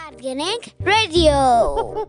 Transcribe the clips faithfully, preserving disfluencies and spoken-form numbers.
Gargenek Radio.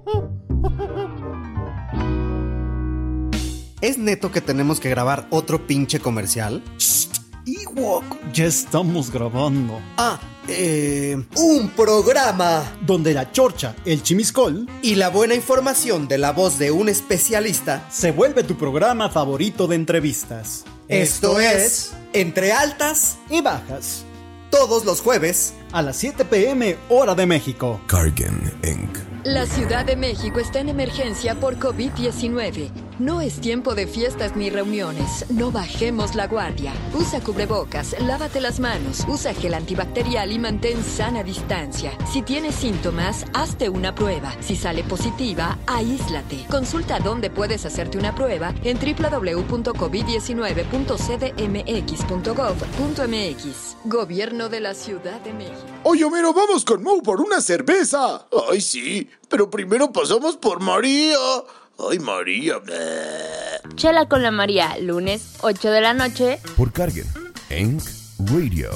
¿Es neto que tenemos que grabar otro pinche comercial? Shh, Ewok, ya estamos grabando. Ah, eh... un programa donde la chorcha, el chimiscol y la buena información de la voz de un especialista se vuelve tu programa favorito de entrevistas. Esto, Esto es Entre Altas y Bajas. Todos los jueves a las siete pm hora de México. Gargen incorporated. La Ciudad de México está en emergencia por covid diecinueve. No es tiempo de fiestas ni reuniones. No bajemos la guardia. Usa cubrebocas, lávate las manos, usa gel antibacterial y mantén sana distancia. Si tienes síntomas, hazte una prueba. Si sale positiva, aíslate. Consulta dónde puedes hacerte una prueba en doble u doble u doble u punto covid diecinueve punto c d m x punto gov punto m x. Gobierno de la Ciudad de México. Oye, Homero, vamos con Mo por una cerveza. Ay, sí, pero primero pasamos por María. Ay, María. Chela con la María, lunes, ocho de la noche. Por Gargen incorporated. Radio.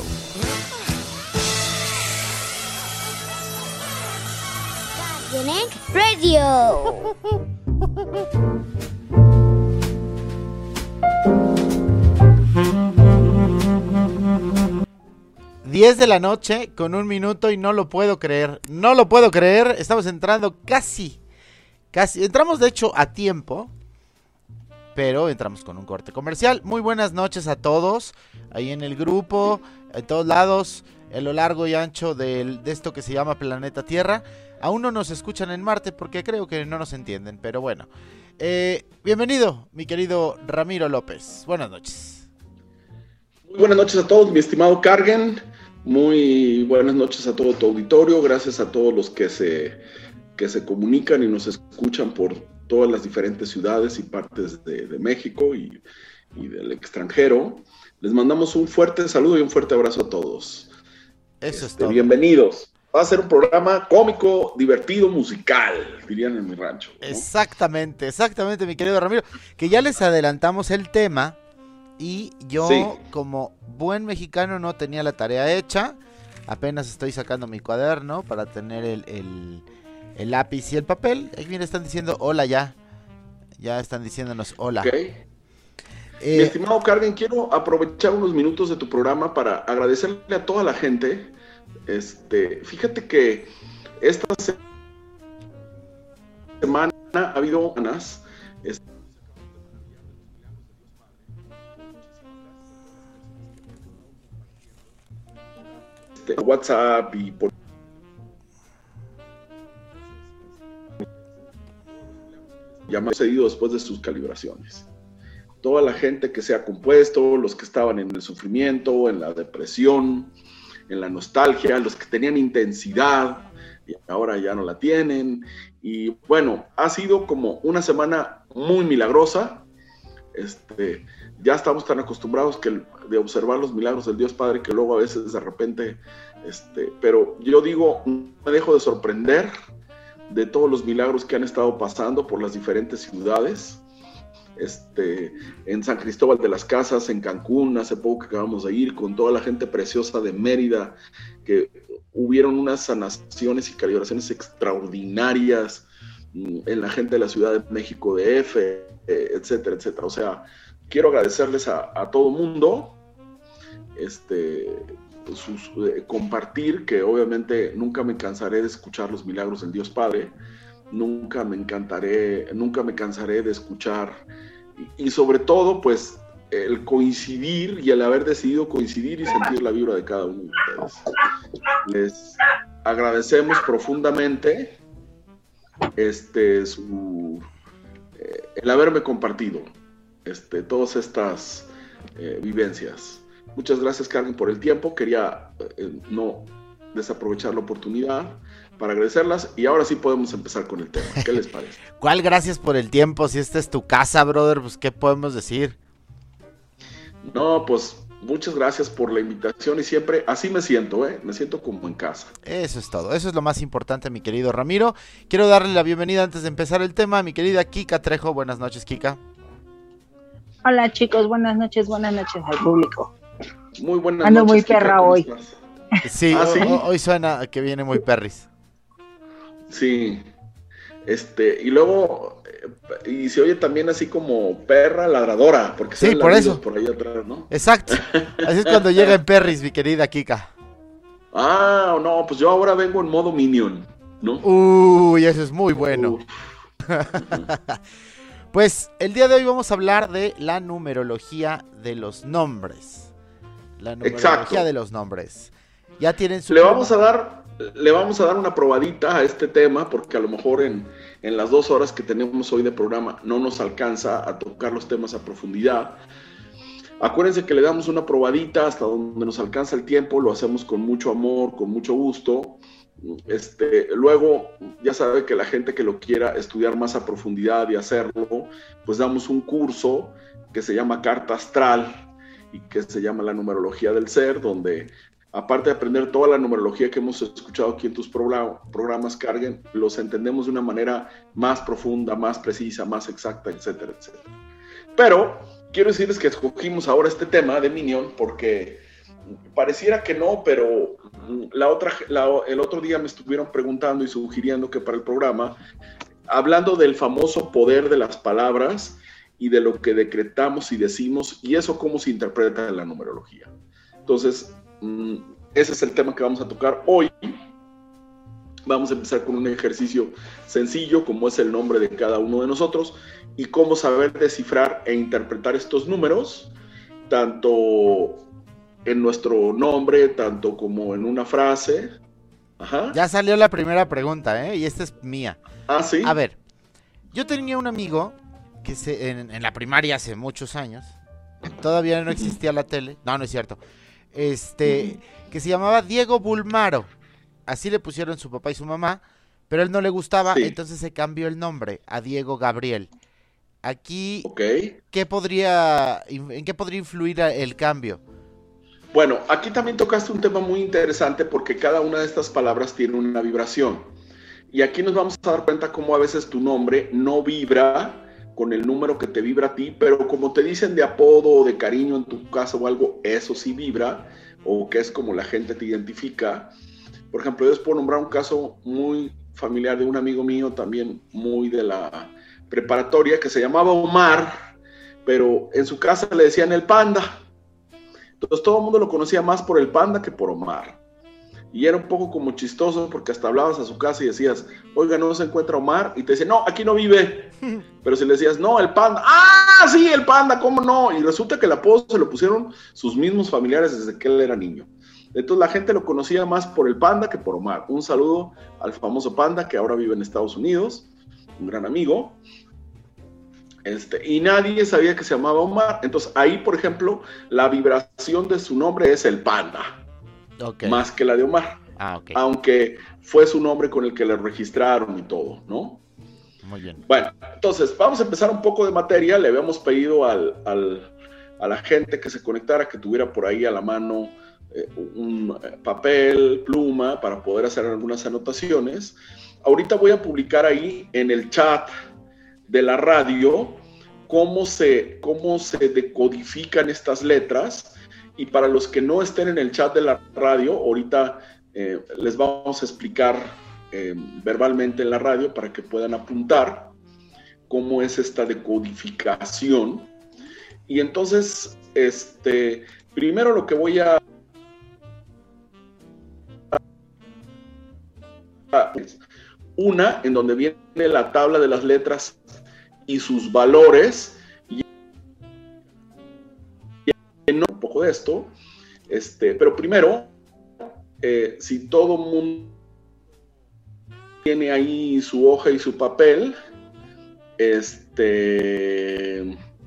Gargenek Radio. diez de la noche con un minuto y no lo puedo creer, no lo puedo creer, estamos entrando casi, casi, entramos de hecho a tiempo, pero entramos con un corte comercial. Muy buenas noches a todos, ahí en el grupo, en todos lados, en lo largo y ancho del, de esto que se llama Planeta Tierra. Aún no nos escuchan en Marte porque creo que no nos entienden, pero bueno. Eh, bienvenido, mi querido Ramiro López, buenas noches. Muy buenas noches a todos, mi estimado Gargen. Muy buenas noches a todo tu auditorio. Gracias a todos los que se, que se comunican y nos escuchan por todas las diferentes ciudades y partes de, de México y, y del extranjero. Les mandamos un fuerte saludo y un fuerte abrazo a todos. Eso este, es todo. Bienvenidos. Va a ser un programa cómico, divertido, musical, dirían en mi rancho, ¿no? Exactamente, exactamente, mi querido Ramiro. Que ya les adelantamos el tema. Y yo, sí, como buen mexicano, no tenía la tarea hecha. Apenas estoy sacando mi cuaderno para tener el, el, el lápiz y el papel. Ahí mira, están diciendo hola ya. Ya están diciéndonos hola. Okay. Eh, mi estimado Gargen, quiero aprovechar unos minutos de tu programa para agradecerle a toda la gente. Este, fíjate que esta semana ha habido ganas. Este, WhatsApp y por llamado seguido después de sus calibraciones. Toda la gente que se ha compuesto, los que estaban en el sufrimiento, en la depresión, en la nostalgia, los que tenían intensidad y ahora ya no la tienen. Y bueno, ha sido como una semana muy milagrosa. Este, ya estamos tan acostumbrados que de observar los milagros del Dios Padre que luego a veces de repente, este, pero yo digo, no me dejo de sorprender de todos los milagros que han estado pasando por las diferentes ciudades. Este, en San Cristóbal de las Casas, en Cancún, hace poco que acabamos de ir, con toda la gente preciosa de Mérida, que hubieron unas sanaciones y calibraciones extraordinarias en la gente de la Ciudad de México, D F, etcétera, etcétera. O sea, quiero agradecerles a, a todo mundo, este, sus, eh, compartir, que obviamente nunca me cansaré de escuchar los milagros del Dios Padre, nunca me encantaré, nunca me cansaré de escuchar, y, y sobre todo, pues, el coincidir y el haber decidido coincidir y sentir la vibra de cada uno de ustedes. Les agradecemos profundamente este, su, eh, el haberme compartido este, todas estas eh, vivencias. Muchas gracias, Carmen, por el tiempo. Quería eh, no desaprovechar la oportunidad para agradecerlas y ahora sí podemos empezar con el tema. ¿Qué les parece? ¿Cuál gracias por el tiempo? Si esta es tu casa, brother, pues ¿qué podemos decir? No, pues muchas gracias por la invitación y siempre así me siento, ¿eh? Me siento como en casa. Eso es todo, eso es lo más importante, mi querido Ramiro. Quiero darle la bienvenida antes de empezar el tema a mi querida Kika Trejo. Buenas noches, Kika. Hola, chicos, buenas noches, buenas noches al público. Muy buenas Ando noches. muy perra Kika, hoy. Sí, ¿Ah, sí? Hoy, hoy suena que viene muy perris. Sí. Este, y luego, eh, y se oye también así como perra ladradora, porque sí, se por eso. Por ahí atrás, ¿no? Exacto. Así es cuando llega en Perris, mi querida Kika. Ah, no, pues yo ahora vengo en modo Minion, ¿no? Uy, eso es muy bueno. Uf. Pues el día de hoy vamos a hablar de la numerología de los nombres. La numerología Exacto. de los nombres. Ya tienen su... Le vamos a dar, le vamos a dar una probadita a este tema, porque a lo mejor en, en las dos horas que tenemos hoy de programa no nos alcanza a tocar los temas a profundidad. Acuérdense que le damos una probadita hasta donde nos alcanza el tiempo, lo hacemos con mucho amor, con mucho gusto. Este, luego, ya sabe que la gente que lo quiera estudiar más a profundidad y hacerlo, pues damos un curso que se llama Carta Astral y que se llama la numerología del ser, donde aparte de aprender toda la numerología que hemos escuchado aquí en tus programa, programas, Carguen, los entendemos de una manera más profunda, más precisa, más exacta, etcétera, etcétera. Pero quiero decirles que escogimos ahora este tema de Minion porque pareciera que no, pero la otra, la, el otro día me estuvieron preguntando y sugiriendo que para el programa, hablando del famoso poder de las palabras y de lo que decretamos y decimos, y eso cómo se interpreta en la numerología. Entonces, ese es el tema que vamos a tocar hoy. Vamos a empezar con un ejercicio sencillo, como es el nombre de cada uno de nosotros, y cómo saber descifrar e interpretar estos números, tanto en nuestro nombre, tanto como en una frase. Ajá. Ya salió la primera pregunta, ¿eh? Y esta es mía. Ah, ¿sí? A ver, yo tenía un amigo que se, en, en la primaria hace muchos años, todavía no existía la tele, no, no es cierto, este, que se llamaba Diego Bulmaro. Así le pusieron su papá y su mamá, pero a él no le gustaba, sí. Entonces se cambió el nombre a Diego Gabriel. Aquí, okay. ¿qué podría, ¿en qué podría influir el cambio? Bueno, aquí también tocaste un tema muy interesante porque cada una de estas palabras tiene una vibración. Y aquí nos vamos a dar cuenta cómo a veces tu nombre no vibra con el número que te vibra a ti, pero como te dicen de apodo o de cariño en tu casa o algo, eso sí vibra, o que es como la gente te identifica. Por ejemplo, yo les puedo nombrar un caso muy familiar de un amigo mío, también muy de la preparatoria, que se llamaba Omar, pero en su casa le decían el Panda. Entonces todo el mundo lo conocía más por el Panda que por Omar. Y era un poco como chistoso porque hasta hablabas a su casa y decías, oiga, ¿no se encuentra Omar? Y te decían, no, aquí no vive. Pero si le decías, no, el Panda. ¡Ah, sí, el Panda! ¿Cómo no? Y resulta que el apodo se lo pusieron sus mismos familiares desde que él era niño. Entonces la gente lo conocía más por el Panda que por Omar. Un saludo al famoso Panda que ahora vive en Estados Unidos, un gran amigo. Este, y nadie sabía que se llamaba Omar. Entonces ahí, por ejemplo, la vibración de su nombre es el Panda, okay. Más que la de Omar. Ah, okay. Aunque fue su nombre con el que le registraron y todo, ¿no? Muy bien. Bueno, entonces vamos a empezar un poco de materia. Le habíamos pedido al, al, a la gente que se conectara, que tuviera por ahí a la mano eh, un papel, pluma, para poder hacer algunas anotaciones. Ahorita voy a publicar ahí en el chat de la radio cómo se, cómo se decodifican estas letras, y para los que no estén en el chat de la radio, ahorita eh, les vamos a explicar eh, verbalmente en la radio para que puedan apuntar cómo es esta decodificación. Y entonces, este, primero lo que voy a una en donde viene la tabla de las letras y sus valores, y no un poco de esto, este, pero primero, eh, si todo mundo tiene ahí su hoja y su papel, este,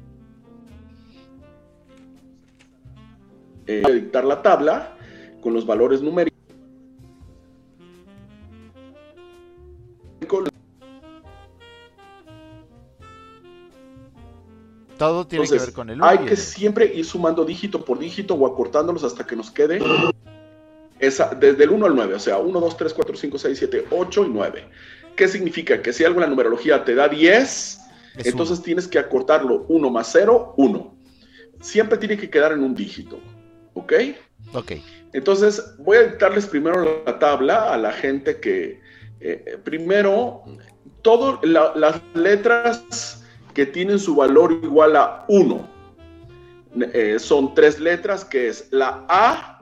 eh, voy a dictar la tabla con los valores numéricos. Todo tiene Entonces, que ver con el hay uno. que siempre ir sumando dígito por dígito o acortándolos hasta que nos quede esa, desde el uno al nueve, o sea, uno, dos, tres, cuatro, cinco, seis, siete, ocho y nueve. ¿Qué significa? Que si algo en la numerología te da diez, es entonces uno. Tienes que acortarlo uno más cero, uno. Siempre tiene que quedar en un dígito, ¿ok? Ok. Entonces, voy a dictarles primero la tabla a la gente que Eh, primero, todas la, las letras que tienen su valor igual a uno. Eh, son tres letras, que es la A,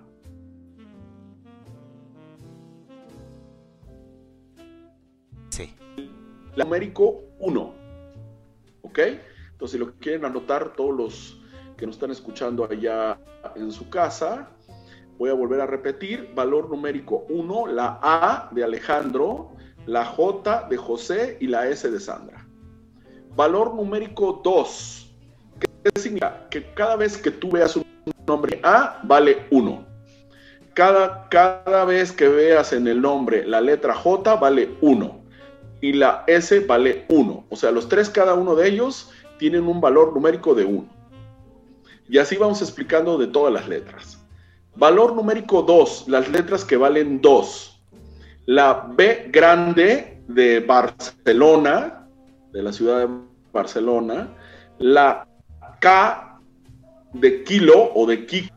sí, la numérico uno, ¿ok? Entonces, si lo quieren anotar, todos los que nos están escuchando allá en su casa, voy a volver a repetir: valor numérico uno, la A de Alejandro, la J de José y la S de Sandra. Valor numérico dos. ¿Qué significa? Que cada vez que tú veas un nombre A, vale uno. Cada, cada vez que veas en el nombre la letra J, vale uno. Y la S vale uno. O sea, los tres, cada uno de ellos, tienen un valor numérico de uno. Y así vamos explicando de todas las letras. Valor numérico dos, las letras que valen dos. La B grande de Barcelona, de la ciudad de Barcelona. La K de kilo o de Kika,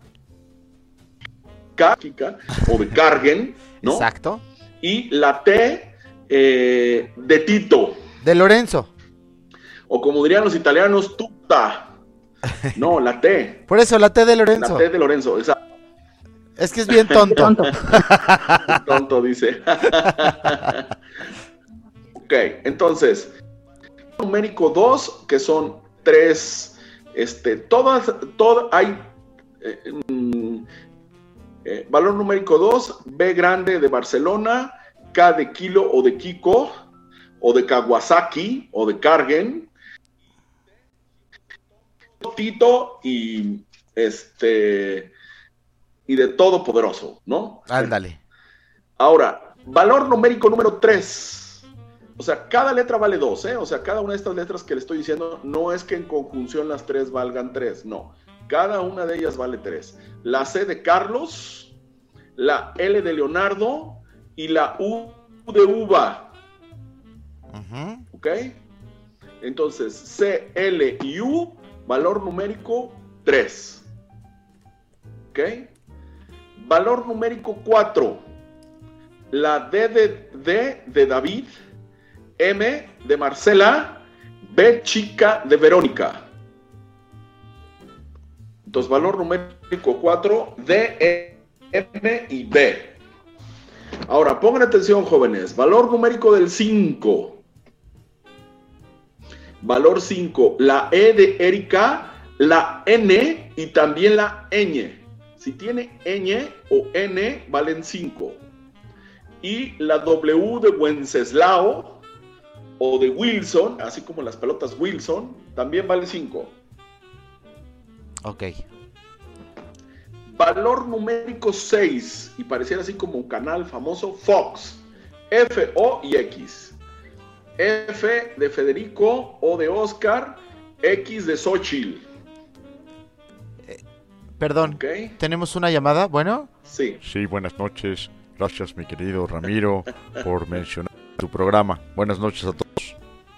Kika o de Cargen, ¿no? Exacto. Y la T eh, de Tito. De Lorenzo. O como dirían los italianos, Tutta. No, la T. Por eso, la T de Lorenzo. La T de Lorenzo, esa. Es que es bien tonto. Tonto. Tonto, dice. Ok, entonces, numérico dos, que son tres. Este, todas, todas, hay eh, mm, eh, valor numérico dos, B grande de Barcelona, K de kilo o de Kiko, o de Kawasaki, o de Cargen, Tito y este y de Todopoderoso, ¿no? Ándale. Ahora, valor numérico número tres. O sea, cada letra vale dos, ¿eh? O sea, cada una de estas letras que le estoy diciendo no es que en conjunción las tres valgan tres, no. Cada una de ellas vale tres. La C de Carlos, la L de Leonardo y la U de uva. Uh-huh. ¿Ok? Entonces, C, L y U, valor numérico tres. ¿Ok? Valor numérico cuatro. La D de, D de David, M de Marcela, B chica de Verónica. Entonces, valor numérico cuatro, D, M y B. Ahora, pongan atención, jóvenes. Valor numérico del cinco. Valor cinco, la E de Erika, la N y también la ñ. Si tiene ñ o N, valen cinco. Y la W de Wenceslao o de Wilson, así como las pelotas Wilson, también vale cinco. Ok. Valor numérico seis, y pareciera así como un canal famoso, Fox, F, O y X. F de Federico, O de Oscar, X de Xochitl. Eh, perdón, Okay. ¿Tenemos una llamada? Bueno. Sí. Sí, buenas noches. Gracias, mi querido Ramiro, por mencionar tu programa. Buenas noches a todos.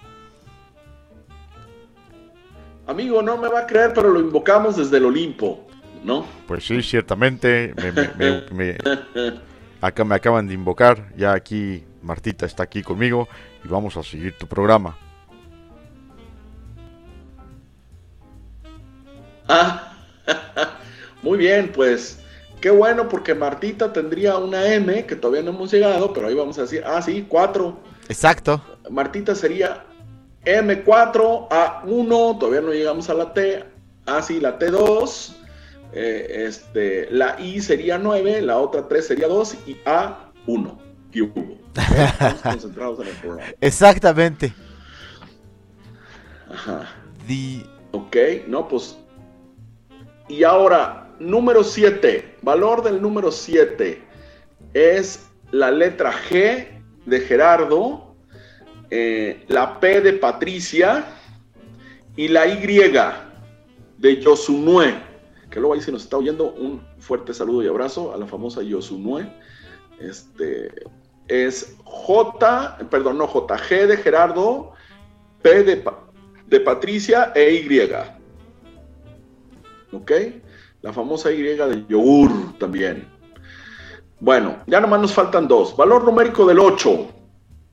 Amigo, no me va a creer, pero lo invocamos desde el Olimpo, ¿no? Pues sí, ciertamente. Me, me, me, me, acá me acaban de invocar. Ya aquí Martita está aquí conmigo y vamos a seguir tu programa. Ah, muy bien, pues qué bueno, porque Martita tendría una M que todavía no hemos llegado, pero ahí vamos a decir, ah, sí, cuatro. Exacto. Martita sería eme cuatro, A uno, todavía no llegamos a la T, ah, sí, la T dos, eh, este, la I sería nueve, la otra tres sería dos y A uno. ¿Qué hubo? Estamos concentrados en el programa. Exactamente. Ajá. The... Ok, no, pues. Y ahora, número siete. Valor del número siete es la letra G de Gerardo, eh, la P de Patricia y la Y de Yosunue. Que luego ahí se nos está oyendo, un fuerte saludo y abrazo a la famosa Yosunue. Este es J, perdón, no J, G de Gerardo, P de, de Patricia e Y. ¿Ok? La famosa Y de yogur también. Bueno, ya nomás nos faltan dos. Valor numérico del ocho.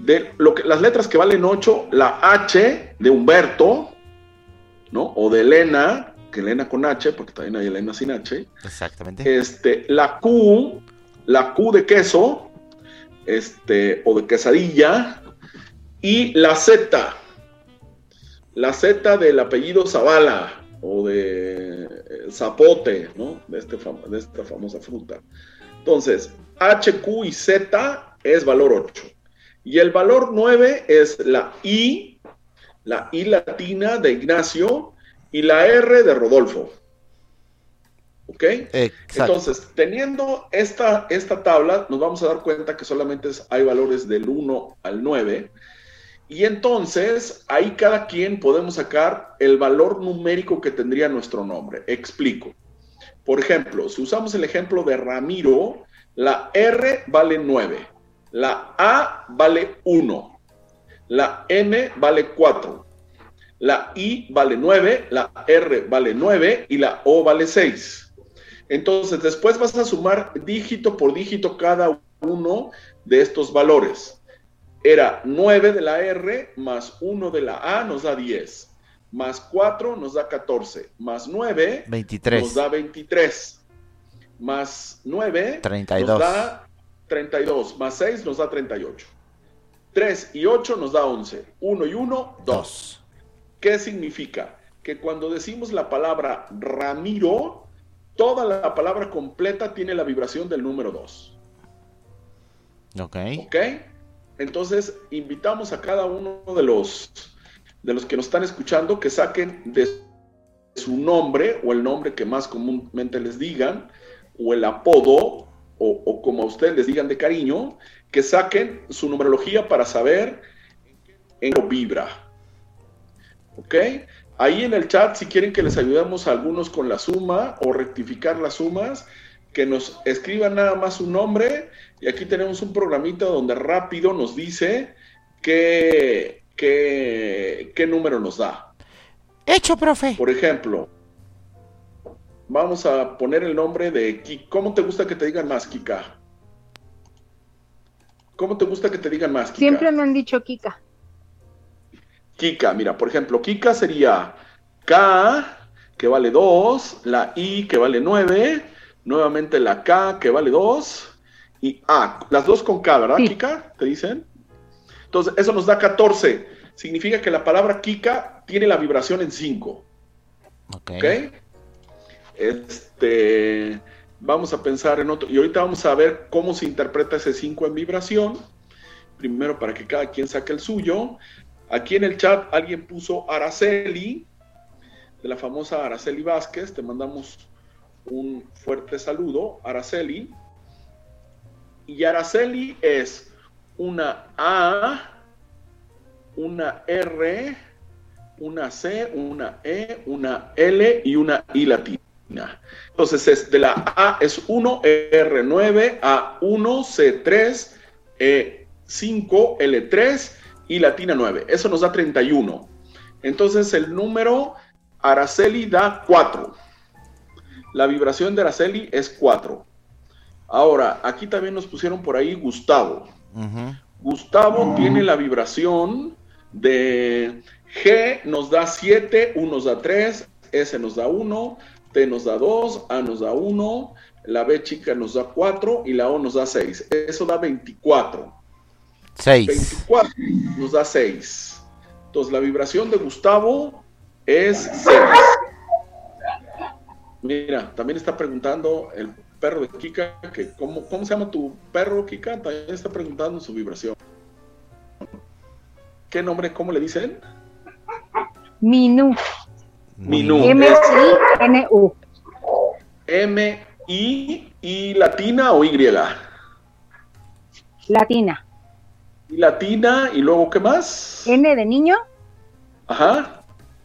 de lo que, las letras que valen ocho, la H de Humberto, ¿no? O de Elena, que Elena con H, porque también hay Elena sin H. Exactamente. Este, la Q, la Q de queso, este, o de quesadilla, y la Z, la Z del apellido Zavala, o de eh, zapote, ¿no? De, este fam- de esta famosa fruta. Entonces, H, Q y Z es valor ocho. Y el valor nueve es la I, la I latina de Ignacio y la R de Rodolfo. ¿Ok? Exacto. Entonces, teniendo esta, esta tabla, nos vamos a dar cuenta que solamente es- hay valores del uno al nueve. Y entonces, ahí cada quien podemos sacar el valor numérico que tendría nuestro nombre. Explico. Por ejemplo, si usamos el ejemplo de Ramiro, la R vale nueve, la A vale uno, la M vale cuatro, la I vale nueve, la R vale nueve y la O vale seis. Entonces, después vas a sumar dígito por dígito cada uno de estos valores. Era nueve de la R más uno de la A nos da diez, más cuatro nos da catorce, más nueve veintitrés. nos da veintitrés, más nueve treinta y nos dos. da treinta y dos, más seis nos da treinta y ocho. tres y ocho nos da once. uno y uno, dos. ¿Qué significa? Que cuando decimos la palabra Ramiro, toda la palabra completa tiene la vibración del número dos. Ok. ¿Ok? Entonces, invitamos a cada uno de los, de los que nos están escuchando que saquen de su nombre, o el nombre que más comúnmente les digan, o el apodo, o, o como a ustedes les digan de cariño, que saquen su numerología para saber en qué vibra. ¿Ok? Ahí en el chat, si quieren que les ayudemos a algunos con la suma o rectificar las sumas, que nos escriban nada más su nombre, y aquí tenemos un programita donde rápido nos dice qué, qué, qué número nos da. Hecho, profe. Por ejemplo, vamos a poner el nombre de Kika. ¿Cómo te gusta que te digan más, Kika? ¿Cómo te gusta que te digan más, Kika? Siempre me han dicho Kika. Kika, mira, por ejemplo, Kika sería K, que vale dos, la I, que vale nueve, nuevamente la K, que vale dos, y A, las dos con K, ¿verdad, sí. Kika? ¿Te dicen? Entonces, eso nos da catorce. Significa que la palabra Kika tiene la vibración en cinco. Ok. ¿Ok? Este, vamos a pensar en otro, y ahorita vamos a ver cómo se interpreta ese cinco en vibración. Primero, para que cada quien saque el suyo. Aquí en el chat alguien puso Araceli, de la famosa Araceli Vázquez. Te mandamos un fuerte saludo, Araceli. Y Araceli es una A, una R, una C, una E, una L y una I latina. Entonces, es de la A es uno, R nueve, A uno, C tres, E cinco, L tres, I latina nueve. Eso nos da treinta y uno. Entonces, el número Araceli da cuatro. La vibración de Araceli es cuatro. Ahora, aquí también nos pusieron por ahí Gustavo. Uh-huh. Gustavo uh-huh. tiene la vibración de G nos da siete, U nos da tres, S nos da uno, T nos da dos, A nos da uno, la B chica nos da cuatro y la O nos da seis. Eso da veinticuatro. seis. veinticuatro nos da seis. Entonces, la vibración de Gustavo es seis. Mira, también está preguntando el perro de Kika, que ¿cómo, ¿cómo se llama tu perro, Kika? También está preguntando su vibración. ¿Qué nombre, cómo le dicen? Minú. Minú. M I N U. M I I latina o Y. Latina. Y latina, y luego ¿qué más? N de niño. Ajá.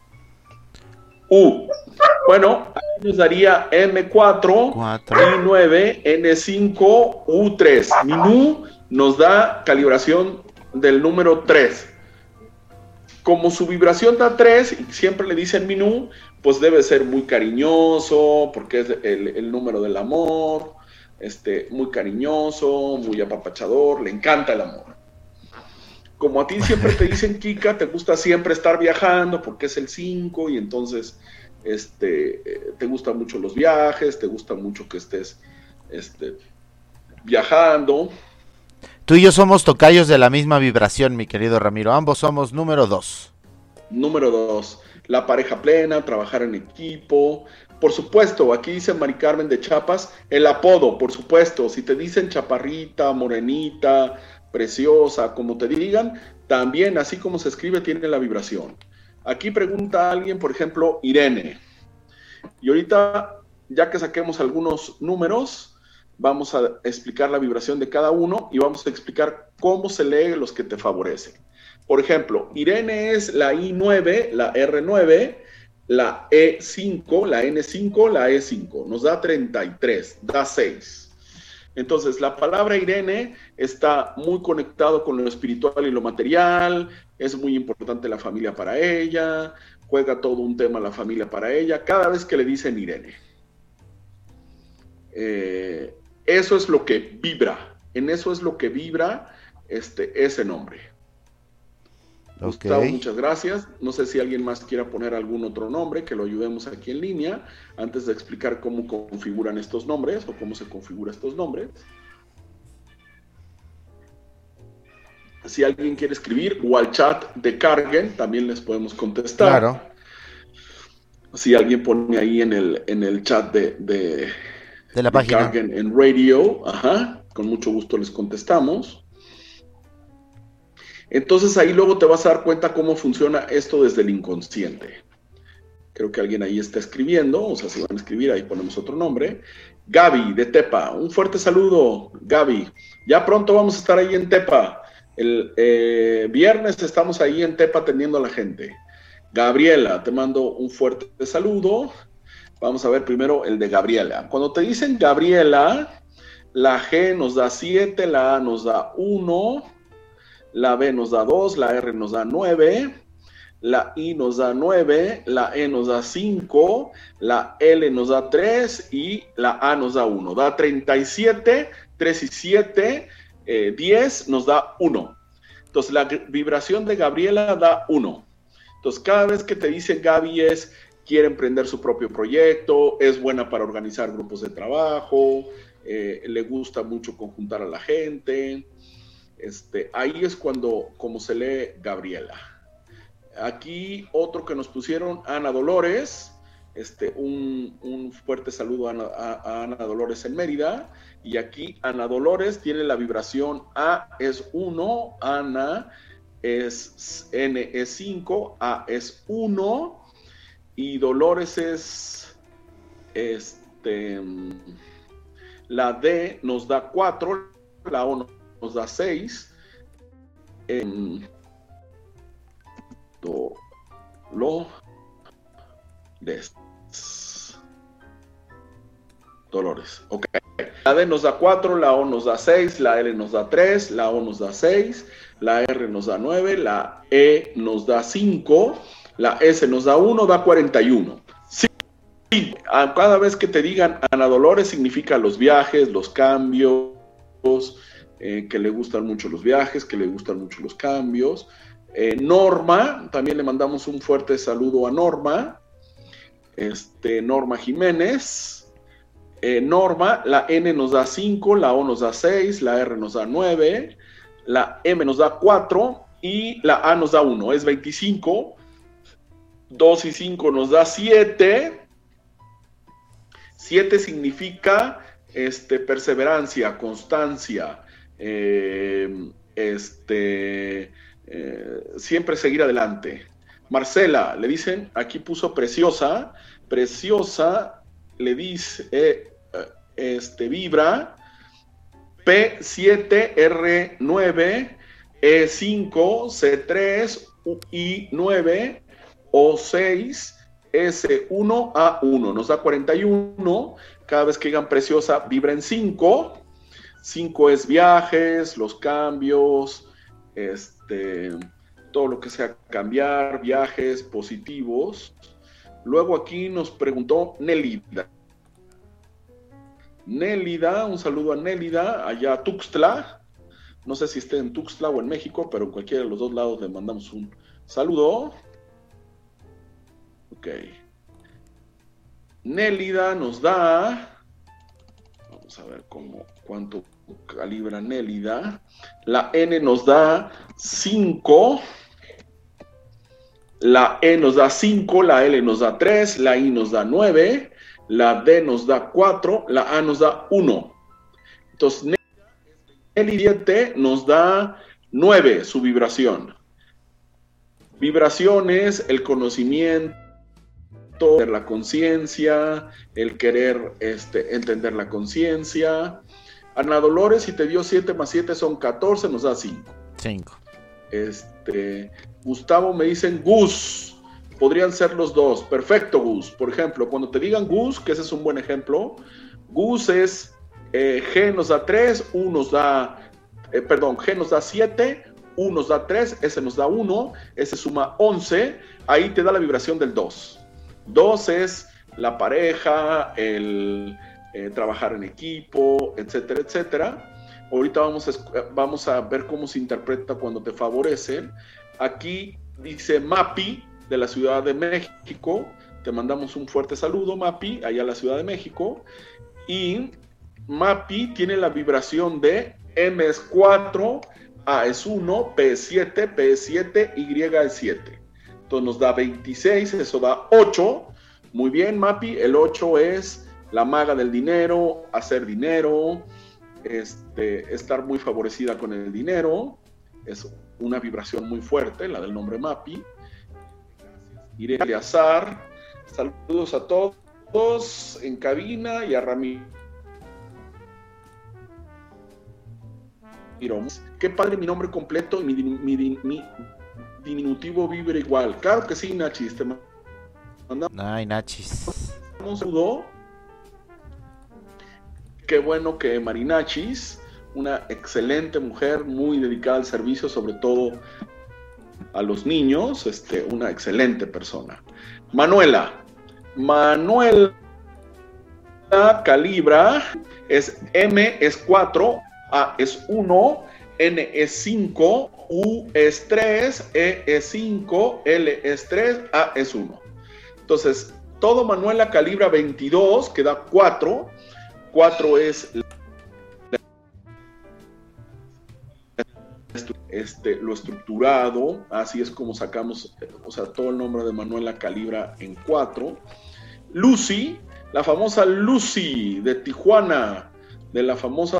U. Bueno, ahí nos daría M cuatro, Cuatro. I nueve, N cinco, U tres. Minú nos da calibración del número tres. Como su vibración da tres, y siempre le dicen Minú, pues debe ser muy cariñoso, porque es el, el número del amor, este, muy cariñoso, muy apapachador, le encanta el amor. como a ti siempre te dicen Kika, te gusta siempre estar viajando porque es el cinco y entonces este, te gustan mucho los viajes, te gusta mucho que estés este, viajando. Tú y yo somos tocayos de la misma vibración, mi querido Ramiro. Ambos somos número dos. Número dos, la pareja plena, trabajar en equipo. Por supuesto, aquí dice Mari Carmen de Chiapas, el apodo, por supuesto. Si te dicen chaparrita, morenita, preciosa, como te digan, también así como se escribe tiene la vibración. Aquí pregunta alguien, por ejemplo, Irene. Y ahorita, ya que saquemos algunos números, vamos a explicar la vibración de cada uno y vamos a explicar cómo se lee los que te favorecen. Por ejemplo, Irene es la I nueve, la R nueve, la E cinco, la N cinco, la E cinco. Nos da treinta y tres, da seis. Entonces, la palabra Irene está muy conectado con lo espiritual y lo material, es muy importante la familia para ella, juega todo un tema la familia para ella, cada vez que le dicen Irene. Eh, eso es lo que vibra, en eso es lo que vibra este, ese nombre. Okay. Gustavo, muchas gracias. No sé si alguien más quiera poner algún otro nombre, que lo ayudemos aquí en línea, antes de explicar cómo configuran estos nombres, o cómo se configuran estos nombres. Si alguien quiere escribir, o al chat de Carguen, también les podemos contestar. Claro. Si alguien pone ahí en el, en el chat de, de, de la de página Carguen en radio, ajá, con mucho gusto les contestamos. Entonces ahí luego te vas a dar cuenta cómo funciona esto desde el inconsciente. Creo que alguien ahí está escribiendo, o sea, si van a escribir, ahí ponemos otro nombre. Gaby, de Tepa, un fuerte saludo, Gaby. Ya pronto vamos a estar ahí en Tepa. El eh, viernes estamos ahí en Tepa atendiendo a la gente. Gabriela, te mando un fuerte saludo. Vamos a ver primero el de Gabriela. Cuando te dicen Gabriela, la G nos da siete, la A nos da uno, la B nos da dos, la R nos da nueve, la I nos da nueve, la E nos da cinco, la L nos da tres y la A nos da uno. Da treinta y siete, tres y siete, eh, diez nos da uno. Entonces la vibración de Gabriela da uno. Entonces cada vez que te dice Gaby es, quiere emprender su propio proyecto, es buena para organizar grupos de trabajo, eh, le gusta mucho conjuntar a la gente. Este, ahí es cuando, como se lee Gabriela. Aquí otro que nos pusieron, Ana Dolores, este, un, un fuerte saludo a Ana, a, a Ana Dolores en Mérida, y aquí Ana Dolores tiene la vibración A es uno, Ana es N es cinco, A es uno, y Dolores es, este, la D nos da cuatro, la O nos da seis, en do, lo, des, Dolores, ok. La D nos da cuatro, la O nos da seis, la L nos da tres, la O nos da seis, la R nos da nueve, la E nos da cinco, la S nos da uno, da cuarenta y uno. Sí, cada vez que te digan Ana Dolores significa los viajes, los cambios, Eh, que le gustan mucho los viajes, que le gustan mucho los cambios. Eh, Norma, también le mandamos un fuerte saludo a Norma. Este, Norma Jiménez. Eh, Norma, la N nos da cinco, la O nos da seis, la R nos da nueve, la M nos da cuatro y la A nos da uno, es veinticinco. dos y cinco nos da siete. siete significa este, perseverancia, constancia, Eh, este, eh, siempre seguir adelante. Marcela, le dicen, aquí puso preciosa, preciosa, le dice, eh, este, vibra, P siete, R nueve, E cinco, C tres, I nueve, O seis, S uno, A uno, nos da cuarenta y uno, cada vez que digan preciosa, vibra en cinco, cinco es viajes, los cambios, este, todo lo que sea cambiar, viajes positivos. Luego aquí nos preguntó Nélida. Nélida, un saludo a Nélida, allá a Tuxtla. No sé si esté en Tuxtla o en México, pero en cualquiera de los dos lados le mandamos un saludo. Ok. Nélida nos da... Vamos a ver cómo, cuánto calibra Nélida. La N nos da cinco. La E nos da cinco, la L nos da tres, la I nos da nueve, la D nos da cuatro, la A nos da uno. Entonces, Nélida nos da nueve, su vibración. Vibración es el conocimiento, la conciencia, el querer este, entender la conciencia. Ana Dolores, si te dio siete más siete son catorce, nos da cinco. cinco. Este, Gustavo me dicen Gus, podrían ser los dos. Perfecto, Gus. Por ejemplo, cuando te digan Gus, que ese es un buen ejemplo, Gus es eh, G nos da tres, U nos da, eh, perdón, G nos da siete, U nos da tres, S nos da uno, S suma once, ahí te da la vibración del dos. dos es la pareja, el eh, trabajar en equipo, etcétera, etcétera. Ahorita vamos a, vamos a ver cómo se interpreta cuando te favorecen. Aquí dice Mapi, de la Ciudad de México. Te mandamos un fuerte saludo, Mapi, allá a la Ciudad de México. Y Mapi tiene la vibración de M es cuatro, A es uno, P es siete, P es siete, Y es siete. Entonces nos da veintiséis, eso da ocho. Muy bien, Mapi, el ocho es la maga del dinero, hacer dinero, Este, estar muy favorecida con el dinero. Es una vibración muy fuerte, la del nombre Mapi. Irene de Azar, saludos a todos en cabina y a Ramiro. Qué padre mi nombre completo y mi, mi, mi, mi diminutivo vibra igual. Claro que sí, Nachis. Te mandamos Ay, Nachis. un saludo. Qué bueno que Marinachis, una excelente mujer, muy dedicada al servicio, sobre todo a los niños, este, una excelente persona. Manuela. Manuela calibra, es M es cuatro, A es uno, N es cinco, U es tres, E es cinco, L es tres, A es uno. Entonces, todo Manuela calibra veintidós, que da cuatro. cuatro es este, lo estructurado, así es como sacamos, o sea, todo el nombre de Manuela calibra en cuatro. Lucy, la famosa Lucy de Tijuana, de la famosa,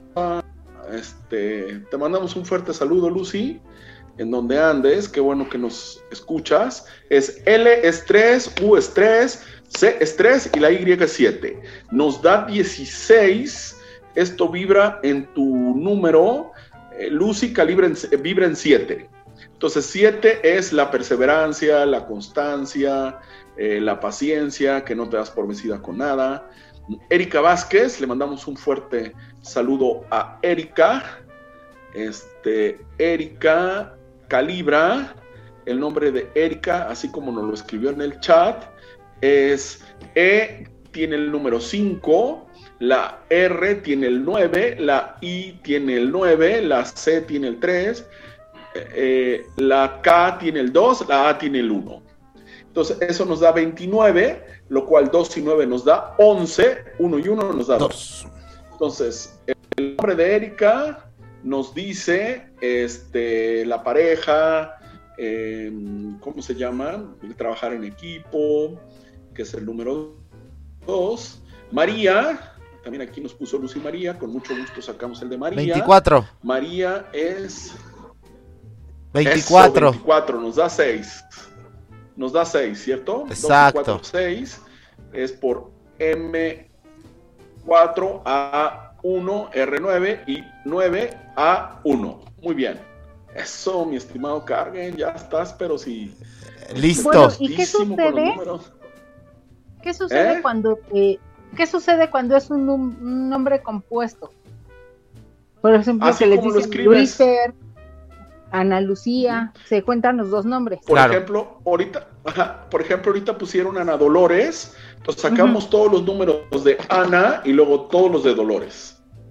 este, te mandamos un fuerte saludo, Lucy, en donde andes, qué bueno que nos escuchas. Es L es tres, U es tres, C es tres y la Y es siete. Nos da dieciséis. Esto vibra en tu número. Eh, Lucy calibra en, vibra en siete. Entonces siete es la perseverancia, la constancia, eh, la paciencia, que no te das por vencida con nada. Erika Vázquez, le mandamos un fuerte saludo a Erika. Este, Erika calibra, el nombre de Erika, así como nos lo escribió en el chat, es E tiene el número cinco, la R tiene el nueve, la I tiene el nueve, la C tiene el tres, eh, la K tiene el dos, la A tiene el uno. Entonces eso nos da veintinueve, lo cual dos y nueve nos da once, uno y uno nos da dos. Entonces el nombre de Erika nos dice este, la pareja, eh, ¿cómo se llama? Trabajar en equipo, que es el número dos. María, también aquí nos puso Lucy María, con mucho gusto sacamos el de María. veinticuatro. María es... veinticuatro. Eso, veinticuatro, nos da seis. Nos da seis, ¿cierto? Exacto. dos y cuatro, seis. Es por M cuatro A uno, R nueve y nueve A uno. Muy bien. Eso, mi estimado Cargen, ya estás, pero sí. Listo. Bueno, ¿y qué sucede? ¿Qué sucede ¿Eh? cuando eh, qué sucede cuando es un, num- un nombre compuesto? Por ejemplo, Así que les como lo dicen escribes. Luifer, Ana Lucía, se cuentan los dos nombres. Por Claro. ejemplo, ahorita, ajá, por ejemplo, ahorita pusieron Ana Dolores, entonces sacamos uh-huh. todos los números de Ana y luego todos los de Dolores.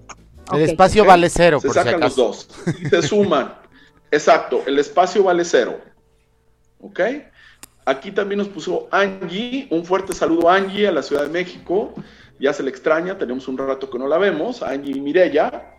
El espacio ¿ok? vale cero, Se por si sacan los acaso. dos y se suman. Exacto, el espacio vale cero. ¿Ok? Aquí también nos puso Angie. Un fuerte saludo a Angie, a la Ciudad de México. Ya se le extraña, tenemos un rato que no la vemos. Angie y Mireya.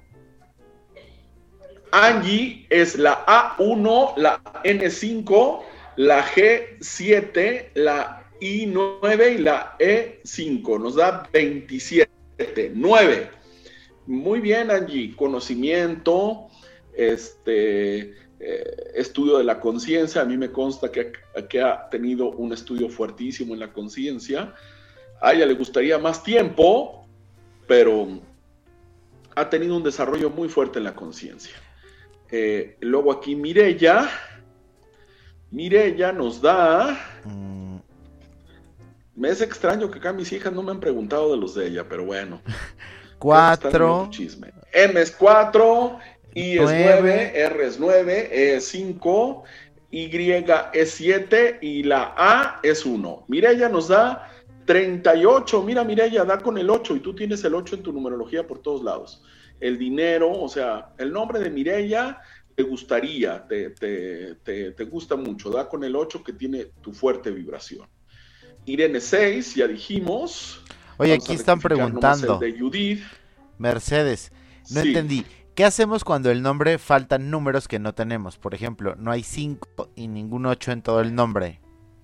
Angie es la A uno, la N cinco, la G siete, la I nueve y la E cinco. Nos da veintisiete. nueve. Muy bien, Angie. Conocimiento, este, eh, estudio de la conciencia. A mí me consta que, que ha tenido un estudio fuertísimo en la conciencia. A ella le gustaría más tiempo, pero ha tenido un desarrollo muy fuerte en la conciencia. Eh, luego aquí Mireya. Mireya nos da... Mm. Me es extraño que acá mis hijas no me han preguntado de los de ella, pero bueno. cuatro. M es cuatro, I es nueve. nueve, R es nueve, E es cinco, Y es siete y la A es uno. Mireya nos da treinta y ocho. Mira, Mireya, da con el ocho y tú tienes el ocho en tu numerología por todos lados. El dinero, o sea, el nombre de Mireya te gustaría, te, te, te, te gusta mucho. Da con el ocho que tiene tu fuerte vibración. Irene seis, ya dijimos. Oye, Vamos aquí a están rectificar preguntando. nomás el de Judith. Mercedes, no Sí. entendí. ¿Qué hacemos cuando el nombre faltan números que no tenemos? Por ejemplo, no hay cinco y ningún ocho en todo el nombre.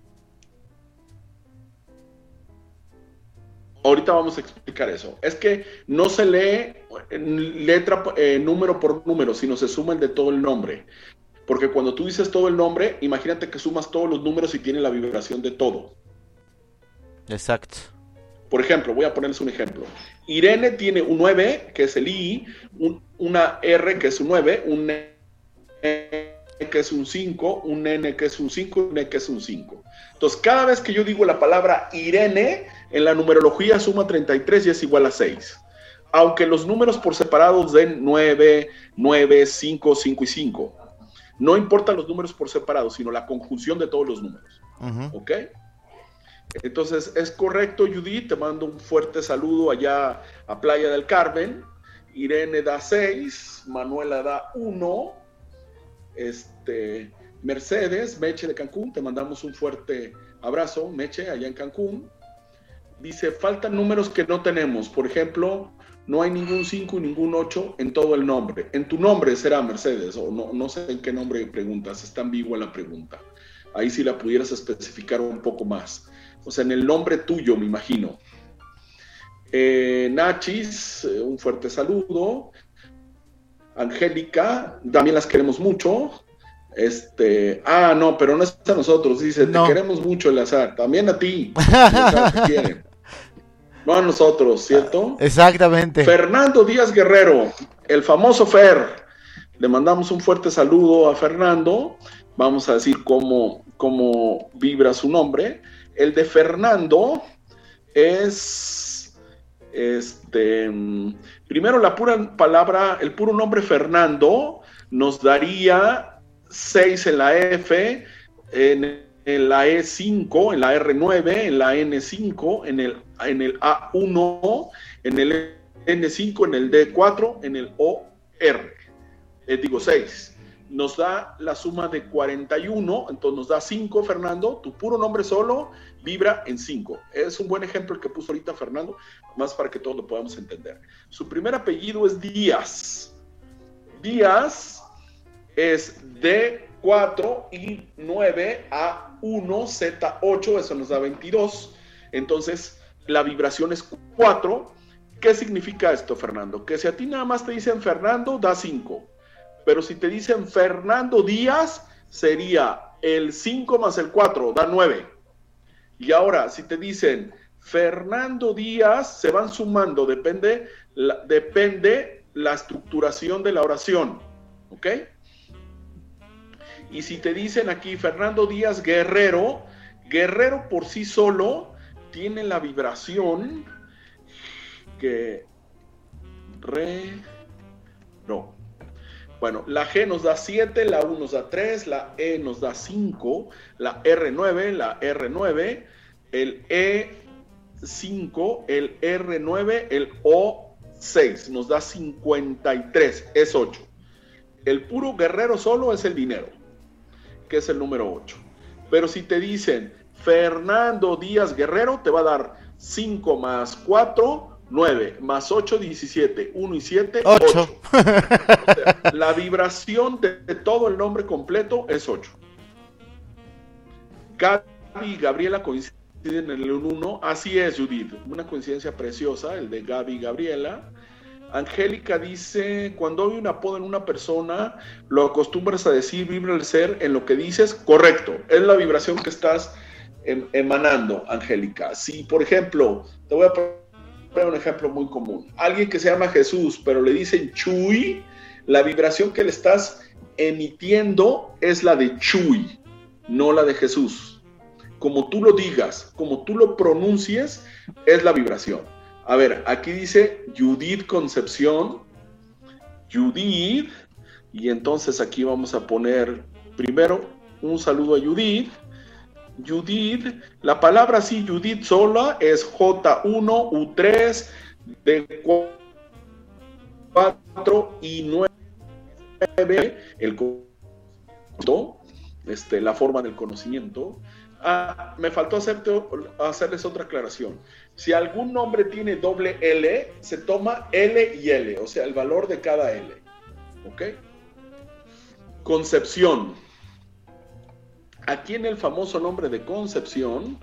Ahorita vamos a explicar eso. Es que no se lee letra, eh, número por número, sino se suma el de todo el nombre. Porque cuando tú dices todo el nombre, imagínate que sumas todos los números y tiene la vibración de todo. Exacto. Por ejemplo, voy a ponerles un ejemplo. Irene tiene un nueve, que es el I, un, una R, que es un nueve, un N, que es un cinco, un N, que es un cinco, un E, que es un cinco. Entonces, cada vez que yo digo la palabra Irene, en la numerología suma treinta y tres y es igual a seis. Aunque los números por separados den nueve, nueve, cinco, cinco y cinco. No importan los números por separado, sino la conjunción de todos los números. Uh-huh. ¿Ok? Entonces, es correcto, Judith, te mando un fuerte saludo allá a Playa del Carmen. Irene da seis, Manuela da uno, este, Mercedes, Meche de Cancún, te mandamos un fuerte abrazo, Meche, allá en Cancún. Dice, faltan números que no tenemos, por ejemplo, no hay ningún cinco y ningún ocho en todo el nombre. En tu nombre será Mercedes, o no, no sé en qué nombre preguntas, está ambigua la pregunta. Ahí sí la pudieras especificar un poco más. O sea, en el nombre tuyo, me imagino. Eh, Nachis, eh, un fuerte saludo. Angélica, también las queremos mucho. Este, ah, no, pero no es a nosotros, dice, no. Te queremos mucho, Eleazar, también a ti. Eleazar, te quieren. No a nosotros, ¿cierto? Exactamente. Fernando Díaz Guerrero, el famoso Fer. Le mandamos un fuerte saludo a Fernando. Vamos a decir cómo, cómo vibra su nombre. El de Fernando es, este, primero la pura palabra, el puro nombre Fernando nos daría seis en la F, en, en la E cinco, en la R nueve, en la N cinco, en el, en el A uno, en el N cinco, en el D cuatro, en el O R. Eh, digo seis. Nos da la suma de cuarenta y uno, entonces nos da cinco, Fernando. Tu puro nombre solo vibra en cinco. Es un buen ejemplo el que puso ahorita Fernando, más para que todos lo podamos entender. Su primer apellido es Díaz. Díaz es D cuatro, I nueve, A uno, Z ocho, eso nos da veintidós. Entonces, la vibración es cuatro. ¿Qué significa esto, Fernando? Que si a ti nada más te dicen Fernando, da cinco. Pero si te dicen Fernando Díaz, sería el cinco más el cuatro, da nueve. Y ahora, si te dicen Fernando Díaz, se van sumando, depende la, depende la estructuración de la oración, ¿ok? Y si te dicen aquí Fernando Díaz Guerrero, Guerrero por sí solo tiene la vibración que... Re... No. Bueno, la G nos da siete, la U nos da tres, la E nos da cinco, la R nueve, la R nueve, el E cinco, el R nueve, el O seis, nos da cincuenta y tres, es ocho. El puro guerrero solo es el dinero, que es el número ocho. Pero si te dicen Fernando Díaz Guerrero, te va a dar cinco más cuatro, nueve, más ocho, diecisiete, uno y siete, ocho. O sea, la vibración de, de todo el nombre completo es ocho. Gaby y Gabriela coinciden en el uno, así es, Judith, una coincidencia preciosa, el de Gaby y Gabriela. Angélica dice, cuando hay un apodo en una persona, lo acostumbras a decir, vibra el ser en lo que dices, correcto, es la vibración que estás em, emanando, Angélica. Si, por ejemplo, te voy a poner un ejemplo muy común, alguien que se llama Jesús, pero le dicen Chuy, la vibración que le estás emitiendo es la de Chuy, no la de Jesús. Como tú lo digas, como tú lo pronuncies, es la vibración. A ver, aquí dice Judith Concepción, Judith, y entonces aquí vamos a poner primero un saludo a Judith. Judith, la palabra sí, Judith sola es J uno, U tres, D cuatro y nueve, el este, la forma del conocimiento. Ah, me faltó hacerte, hacerles otra aclaración. Si algún nombre tiene doble L, se toma L y L, o sea, el valor de cada L. ¿Ok? Concepción. Aquí en el famoso nombre de Concepción,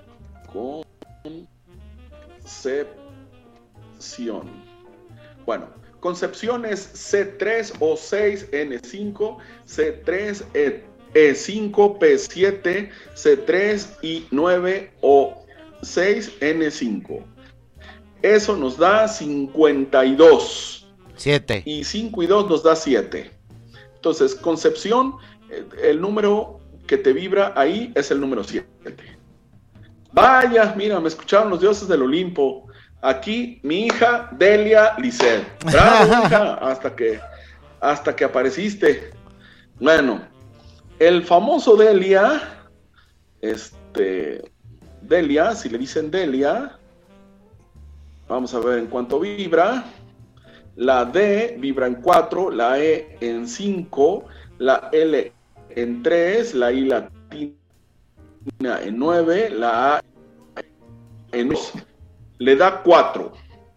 Concepción. Bueno, Concepción es C tres o seis N cinco, C tres E E cinco, P siete, C tres y nueve o seis N cinco. Eso nos da cincuenta y dos. siete. Y cinco y dos nos da siete. Entonces, Concepción, el número que te vibra ahí es el número siete. Vaya, mira, me escucharon los dioses del Olimpo. Aquí mi hija Delia Lisset. Bravo, hija, hasta que, hasta que apareciste. Bueno. El famoso Delia, este, Delia, si le dicen Delia, vamos a ver en cuánto vibra. La D vibra en cuatro, la E en cinco, la L en tres, la I latina en nueve, la A en dos. Le da cuatro.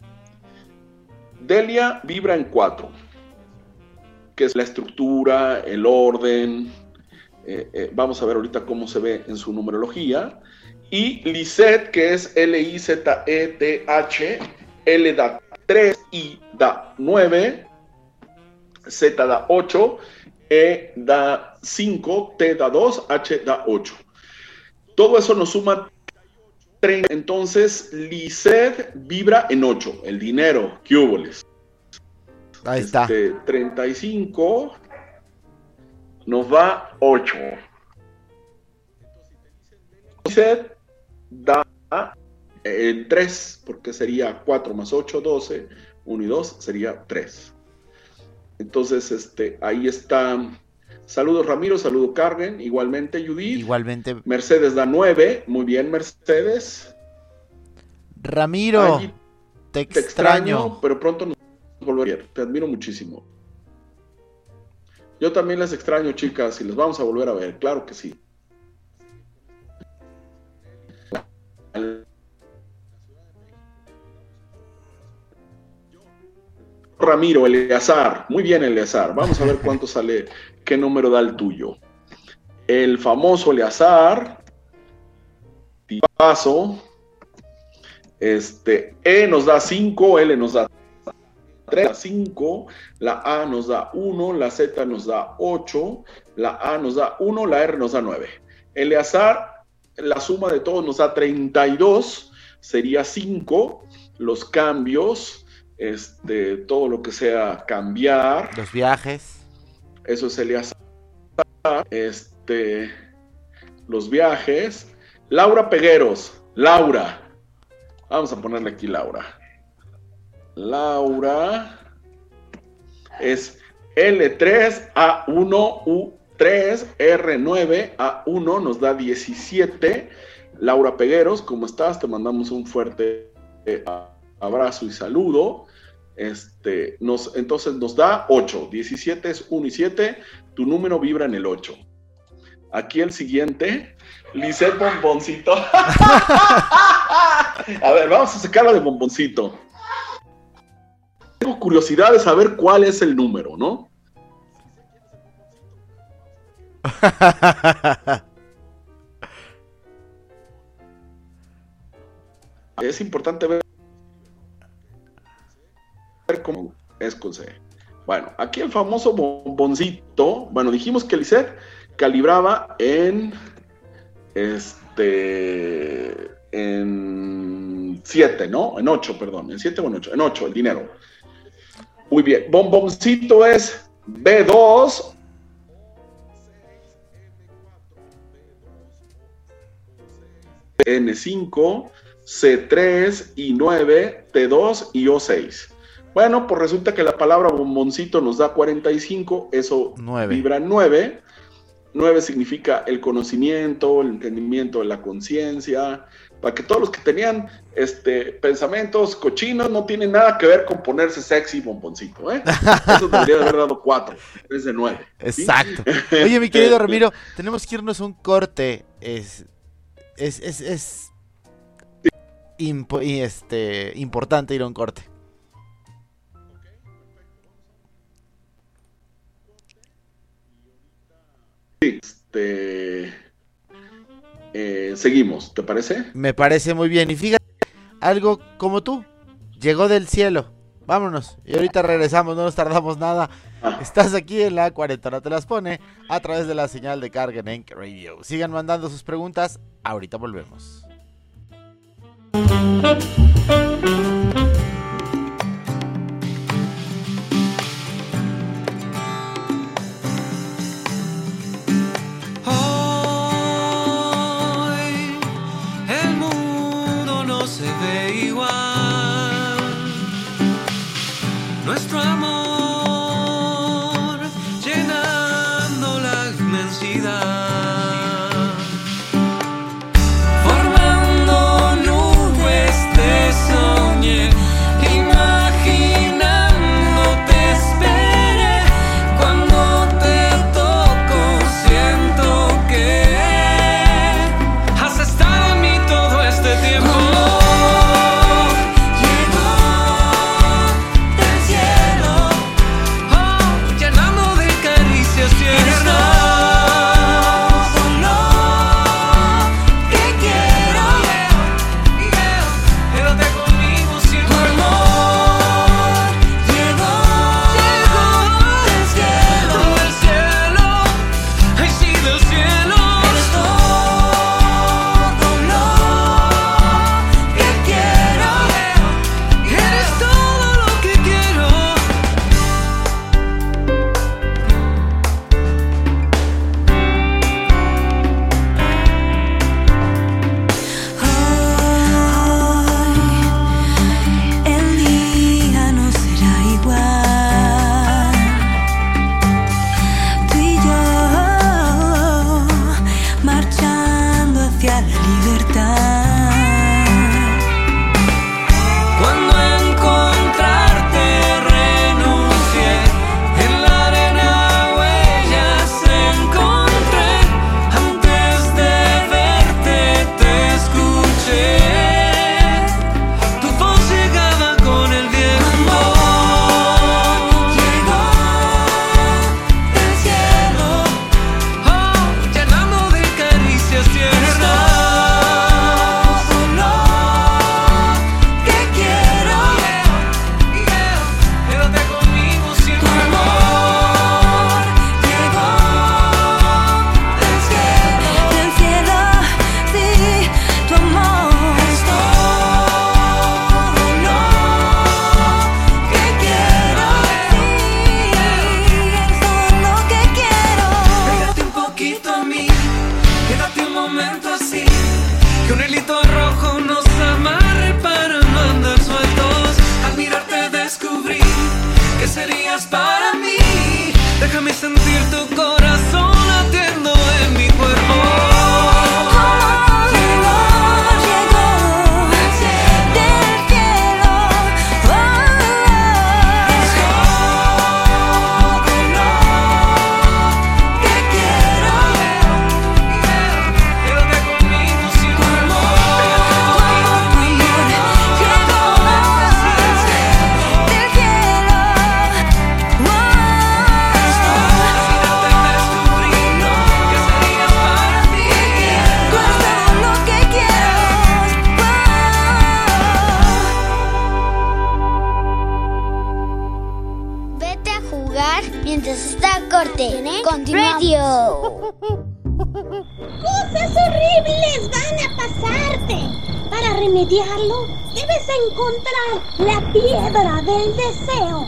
Delia vibra en cuatro, que es la estructura, el orden. Eh, eh, vamos a ver ahorita cómo se ve en su numerología. Y Lisset, que es L I Z E T H, L da tres, I da nueve, Z da ocho, E da cinco, T da dos, H da ocho. Todo eso nos suma treinta. Entonces, Lisset vibra en ocho, el dinero, ¿qué huboles? Ahí está. Este, treinta y cinco nos da ocho. Lisset da eh, tres, porque sería cuatro más ocho, doce, uno y dos sería tres. Entonces, este, ahí está. Saludos Ramiro, saludo Carmen, igualmente Judith. Igualmente. Mercedes da nueve, muy bien Mercedes. Ramiro, Allí te te extraño. extraño, pero pronto nos volveremos a ver. Te admiro muchísimo. Yo también les extraño, chicas, y les vamos a volver a ver, claro que sí. Ramiro, Eleazar, muy bien Eleazar, vamos a ver cuánto sale, qué número da el tuyo. El famoso Eleazar, paso, este, E nos da cinco, L nos da tres, cinco, la A nos da uno, la Z nos da ocho, la A nos da uno, la R nos da nueve. Eleazar, la suma de todos nos da treinta y dos, sería cinco, los cambios, este, todo lo que sea cambiar. Los viajes. Eso es Eleazar, este, los viajes. Laura Pegueros, Laura, vamos a ponerle aquí Laura. Laura es L tres, A uno, U tres, R nueve, A uno, nos da diecisiete. Laura Pegueros, ¿cómo estás? Te mandamos un fuerte abrazo y saludo. Este, nos, entonces nos da ocho. diecisiete es uno y siete. Tu número vibra en el ocho. Aquí el siguiente, Lisette Bomboncito. A ver, vamos a sacarla de Bomboncito. Tengo curiosidad de saber cuál es el número, ¿no? Es importante ver cómo es con C. Bueno, aquí el famoso Bomboncito. Bueno, dijimos que Lisette calibraba en este en siete, ¿no? En ocho, perdón, en siete o en ocho, en ocho, el dinero. Muy bien, Bomboncito es B dos, N cinco, C tres y nueve, T dos y O seis. Bueno, pues resulta que la palabra bomboncito nos da cuarenta y cinco, eso nueve. Vibra nueve. nueve significa el conocimiento, el entendimiento de la conciencia, para que todos los que tenían este, pensamientos cochinos no tienen nada que ver con ponerse sexy bomboncito, ¿eh? Eso debería de haber dado cuatro, es de nueve. ¿Sí? Exacto. Oye, mi querido Ramiro, tenemos que irnos a un corte. Es, es, es, es impo, y este, importante ir a un corte. Este, eh, seguimos, ¿te parece? Me parece muy bien. Y fíjate, algo como tú, llegó del cielo. Vámonos. Y ahorita regresamos, no nos tardamos nada. Ah. Estás aquí en la cuarentena te las pone a través de la señal de Carga en Enk Radio. Sigan mandando sus preguntas. Ahorita volvemos. Nuestro amor llenando la inmensidad, formando nubes de soñé, imaginando te esperé. Cuando te toco siento que has estado en mí todo este tiempo. Tierna Radio. Cosas horribles van a pasarte. Para remediarlo, debes encontrar la piedra del deseo.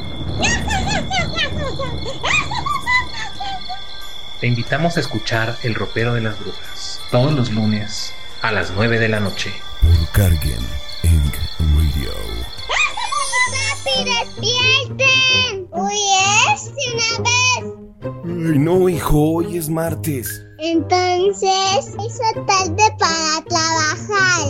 Te invitamos a escuchar El Ropero de las Brujas todos los lunes a las nueve de la noche. Por Cargen Inc Radio. ¡Papi, despierten! Hoy es de una vez. Ay, no, hijo, hoy es martes. Entonces, es tarde para trabajar.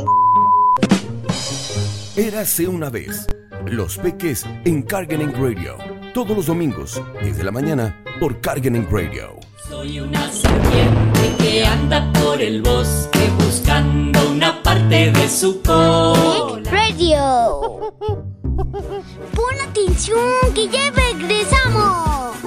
Érase una vez. Los Peques en Cargen Inc Radio. Todos los domingos, diez de la mañana, por Cargen Inc Radio. Soy una serpiente que anda por el bosque buscando una parte de su cola. Radio. Pon atención, que ya regresamos.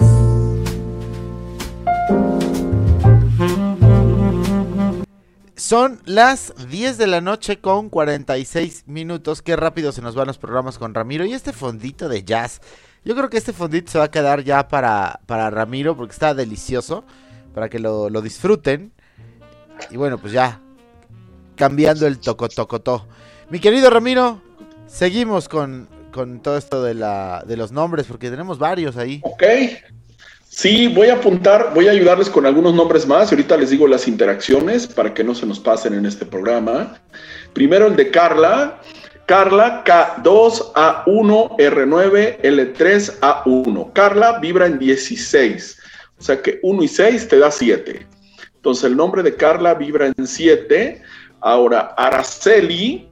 Son las diez de la noche con cuarenta y seis minutos. Qué rápido se nos van los programas con Ramiro. Y este fondito de jazz, yo creo que este fondito se va a quedar ya para, para Ramiro, porque está delicioso, para que lo, lo disfruten. Y bueno, pues ya, cambiando el tocotocotó. Mi querido Ramiro, seguimos con, con todo esto de, la, de los nombres, porque tenemos varios ahí. Ok. Sí, voy a apuntar, voy a ayudarles con algunos nombres más y ahorita les digo las interacciones para que no se nos pasen en este programa. Primero el de Carla. Carla, K dos A uno R nueve L tres A uno. Carla vibra en dieciséis, o sea que uno y seis te da siete. Entonces el nombre de Carla vibra en siete. Ahora Araceli,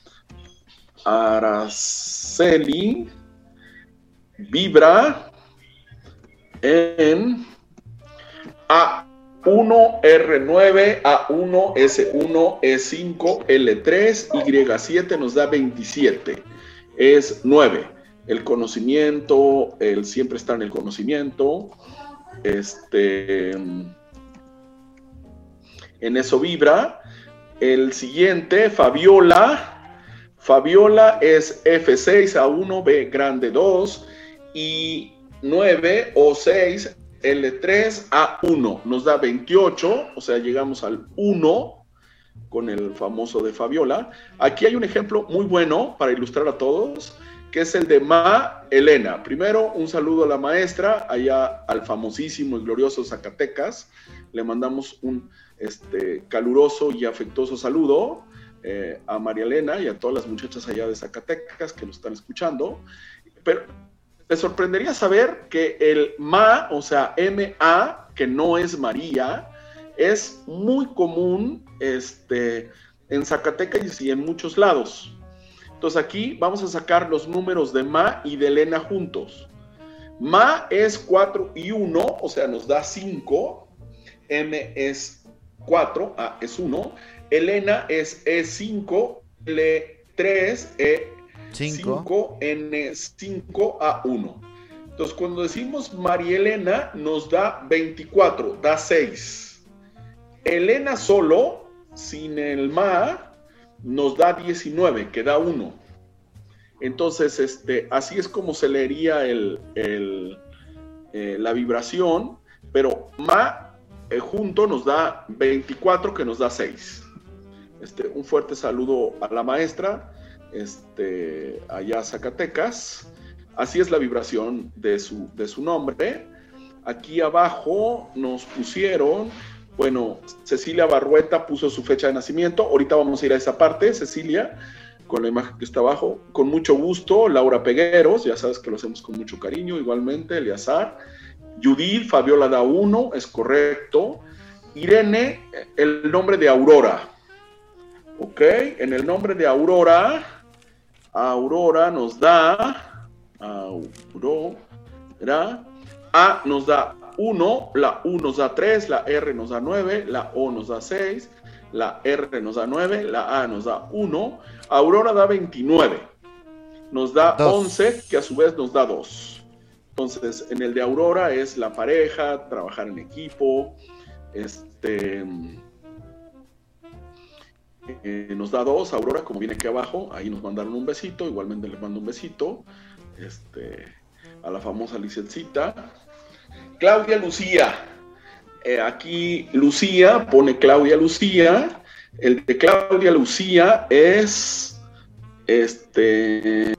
Araceli vibra en A uno R nueve A uno S uno E cinco L tres Y siete nos da veintisiete, es nueve. El conocimiento, el siempre está en el conocimiento, este, en eso vibra. El siguiente, Fabiola, Fabiola es F seis A uno B grande dos y nueve o seis L tres A uno nos da veintiocho, o sea, llegamos al uno con el famoso de Fabiola. Aquí hay un ejemplo muy bueno para ilustrar a todos, que es el de Ma Elena. Primero, un saludo a la maestra, allá al famosísimo y glorioso Zacatecas. Le mandamos un este, caluroso y afectuoso saludo eh, a María Elena y a todas las muchachas allá de Zacatecas que nos están escuchando. Pero te sorprendería saber que el Ma, o sea, M A, que no es María, es muy común este, en Zacatecas y en muchos lados. Entonces aquí vamos a sacar los números de Ma y de Elena juntos. Ma es cuatro y uno, o sea, nos da cinco. M es cuatro, A es uno. Elena es E cinco, L tres, E cinco, N cinco A uno. Entonces, cuando decimos María Elena, nos da veinticuatro, da seis. Elena solo, sin el Ma, nos da diecinueve, que da uno. Entonces, este, así es como se leería el, el, eh, la vibración, pero Ma eh, junto nos da veinticuatro, que nos da seis. Este, un fuerte saludo a la maestra. Este, allá Zacatecas. Así es la vibración de su, de su nombre. Aquí abajo nos pusieron, bueno, Cecilia Barrueta puso su fecha de nacimiento. Ahorita vamos a ir a esa parte, Cecilia, con la imagen que está abajo. Con mucho gusto, Laura Pegueros, ya sabes que lo hacemos con mucho cariño, igualmente, Eleazar. Judith, Fabiola da uno, es correcto. Irene, el nombre de Aurora. Ok, en el nombre de Aurora... Aurora nos da, Aurora, A nos da uno, la U nos da tres, la R nos da nueve, la O nos da seis, la R nos da nueve, la A nos da uno, Aurora da veintinueve, nos da dos. once, que a su vez nos da dos. Entonces, en el de Aurora es la pareja, trabajar en equipo, este... Eh, nos da dos, Aurora, como viene aquí abajo, ahí nos mandaron un besito, igualmente les mando un besito, este, a la famosa Licencita. Claudia Lucía, eh, aquí Lucía pone Claudia Lucía. El de Claudia Lucía es este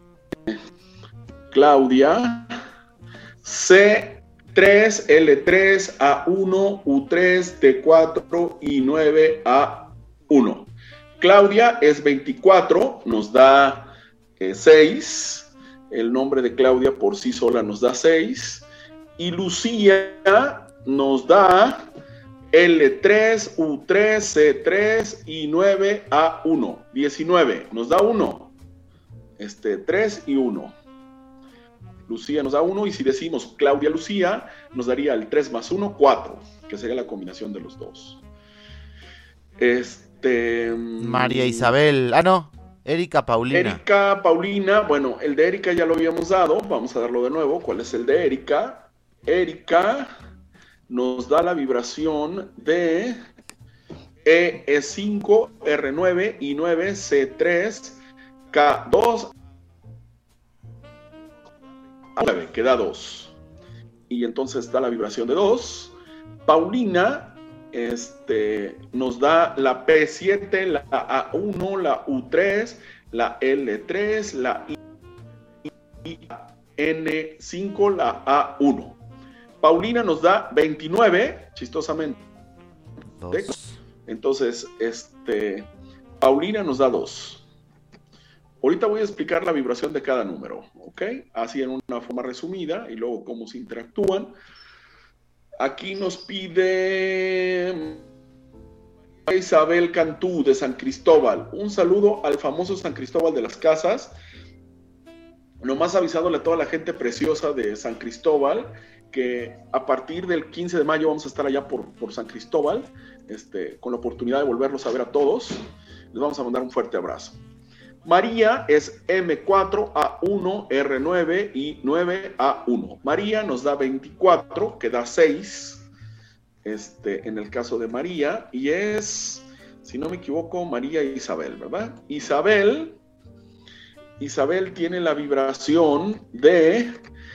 Claudia C tres, L tres, A uno, U tres, T cuatro y nueve, A uno. Claudia es veinticuatro, nos da eh, seis. El nombre de Claudia por sí sola nos da seis. Y Lucía nos da L tres, U tres, C tres y nueve, A uno. diecinueve, nos da uno. Este, tres y uno. Lucía nos da uno, y si decimos Claudia Lucía, nos daría el tres más uno, cuatro, que sería la combinación de los dos. Este... María Isabel, ah no, Erika Paulina. Erika Paulina, bueno, el de Erika ya lo habíamos dado, vamos a darlo de nuevo. ¿Cuál es el de Erika? Erika nos da la vibración de E cinco, R nueve, I nueve, C tres, K dos, nueve, que da dos. Y entonces da la vibración de dos. Paulina este, nos da la P siete, la A uno, la U tres, la L tres, la I, N cinco, la A uno. Paulina nos da veintinueve, chistosamente. Dos. Entonces, este, Paulina nos da dos. Ahorita voy a explicar la vibración de cada número, ¿ok? Así en una forma resumida y luego cómo se interactúan. Aquí nos pide Isabel Cantú de San Cristóbal. Un saludo al famoso San Cristóbal de las Casas. Nomás avisándole a toda la gente preciosa de San Cristóbal que a partir del quince de mayo vamos a estar allá por, por San Cristóbal, este, con la oportunidad de volverlos a ver a todos. Les vamos a mandar un fuerte abrazo. María es M cuatro, A uno, R nueve y nueve, A uno. María nos da veinticuatro, que da seis, este, en el caso de María, y es, si no me equivoco, María Isabel, ¿verdad? Isabel, Isabel tiene la vibración de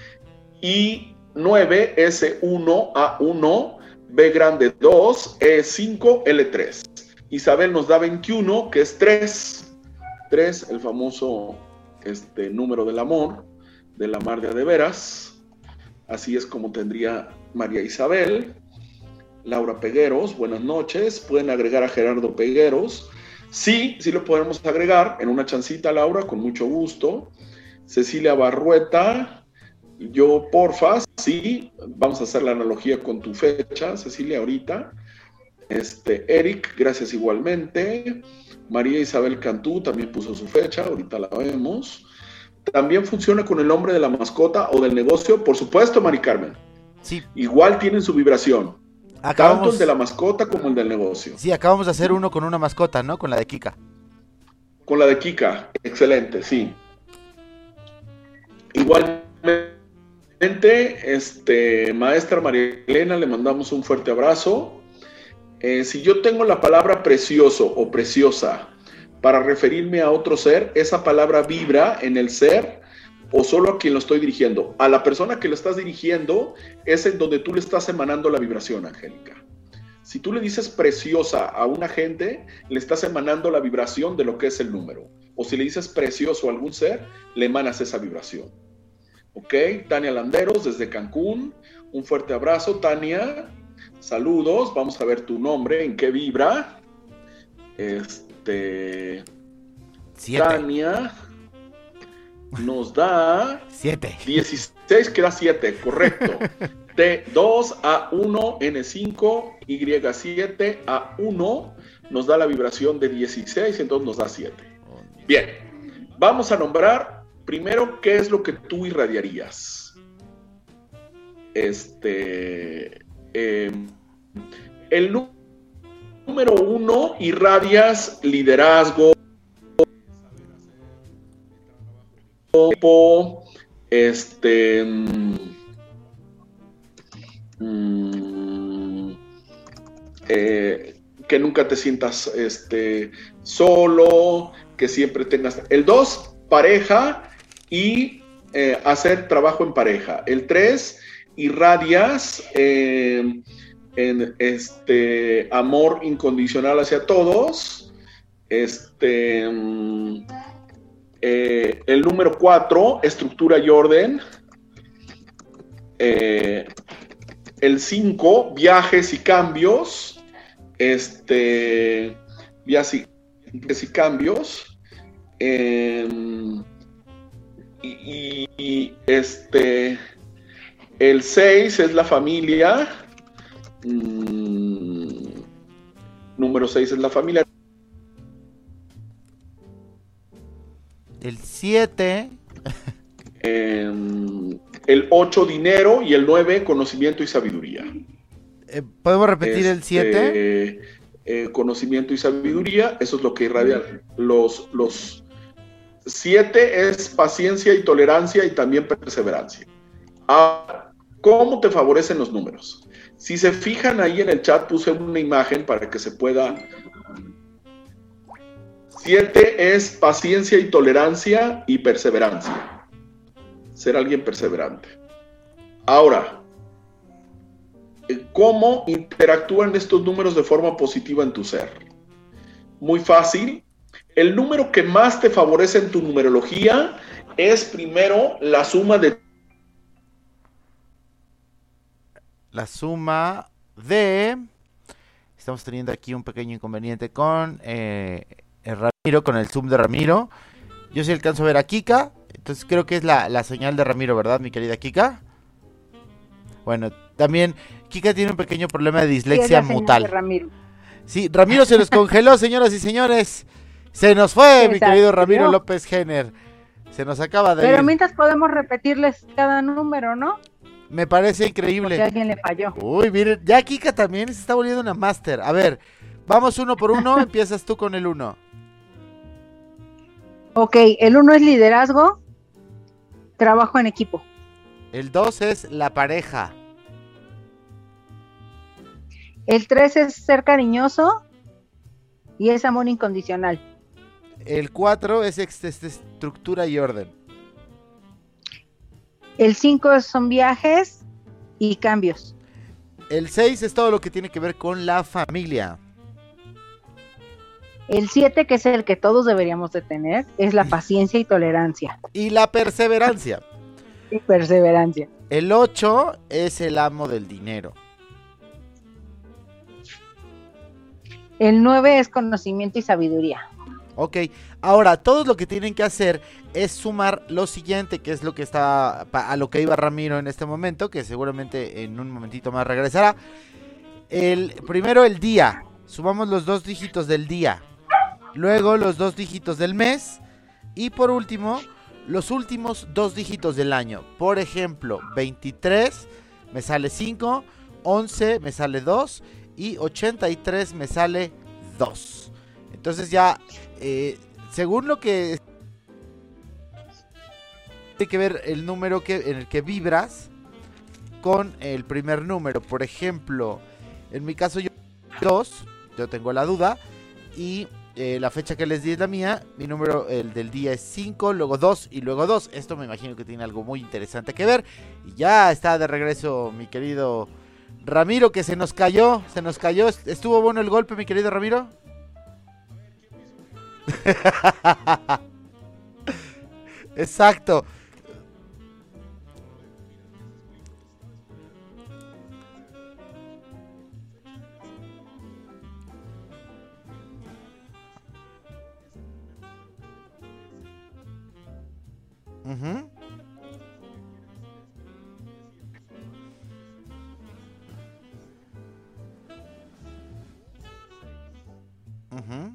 I nueve, S uno, A uno, B grande dos, E cinco, L tres. Isabel nos da veintiuno, que es tres. tres, el famoso este, número del amor, de la mar de a de veras. Así es como tendría María Isabel. Laura Pegueros, buenas noches. Pueden agregar a Gerardo Pegueros. Sí, sí lo podemos agregar en una chancita, Laura, con mucho gusto. Cecilia Barrueta, yo porfa, sí, vamos a hacer la analogía con tu fecha, Cecilia, ahorita. Este, Eric, gracias igualmente. María Isabel Cantú también puso su fecha, ahorita la vemos. También funciona con el nombre de la mascota o del negocio, por supuesto, Mari Carmen. Sí. Igual tienen su vibración. Acabamos... Tanto el de la mascota como el del negocio. Sí, acabamos de hacer uno con una mascota, ¿no? Con la de Kika. Con la de Kika, excelente, sí. Igualmente, este, maestra María Elena, le mandamos un fuerte abrazo. Eh, si yo tengo la palabra precioso o preciosa para referirme a otro ser, esa palabra vibra en el ser o solo a quien lo estoy dirigiendo. A la persona que lo estás dirigiendo es en donde tú le estás emanando la vibración, Angélica. Si tú le dices preciosa a una gente, le estás emanando la vibración de lo que es el número. O si le dices precioso a algún ser, le emanas esa vibración. ¿Ok? Tania Landeros desde Cancún, un fuerte abrazo, Tania. Saludos, vamos a ver tu nombre, en qué vibra. Este. Siete. Tania nos da. Siete. dieciséis, queda siete, correcto. T dos, A uno, N cinco, Y siete, A uno, nos da la vibración de dieciséis, entonces nos da siete. Bien, vamos a nombrar primero qué es lo que tú irradiarías. Este. Eh, el número uno, irradias liderazgo, este, mm, eh, que nunca te sientas este, solo, que siempre tengas. El dos, pareja y eh, hacer trabajo en pareja. El tres, irradias eh, en este amor incondicional hacia todos. Este, mm, eh, el número cuatro, estructura y orden. Eh, el cinco, viajes y cambios. Este, viajes y, viajes y cambios. Eh, y, y, y este, el seis es la familia. Mm, número seis es la familia. El siete. Eh, el ocho, dinero. Y el nueve, conocimiento y sabiduría. Eh, ¿Podemos repetir Este, el siete? Eh, conocimiento y sabiduría. Eso es lo que irradia. Los, los siete es paciencia y tolerancia y también perseverancia. Ahora, ¿cómo te favorecen los números? Si se fijan ahí en el chat, puse una imagen para que se pueda. Siete es paciencia y tolerancia y perseverancia. Ser alguien perseverante. Ahora, ¿cómo interactúan estos números de forma positiva en tu ser? Muy fácil. El número que más te favorece en tu numerología es primero la suma de... La suma de... Estamos teniendo aquí un pequeño inconveniente con eh, el Ramiro, con el zoom de Ramiro. Yo sí alcanzo a ver a Kika. Entonces creo que es la, la señal de Ramiro, ¿verdad, mi querida Kika? Bueno, también Kika tiene un pequeño problema de dislexia Sí, mutal. de Ramiro. Sí, Ramiro se nos congeló, señoras y señores. Se nos fue, Sí, mi exacto. querido Ramiro López Jenner. Se nos acaba de Pero ir. mientras podemos repetirles cada número, ¿no? Me parece Si increíble. a alguien le falló. Uy, miren, ya Kika también se está volviendo una máster. A ver, vamos uno por uno. Empiezas tú con el uno. Ok, el uno es liderazgo, trabajo en equipo. El dos es la pareja. El tres es ser cariñoso y es amor incondicional. El cuatro es ex- es estructura y orden. El cinco son viajes y cambios. El seis es todo lo que tiene que ver con la familia. El siete, que es el que todos deberíamos de tener, es la paciencia y tolerancia. Y la perseverancia. Y perseverancia. El ocho es el amo del dinero. El nueve es conocimiento y sabiduría. Ok, ahora todos lo que tienen que hacer es sumar lo siguiente, que es lo que está a lo que iba Ramiro en este momento, que seguramente en un momentito más regresará. El primero el día, sumamos los dos dígitos del día, luego los dos dígitos del mes y por último los últimos dos dígitos del año. Por ejemplo, veintitrés me sale cinco, once me sale dos y ochenta y tres me sale dos. Entonces ya, eh, según lo que tiene que ver el número que, en el que vibras con el primer número. Por ejemplo, en mi caso yo dos, yo tengo la duda, y eh, la fecha que les di es la mía. Mi número, el del día, es cinco, luego dos y luego dos. Esto me imagino que tiene algo muy interesante que ver. Y ya está de regreso mi querido Ramiro, que se nos cayó, se nos cayó. ¿Estuvo bueno el golpe, mi querido Ramiro? Exacto. Uh-huh. Uh-huh.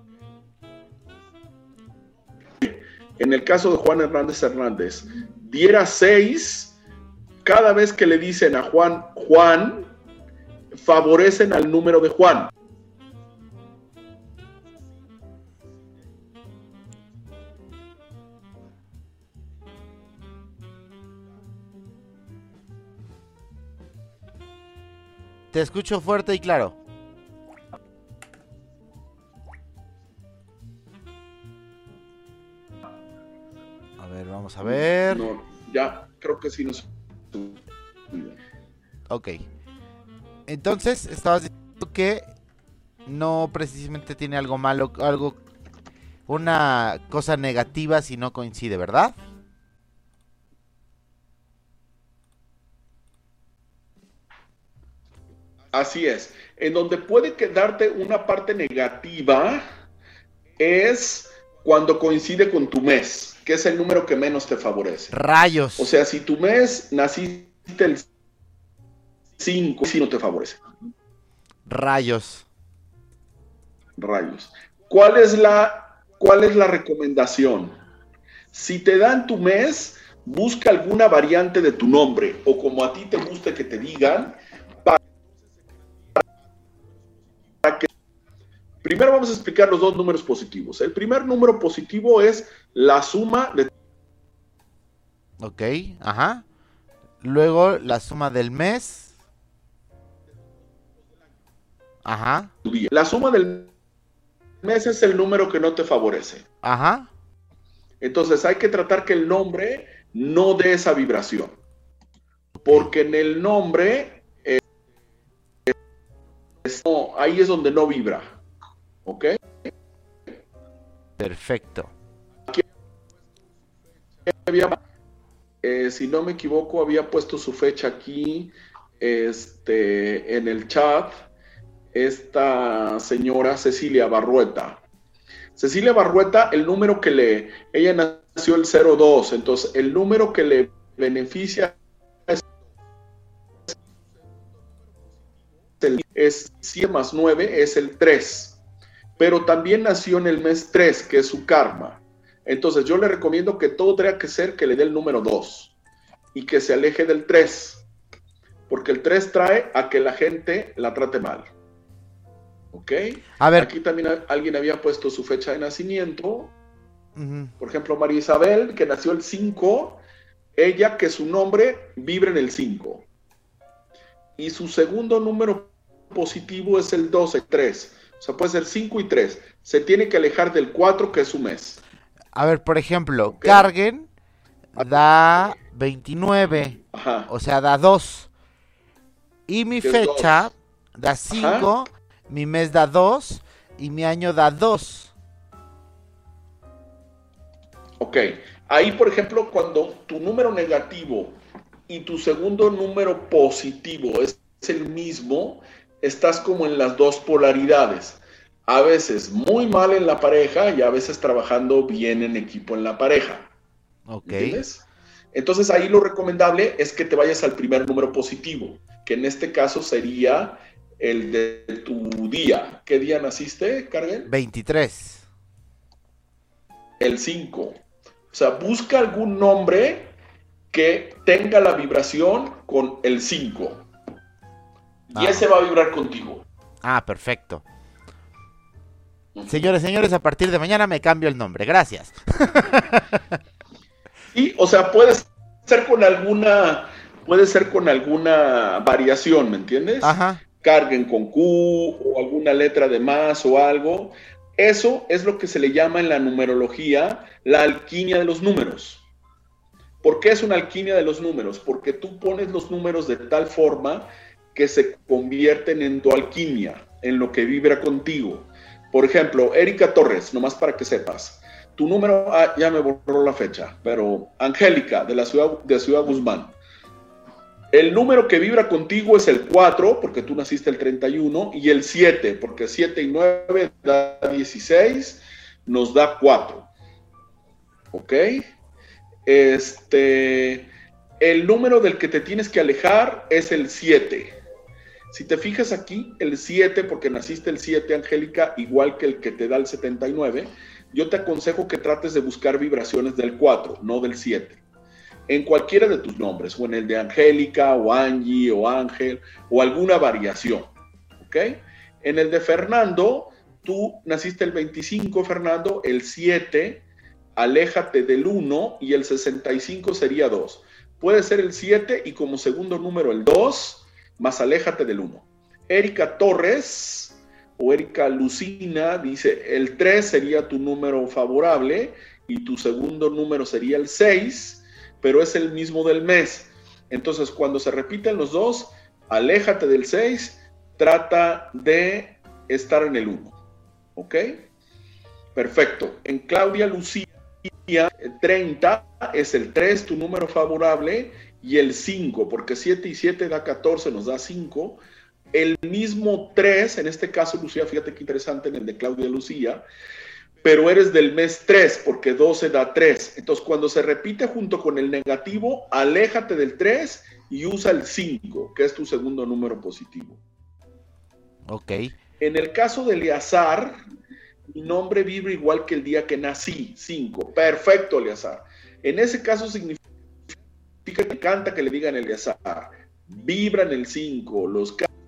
En el caso de Juan Hernández Hernández, diera seis, cada vez que le dicen a Juan, Juan, favorecen al número de Juan. Te escucho fuerte y claro. A ver, vamos a ver. No, ya, creo que sí nos... Ok. Entonces, estabas diciendo que no precisamente tiene algo malo, algo, una cosa negativa si no coincide, ¿verdad? Así es. En donde puede quedarte una parte negativa es cuando coincide con tu mes, que es el número que menos te favorece. Rayos. O sea, si tu mes naciste el cinco, sí no te favorece. Rayos. Rayos. ¿Cuál es la, cuál es la recomendación? Si te dan tu mes, busca alguna variante de tu nombre, o como a ti te guste que te digan, para que... Primero vamos a explicar los dos números positivos. El primer número positivo es la suma de... Ok, ajá. Luego la suma del mes. Ajá. La suma del mes es el número que no te favorece. Ajá. Entonces hay que tratar que el nombre no dé esa vibración. Porque en el nombre, eh, es, no, ahí es donde no vibra. ¿Ok? Perfecto. Aquí había, eh, si no me equivoco, había puesto su fecha aquí este, en el chat. Esta señora Cecilia Barrueta. Cecilia Barrueta, el número que le... Ella nació el cero dos, entonces el número que le beneficia es, es siete más nueve, es el tres. Pero también nació en el mes tres, que es su karma. Entonces yo le recomiendo que todo tenga que ser que le dé el número dos y que se aleje del tres. Porque el tres trae a que la gente la trate mal. ¿Ok? A ver. Aquí también a, alguien había puesto su fecha de nacimiento. Uh-huh. Por ejemplo, María Isabel, que nació el cinco, ella que su nombre vibra en el cinco. Y su segundo número positivo es el dos, el tres. O sea, puede ser cinco y tres. Se tiene que alejar del cuatro, que es su mes. A ver, por ejemplo, Okay. Carguen da veintinueve. Ajá. O sea, da dos. Y mi ¿Qué es fecha dos? da cinco. Mi mes da dos y mi año da dos. Ok, ahí por ejemplo, cuando tu número negativo y tu segundo número positivo es el mismo, estás como en las dos polaridades. A veces muy mal en la pareja y a veces trabajando bien en equipo en la pareja. Ok. ¿Entiendes? Entonces ahí lo recomendable es que te vayas al primer número positivo, que en este caso sería... el de tu día. ¿Qué día naciste, Carmen? veintitrés. El cinco. O sea, busca algún nombre que tenga la vibración con el cinco. Y ah. ese va a vibrar contigo. Ah, perfecto. Señores, señores, a partir de mañana me cambio el nombre. Gracias. Sí, o sea, puede ser con alguna, puede ser con alguna variación, ¿me entiendes? Ajá. Carguen con Q o alguna letra de más o algo. Eso es lo que se le llama en la numerología la alquimia de los números. ¿Por qué es una alquimia de los números? Porque tú pones los números de tal forma que se convierten en tu alquimia, en lo que vibra contigo. Por ejemplo, Erika Torres, nomás para que sepas. Tu número, ah, ya me borró la fecha, pero Angélica, de la ciudad de Ciudad Guzmán. El número que vibra contigo es el cuatro, porque tú naciste el treinta y uno, y el siete, porque siete y nueve da dieciséis, nos da cuatro. ¿Ok? Este, el número del que te tienes que alejar es el siete. Si te fijas aquí, el siete, porque naciste el siete, Angélica, igual que el que te da el setenta y nueve, yo te aconsejo que trates de buscar vibraciones del cuatro, no del siete. En cualquiera de tus nombres, o en el de Angélica, o Angie, o Ángel, o alguna variación, ¿ok? En el de Fernando, tú naciste el veinticinco, Fernando, el siete, aléjate del uno, y el sesenta y cinco sería dos. Puede ser el siete, y como segundo número el dos, más aléjate del uno. Erika Torres, o Erika Lucina, dice, el tres sería tu número favorable, y tu segundo número sería el seis, pero es el mismo del mes. Entonces, cuando se repiten los dos, aléjate del seis, trata de estar en el uno. ¿Ok? Perfecto. En Claudia Lucía, treinta es el tres, tu número favorable, y el cinco, porque siete y siete da catorce, nos da cinco. El mismo tres, en este caso, Lucía, fíjate qué interesante en el de Claudia Lucía, pero eres del mes tres, porque doce da tres. Entonces, cuando se repite junto con el negativo, aléjate del tres y usa el cinco, que es tu segundo número positivo. Ok. En el caso de Eleazar, mi nombre vibra igual que el día que nací, cinco. Perfecto, Eleazar. En ese caso significa que me encanta que le digan Eleazar. Vibra en el cinco. Los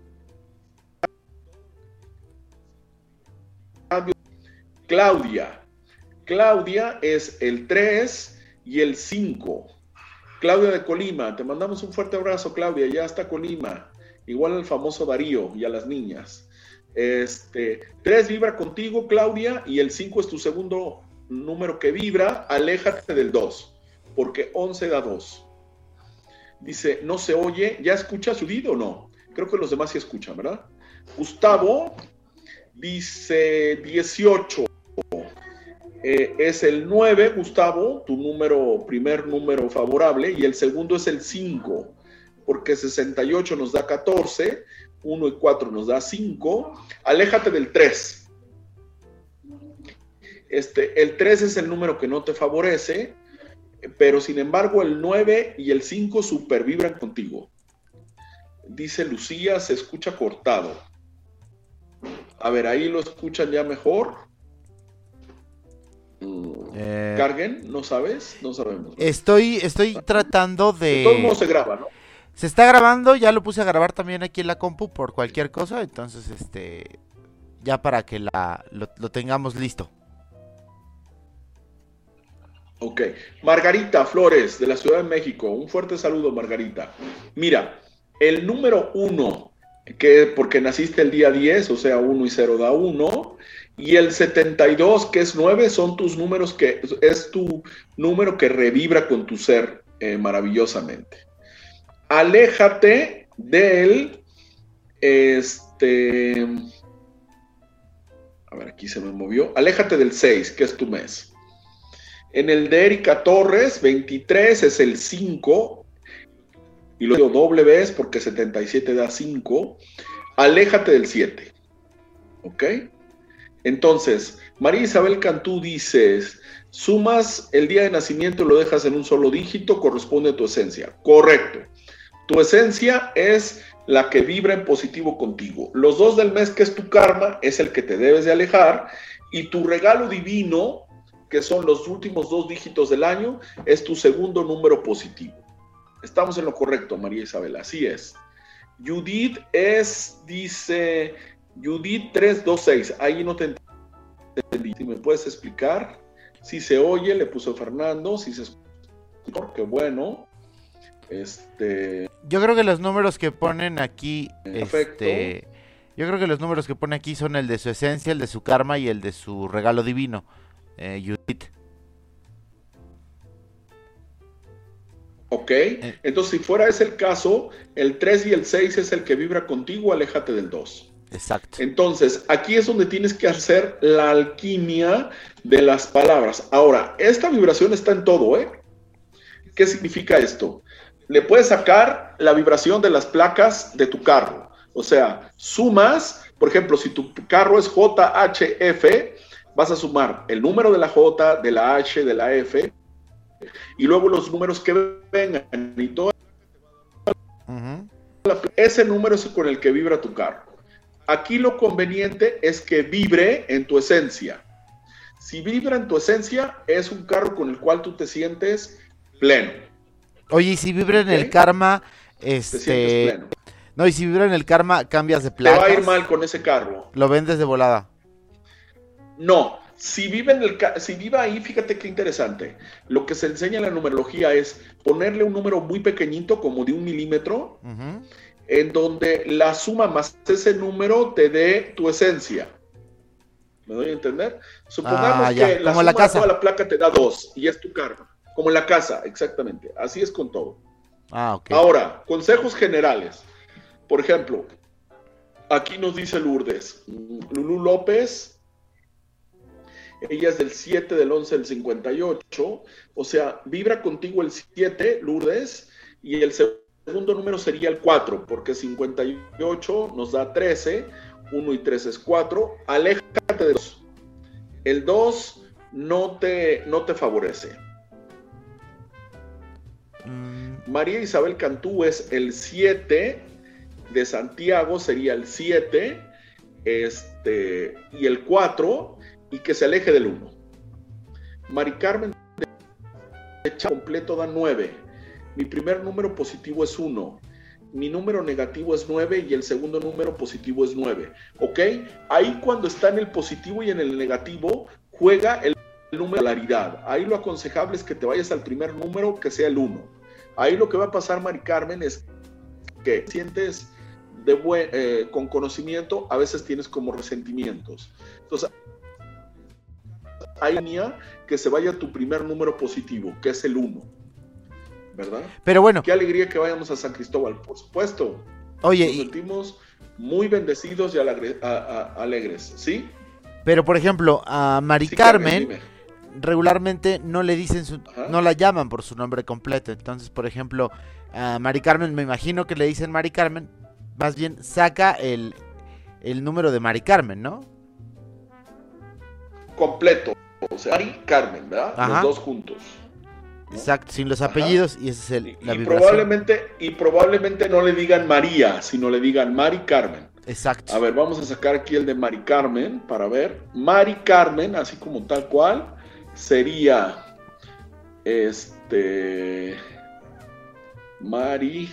cambios. Claudia. Claudia es el tres y el cinco. Claudia de Colima. Te mandamos un fuerte abrazo, Claudia. Ya está Colima. Igual al famoso Darío y a las niñas. Este, tres vibra contigo, Claudia, y el cinco es tu segundo número que vibra. Aléjate del dos, porque once da dos. Dice, no se oye. ¿Ya escucha Judith o no? Creo que los demás sí escuchan, ¿verdad? Gustavo dice dieciocho. Eh, es el nueve, Gustavo, tu número, primer número favorable, y el segundo es el cinco, porque sesenta y ocho nos da catorce. uno y cuatro nos da cinco. Aléjate del tres. Este, el tres es el número que no te favorece, pero sin embargo el nueve y el cinco supervibran contigo. Dice Lucía, se escucha cortado. A ver, ahí lo escuchan ya mejor. Eh, ¿Carguen? ¿No sabes? No sabemos. Estoy, estoy tratando de... De todos modos se graba, ¿no? Se está grabando, ya lo puse a grabar también aquí en la compu por cualquier cosa, entonces este ya para que la lo, lo tengamos listo. Ok. Margarita Flores, de la Ciudad de México. Un fuerte saludo, Margarita. Mira, el número uno, que porque naciste el día diez, o sea, uno y cero da uno, y el setenta y dos, que es nueve, son tus números que es tu número que revibra con tu ser eh, maravillosamente. Aléjate del, este, a ver, aquí se me movió, aléjate del seis, que es tu mes. En el de Erika Torres, veintitrés es el cinco, y lo digo doble vez porque setenta y siete da cinco, aléjate del siete, ¿ok? Entonces, María Isabel Cantú dices, sumas el día de nacimiento y lo dejas en un solo dígito, corresponde a tu esencia, correcto. Tu esencia es la que vibra en positivo contigo. Los dos del mes, que es tu karma, es el que te debes de alejar. Y tu regalo divino, que son los últimos dos dígitos del año, es tu segundo número positivo. Estamos en lo correcto, María Isabel, así es. Judith es, dice, Judith tres dos seis. Ahí no te entendí. Si me puedes explicar. Si se oye, le puso Fernando. Si se escucha, qué bueno. Este... Yo creo que los números que ponen aquí, este, yo creo que los números que pone aquí son el de su esencia, el de su karma y el de su regalo divino, eh, Judith. Ok, entonces si fuera ese el caso, el tres y el seis es el que vibra contigo, aléjate del dos. Exacto. Entonces, aquí es donde tienes que hacer la alquimia de las palabras. Ahora, esta vibración está en todo, ¿eh? ¿Qué significa esto? Le puedes sacar la vibración de las placas de tu carro. O sea, sumas, por ejemplo, si tu carro es J H F, vas a sumar el número de la J, de la H, de la F, y luego los números que vengan. Y todo. Uh-huh. Ese número es con el que vibra tu carro. Aquí lo conveniente es que vibre en tu esencia. Si vibra en tu esencia, es un carro con el cual tú te sientes pleno. Oye, y si vibra en ¿Okay? el karma, este... No, y si vibra en el karma, cambias de placas. Te va a ir mal con ese carro. Lo vendes de volada. No, si vive, en el, si vive ahí, fíjate qué interesante. Lo que se enseña en la numerología es ponerle un número muy pequeñito, como de un milímetro, uh-huh. en donde la suma más ese número te dé tu esencia. ¿Me doy a entender? Supongamos ah, que la suma la casa. de toda la placa te da dos, y es tu karma. Como en la casa, exactamente. Así es con todo. Ah, ok. Ahora, consejos generales. Por ejemplo, aquí nos dice Lourdes, Lulú López, ella es del siete, del once, del cincuenta y ocho, o sea, vibra contigo el siete, Lourdes, y el segundo número sería el cuatro, porque cincuenta y ocho nos da trece, uno y tres es cuatro, aléjate de dos. El dos no te, no te favorece. Mm. María Isabel Cantú es el siete, de Santiago sería el siete, este, y el cuatro, y que se aleje del uno. Mari Carmen de Cha completo da nueve. Mi primer número positivo es uno. Mi número negativo es nueve y el segundo número positivo es nueve. ¿Ok? Ahí cuando está en el positivo y en el negativo, juega el número de polaridad. Ahí lo aconsejable es que te vayas al primer número, que sea el uno. Ahí lo que va a pasar, Mari Carmen, es que sientes de buen, eh, con conocimiento, a veces tienes como resentimientos. Entonces, hay mía que se vaya a tu primer número positivo, que es el uno. ¿Verdad? Pero bueno. Qué alegría que vayamos a San Cristóbal, por supuesto. Oye, nos sentimos muy bendecidos y alegre, a, a, alegres, ¿sí? Pero por ejemplo, a Mari sí, Carmen, Carmen regularmente no le dicen su, no la llaman por su nombre completo. Entonces, por ejemplo, a Mari Carmen, me imagino que le dicen Mari Carmen, más bien saca el, el número de Mari Carmen, ¿no? Completo, o sea, Mari Carmen, ¿verdad? Ajá. Los dos juntos. ¿no? Exacto, sin los apellidos. Ajá. Y ese es el, la y vibración. Probablemente, y probablemente no le digan María, sino le digan Mari Carmen. Exacto. A ver, vamos a sacar aquí el de Mari Carmen para ver. Mari Carmen, así como tal cual, sería este Mari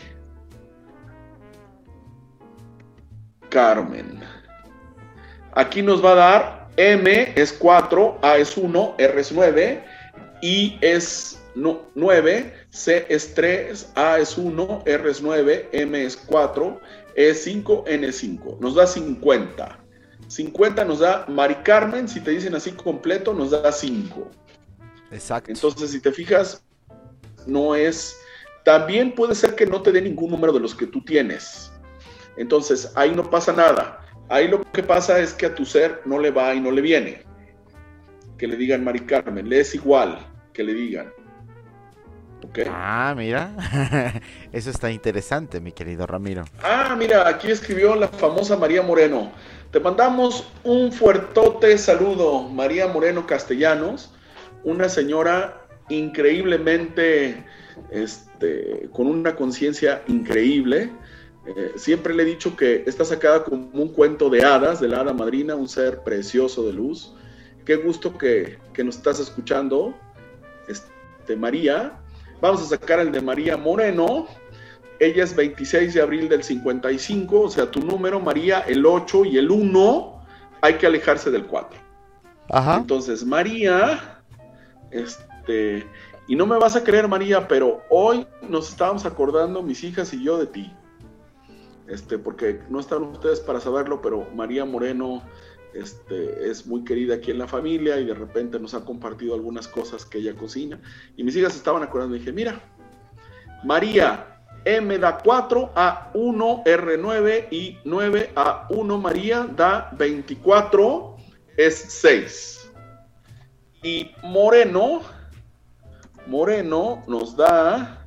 Carmen. Aquí nos va a dar M es cuatro, A es uno, R es nueve, I es nueve, C es tres, A es uno, R es nueve, M es cuatro, E es cinco, N es cinco. Nos da cincuenta. cincuenta nos da Mari Carmen, si te dicen así completo, nos da cinco. Exacto. Entonces, si te fijas, no es... También puede ser que no te dé ningún número de los que tú tienes. Entonces, ahí no pasa nada. Ahí lo que pasa es que a tu ser no le va y no le viene. Que le digan Mari Carmen, le es igual que le digan. ¿Okay? Ah, mira. Eso está interesante, mi querido Ramiro. Ah, mira, aquí escribió la famosa María Moreno. Te mandamos un fuertote saludo, María Moreno Castellanos, una señora increíblemente, este, con una conciencia increíble. Eh, siempre le he dicho que está sacada como un cuento de hadas, de la hada madrina, un ser precioso de luz. Qué gusto que, que nos estás escuchando, este, María. Vamos a sacar el de María Moreno. Ella es veintiséis de abril del cincuenta y cinco, o sea, tu número, María, el ocho y el uno, hay que alejarse del cuatro. Ajá. Entonces, María, este, y no me vas a creer, María, pero hoy nos estábamos acordando, mis hijas y yo, de ti. Este, porque no están ustedes para saberlo, pero María Moreno este, es muy querida aquí en la familia y de repente nos ha compartido algunas cosas que ella cocina. Y mis hijas estaban acordando y dije, mira, María, M da cuatro, A uno, R nueve y nueve A uno, María da veinticuatro, es seis. Y Moreno, Moreno nos da,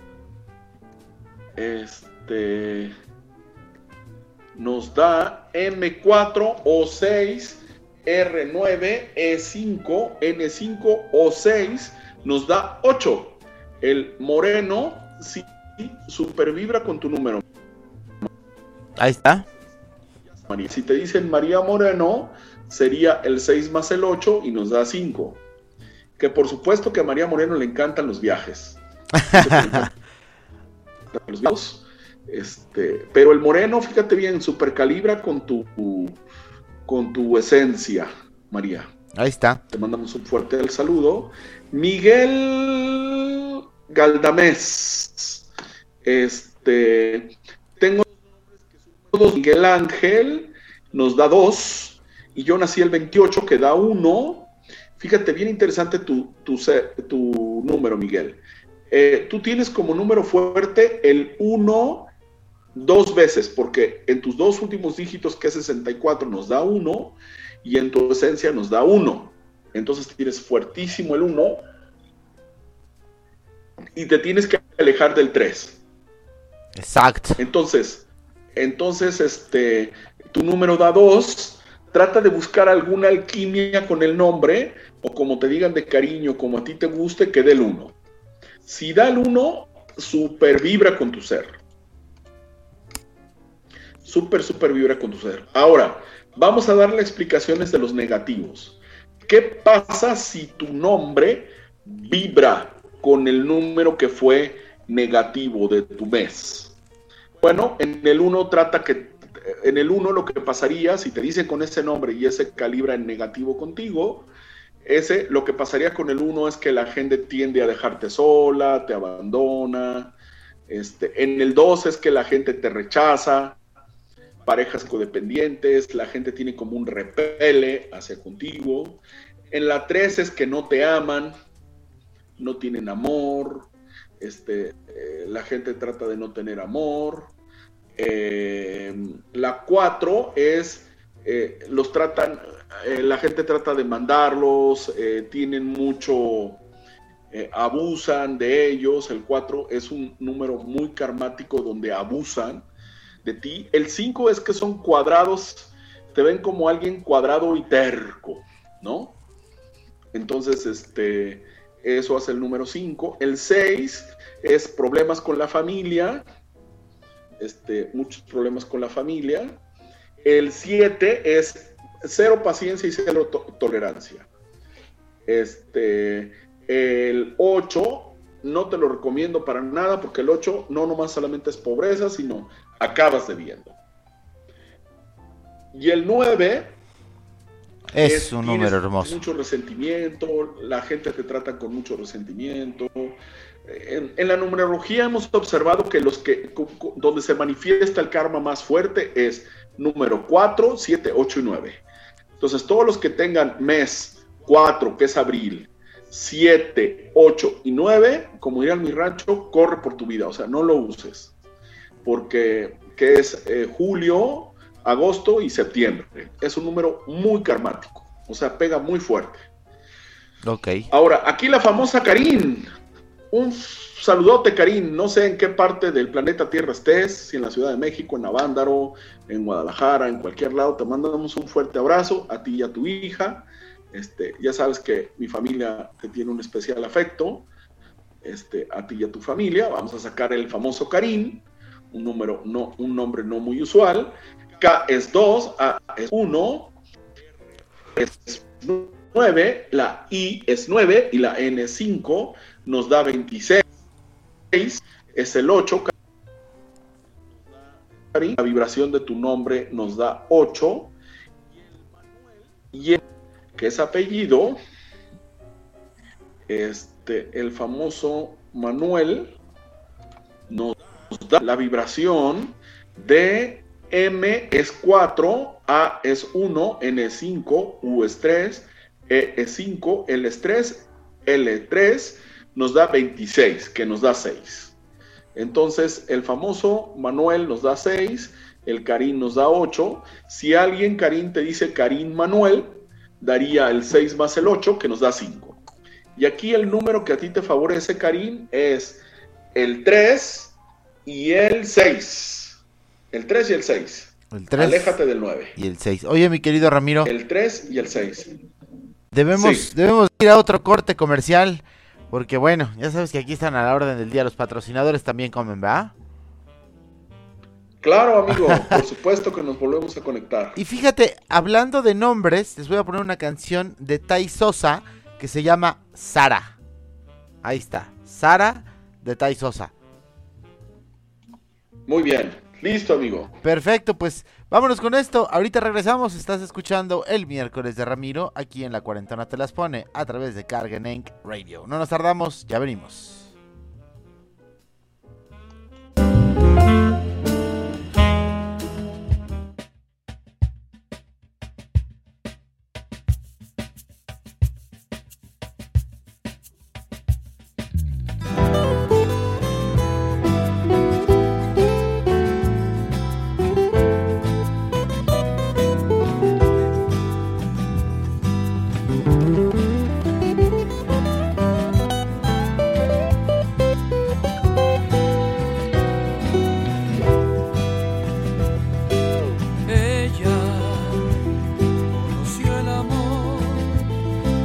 este... nos da M cuatro O seis, R nueve, E cinco, N cinco O seis, nos da ocho. El Moreno sí supervibra con tu número. Ahí está. María. Si te dicen María Moreno, sería el seis más el ocho y nos da cinco. Que por supuesto que a María Moreno le encantan los viajes. Los viajes. Este, pero el Moreno, fíjate bien, supercalibra con tu, con tu esencia, María. Ahí está. Te mandamos un fuerte saludo. Miguel Galdamés. Este, tengo dos. Miguel Ángel nos da dos. Y yo nací el veintiocho, que da uno. Fíjate, bien interesante tu, tu, tu número, Miguel. Eh, tú tienes como número fuerte el uno dos veces, porque en tus dos últimos dígitos, que es sesenta y cuatro, nos da uno, y en tu esencia nos da uno. Entonces tienes fuertísimo el uno, y te tienes que alejar del tres. Exacto. Entonces, entonces este, tu número da dos, trata de buscar alguna alquimia con el nombre, o como te digan de cariño, como a ti te guste, que dé el uno. Si da el uno, super vibra con tu ser. Super, super vibra con tu ser. Ahora, vamos a darle explicaciones de los negativos. ¿Qué pasa si tu nombre vibra con el número que fue negativo de tu mes? Bueno, en el uno trata que, en el uno lo que pasaría, si te dicen con ese nombre y ese calibra en negativo contigo, ese, lo que pasaría con el uno es que la gente tiende a dejarte sola, te abandona. Este, en el dos es que la gente te rechaza, parejas codependientes, la gente tiene como un repele hacia contigo. En la tres es que no te aman, no tienen amor, este, eh, la gente trata de no tener amor. Eh, la cuatro es, eh, los tratan, eh, la gente trata de mandarlos, eh, tienen mucho, eh, abusan de ellos. El cuatro es un número muy karmático donde abusan de ti. El cinco es que son cuadrados, te ven como alguien cuadrado y terco, ¿no? Entonces, este, eso hace el número cinco. El seis es problemas con la familia, este, muchos problemas con la familia. El siete es cero paciencia y cero to- tolerancia. Este, el ocho no te lo recomiendo para nada, porque el ocho no nomás solamente es pobreza, sino acabas debiendo. Y el nueve es, es un número hermoso. Mucho resentimiento, la gente te trata con mucho resentimiento. En, en la numerología hemos observado que los que donde se manifiesta el karma más fuerte es número cuatro, siete, ocho y nueve. Entonces, todos los que tengan mes cuatro, que es abril, siete, ocho y nueve, como diría en mi rancho, corre por tu vida, o sea, no lo uses. Porque que es eh, julio, agosto y septiembre. Es un número muy karmático, o sea, pega muy fuerte. Ok. Ahora, aquí la famosa Karin. Un saludote, Karin. No sé en qué parte del planeta Tierra estés, si en la Ciudad de México, en Avándaro, en Guadalajara, en cualquier lado. Te mandamos un fuerte abrazo a ti y a tu hija. Este, ya sabes que mi familia te tiene un especial afecto. Este, a ti y a tu familia. Vamos a sacar el famoso Karin. Un número, no, un nombre no muy usual. K es dos, A es uno, es nueve, la I es nueve y la N es cinco, nos da veintiséis, es el ocho, la vibración de tu nombre nos da ocho, y el, que es apellido, este, el famoso Manuel, nos da la vibración de M es cuatro, A es uno, N es cinco, U es tres, E es cinco, L es tres, L tres, nos da veintiséis, que nos da seis. Entonces, el famoso Manuel nos da seis, el Karin nos da ocho. Si alguien, Karin, te dice Karin Manuel, daría el seis más el ocho, que nos da cinco. Y aquí el número que a ti te favorece, Karin, es el tres y el seis. El tres y el seis. El tres Aléjate del nueve. Y el seis. Oye, mi querido Ramiro. El tres y el seis. Debemos, sí. debemos ir a otro corte comercial. Porque bueno, ya sabes que aquí están a la orden del día. Los patrocinadores también comen, ¿verdad? Claro, amigo. Por supuesto que nos volvemos a conectar. Y fíjate, hablando de nombres, les voy a poner una canción de Tai Sosa que se llama Sara. Ahí está. Sara de Tai Sosa. Muy bien. Listo, amigo. Perfecto, pues vámonos con esto. Ahorita regresamos. Estás escuchando el miércoles de Ramiro. Aquí en La Cuarentona Te Las Pone a través de Cargen Radio. No nos tardamos, ya venimos.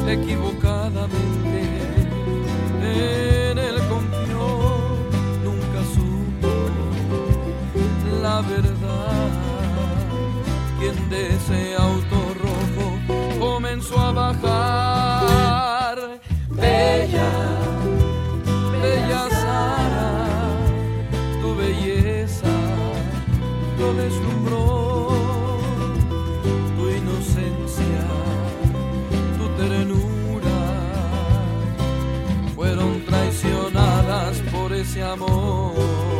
equivocadamente en él confió, nunca supo la verdad. Quien de ese auto rojo comenzó a bajar. Bella, bella Sara, tu belleza lo deslumbró, tu inocencia, tu ternura fueron traicionadas por ese amor.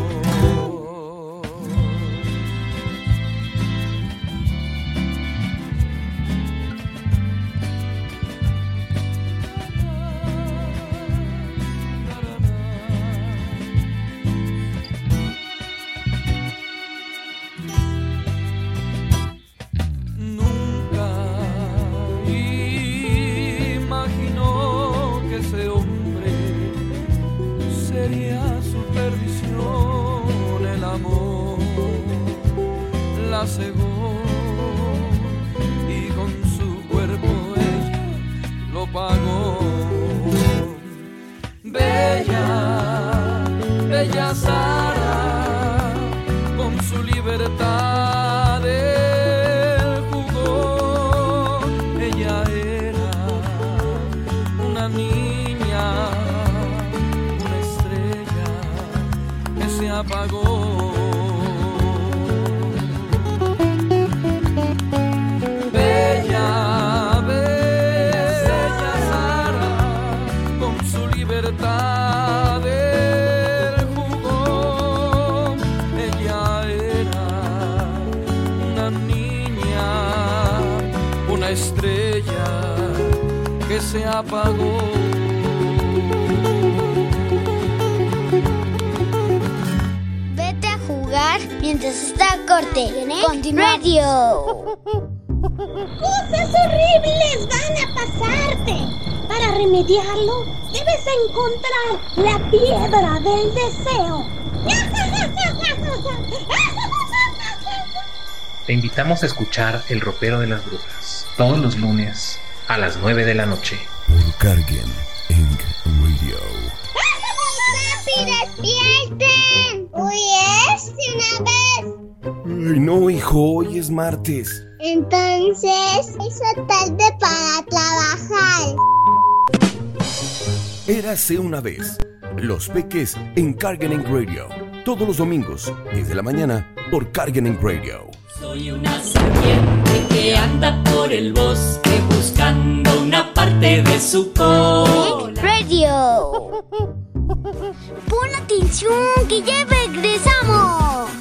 La cegó y con su cuerpo ella lo pagó. Bella, bella Sara, con su libertad él jugó. Ella era una niña, una estrella que se apagó. Él jugó, ella era una niña, una estrella que se apagó. Vete a jugar mientras está corte. Continúa. Radio. Cosas horribles van a pasarte. Para remediarlo, debes encontrar la piedra del deseo. Te invitamos a escuchar El Ropero de las Brujas, todos los lunes a las nueve de la noche. Por Cargen Inc Radio. ¡Papi, despierten! Hoy es una vez. Ay, no, hijo, hoy es martes. Entonces, hizo tarde para trabajar. Érase una vez. Los Peques en Cargen Inc Radio. Todos los domingos, diez de la mañana, por Cargen Inc Radio. Soy una serpiente que anda por el bosque buscando una parte de su cola. Radio. Pon atención que ya regresamos.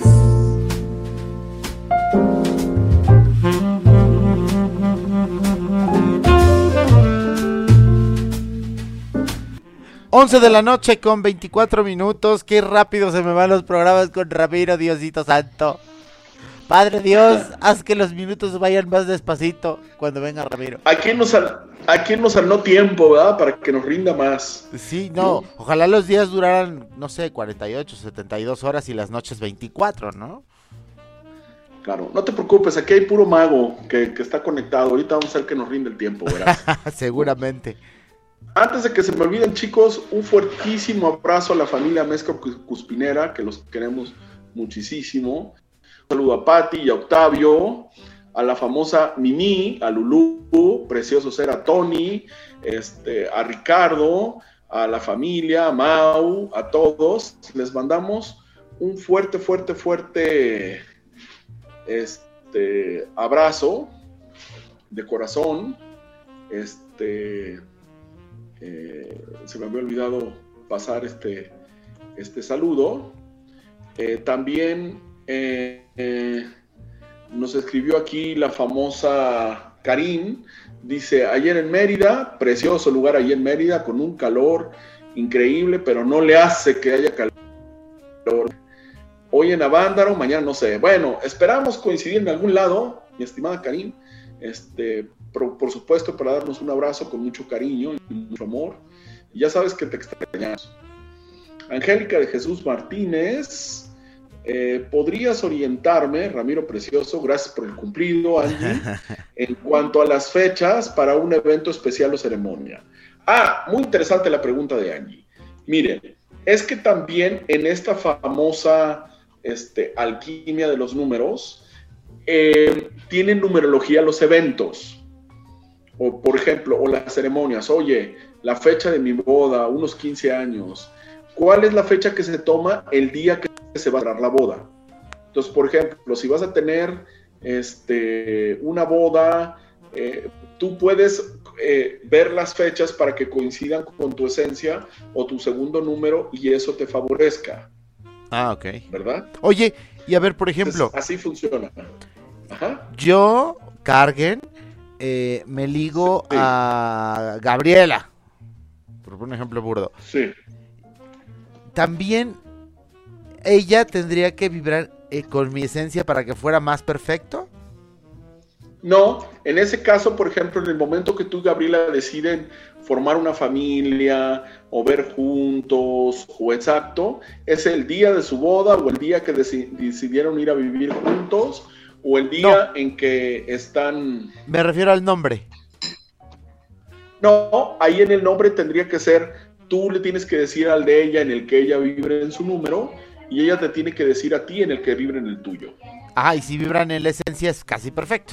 once de la noche con veinticuatro minutos. Qué rápido se me van los programas con Ramiro, Diosito Santo. Padre Dios, haz que los minutos vayan más despacito cuando venga Ramiro. ¿A quién nos, al, a quién nos al no tiempo, verdad? Para que nos rinda más. Sí, no, ojalá los días duraran, no sé, cuarenta y ocho, setenta y dos horas y las noches veinticuatro, ¿no? Claro, no te preocupes, aquí hay puro mago que, que está conectado. Ahorita vamos a hacer que nos rinde el tiempo, verás. Seguramente. Antes de que se me olviden, chicos, un fuertísimo abrazo a la familia Mezco Cuspinera, que los queremos muchísimo. Un saludo a Pati y a Octavio, a la famosa Mimi, a Lulú, precioso ser a Tony, este, a Ricardo, a la familia, a Mau, a todos. Les mandamos un fuerte, fuerte, fuerte este, abrazo de corazón. Este... Eh, se me había olvidado pasar este, este saludo. Eh, también eh, eh, nos escribió aquí la famosa Karin. Dice, ayer en Mérida, precioso lugar allí en Mérida, con un calor increíble, pero no le hace que haya calor. Hoy en Avándaro, mañana no sé. Bueno, esperamos coincidir en algún lado, mi estimada Karin. Este... Por, por supuesto, para darnos un abrazo con mucho cariño y mucho amor. Y ya sabes que te extrañamos. Angélica de Jesús Martínez eh, ¿podrías orientarme, Ramiro Precioso, gracias por el cumplido, Angie, en cuanto a las fechas para un evento especial o ceremonia? Ah, muy interesante la pregunta de Angie. Miren, es que también en esta famosa este, alquimia de los números, eh, tienen numerología los eventos. O, por ejemplo, o las ceremonias. Oye, la fecha de mi boda, unos quince años. ¿Cuál es la fecha que se toma el día que se va a dar la boda? Entonces, por ejemplo, si vas a tener este, una boda, eh, tú puedes eh, ver las fechas para que coincidan con tu esencia o tu segundo número y eso te favorezca. Ah, ok. ¿Verdad? Oye, y a ver, por ejemplo. Entonces, así funciona. Ajá. Yo, Carguen, eh, me ligo sí. a Gabriela. Por un ejemplo burdo. Sí. También ella tendría que vibrar eh, con mi esencia para que fuera más perfecto. No, en ese caso, por ejemplo, en el momento que tú y Gabriela deciden formar una familia o ver juntos o exacto, es el día de su boda o el día que deci- decidieron ir a vivir juntos o el día no. en que están... Me refiero al nombre. No, ahí en el nombre tendría que ser, tú le tienes que decir al de ella en el que ella vibre en su número y ella te tiene que decir a ti en el que vibre en el tuyo. Ah, y si vibran en la esencia es casi perfecto.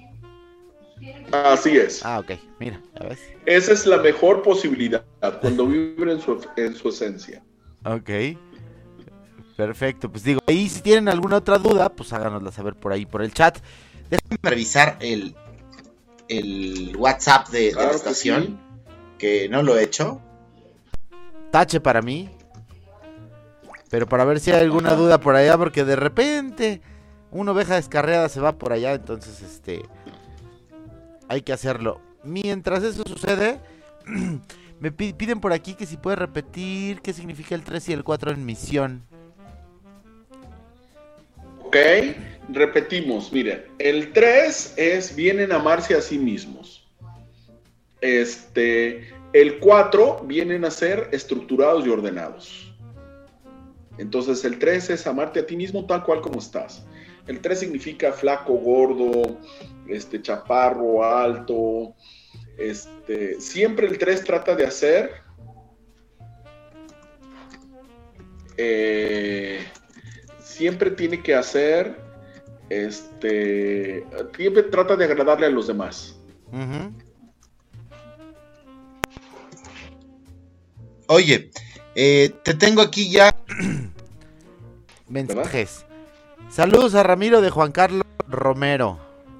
Así es. Ah, ok, mira, ya ves. Esa es la mejor posibilidad, cuando vibra en su, en su esencia. Ok, perfecto, pues digo, ahí si tienen alguna otra duda, pues háganosla saber por ahí, por el chat. Déjenme revisar el, el WhatsApp de, claro de la estación, que, sí. que no lo he hecho. Tache para mí. Pero para ver si hay alguna Ajá. duda por allá, porque de repente una oveja descarriada se va por allá, entonces este... hay que hacerlo. Mientras eso sucede, me piden por aquí que si puede repetir qué significa el tres y el cuatro en misión. Ok, repetimos, miren, el tres es vienen a amarse a sí mismos. Este, el cuatro vienen a ser estructurados y ordenados. Entonces el tres es amarte a ti mismo tal cual como estás. El tres significa flaco, gordo, este, chaparro, alto. Este, siempre el tres trata de hacer eh, siempre tiene que hacer este, siempre trata de agradarle a los demás. Uh-huh. Oye, eh, te tengo aquí ya mensajes. Saludos a Ramiro de Juan Carlos Romero.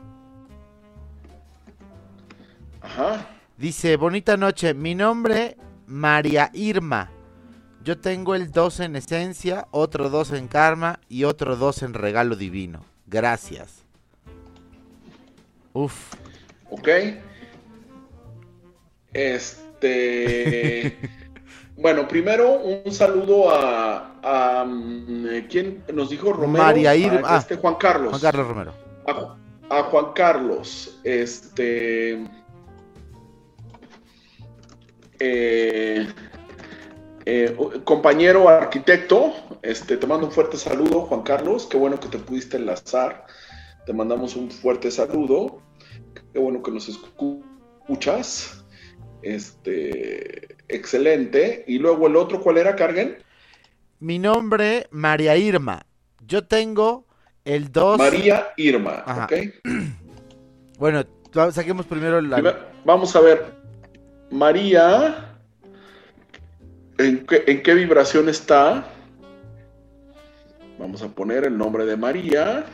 Ajá. Dice, bonita noche, mi nombre María Irma. Yo tengo el dos en esencia, otro dos en karma y otro dos en regalo divino. Gracias. Uf. Ok. Este... Bueno, primero un saludo a, a ¿quién nos dijo? Romero. María Irma. A este Juan Carlos. Juan Carlos Romero. A, a Juan Carlos, este, eh, eh, compañero arquitecto, este, te mando un fuerte saludo, Juan Carlos. Qué bueno que te pudiste enlazar. Te mandamos un fuerte saludo. Qué bueno que nos escuchas. Este, excelente. Y luego el otro, ¿cuál era, Carguen? Mi nombre, María Irma. Yo tengo el dos. María Irma, Ajá. ok. Bueno, saquemos primero la... Vamos a ver. María, ¿en qué, en qué vibración está? Vamos a poner el nombre de María.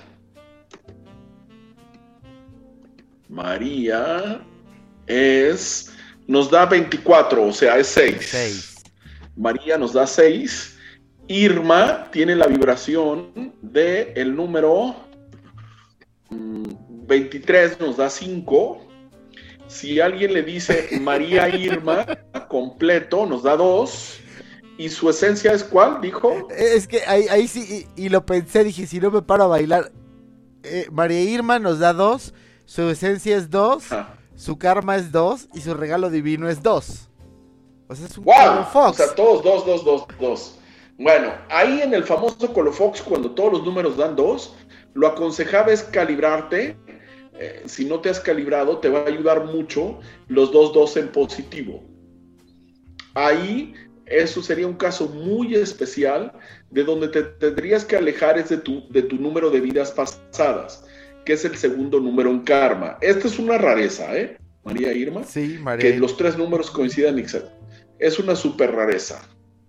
María es... Nos da veinticuatro, o sea, es seis. María nos da seis. Irma tiene la vibración de el número mmm, veintitrés, nos da cinco. Si alguien le dice María Irma completo, nos da dos. ¿Y su esencia es cuál, dijo? Es que ahí, ahí sí, y, y lo pensé, dije, si no me paro a bailar. Eh, María Irma nos da dos, su esencia es dos. Ah. Su karma es dos y su regalo divino es dos. O sea, es un wow. Fox. O sea, todos dos, dos, dos, dos. Bueno, ahí en el famoso Colofox, cuando todos los números dan dos, lo aconsejable es calibrarte. Eh, si no te has calibrado, te va a ayudar mucho los dos dos en positivo. Ahí, eso sería un caso muy especial de donde te tendrías que alejar es de tu, de tu número de vidas pasadas, que es el segundo número en karma. Esta es una rareza, ¿eh? María Irma. Sí, María Que Irma. los tres números coincidan exacto. Es una super rareza.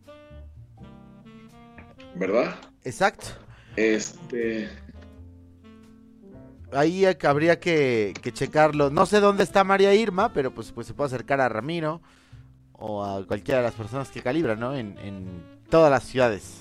¿Verdad? Exacto. Este... Ahí habría que, que checarlo. No sé dónde está María Irma, pero pues, pues se puede acercar a Ramiro o a cualquiera de las personas que calibran, ¿no? En, en todas las ciudades.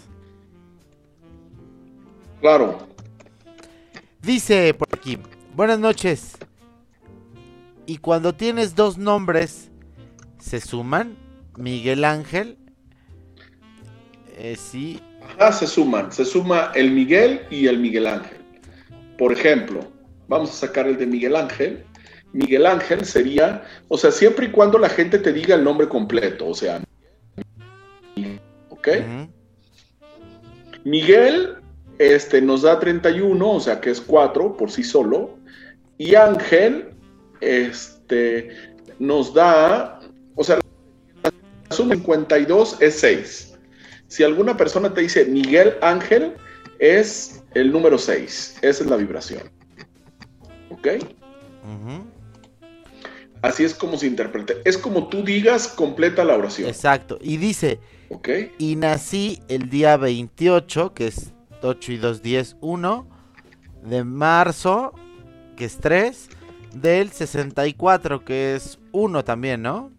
Claro. Dice por aquí, buenas noches. Y cuando tienes dos nombres, ¿se suman? Miguel Ángel. Eh, sí. Ajá, se suman. Se suma el Miguel y el Miguel Ángel. Por ejemplo, vamos a sacar el de Miguel Ángel. Miguel Ángel sería, o sea, siempre y cuando la gente te diga el nombre completo, o sea, ¿ok? Uh-huh. Miguel este, nos da treinta y uno, o sea que es cuatro por sí solo, y Ángel este, nos da, o sea, la suma cincuenta y dos es seis. Si alguna persona te dice Miguel Ángel, es el número seis, esa es la vibración. ¿Ok? Uh-huh. Así es como se interpreta. Es como tú digas, completa la oración. Exacto. Y dice, okay. Y nací el día veintiocho, que es ocho y dos, diez, uno, de marzo, que es tres, del sesenta y cuatro, que es uno también, ¿no?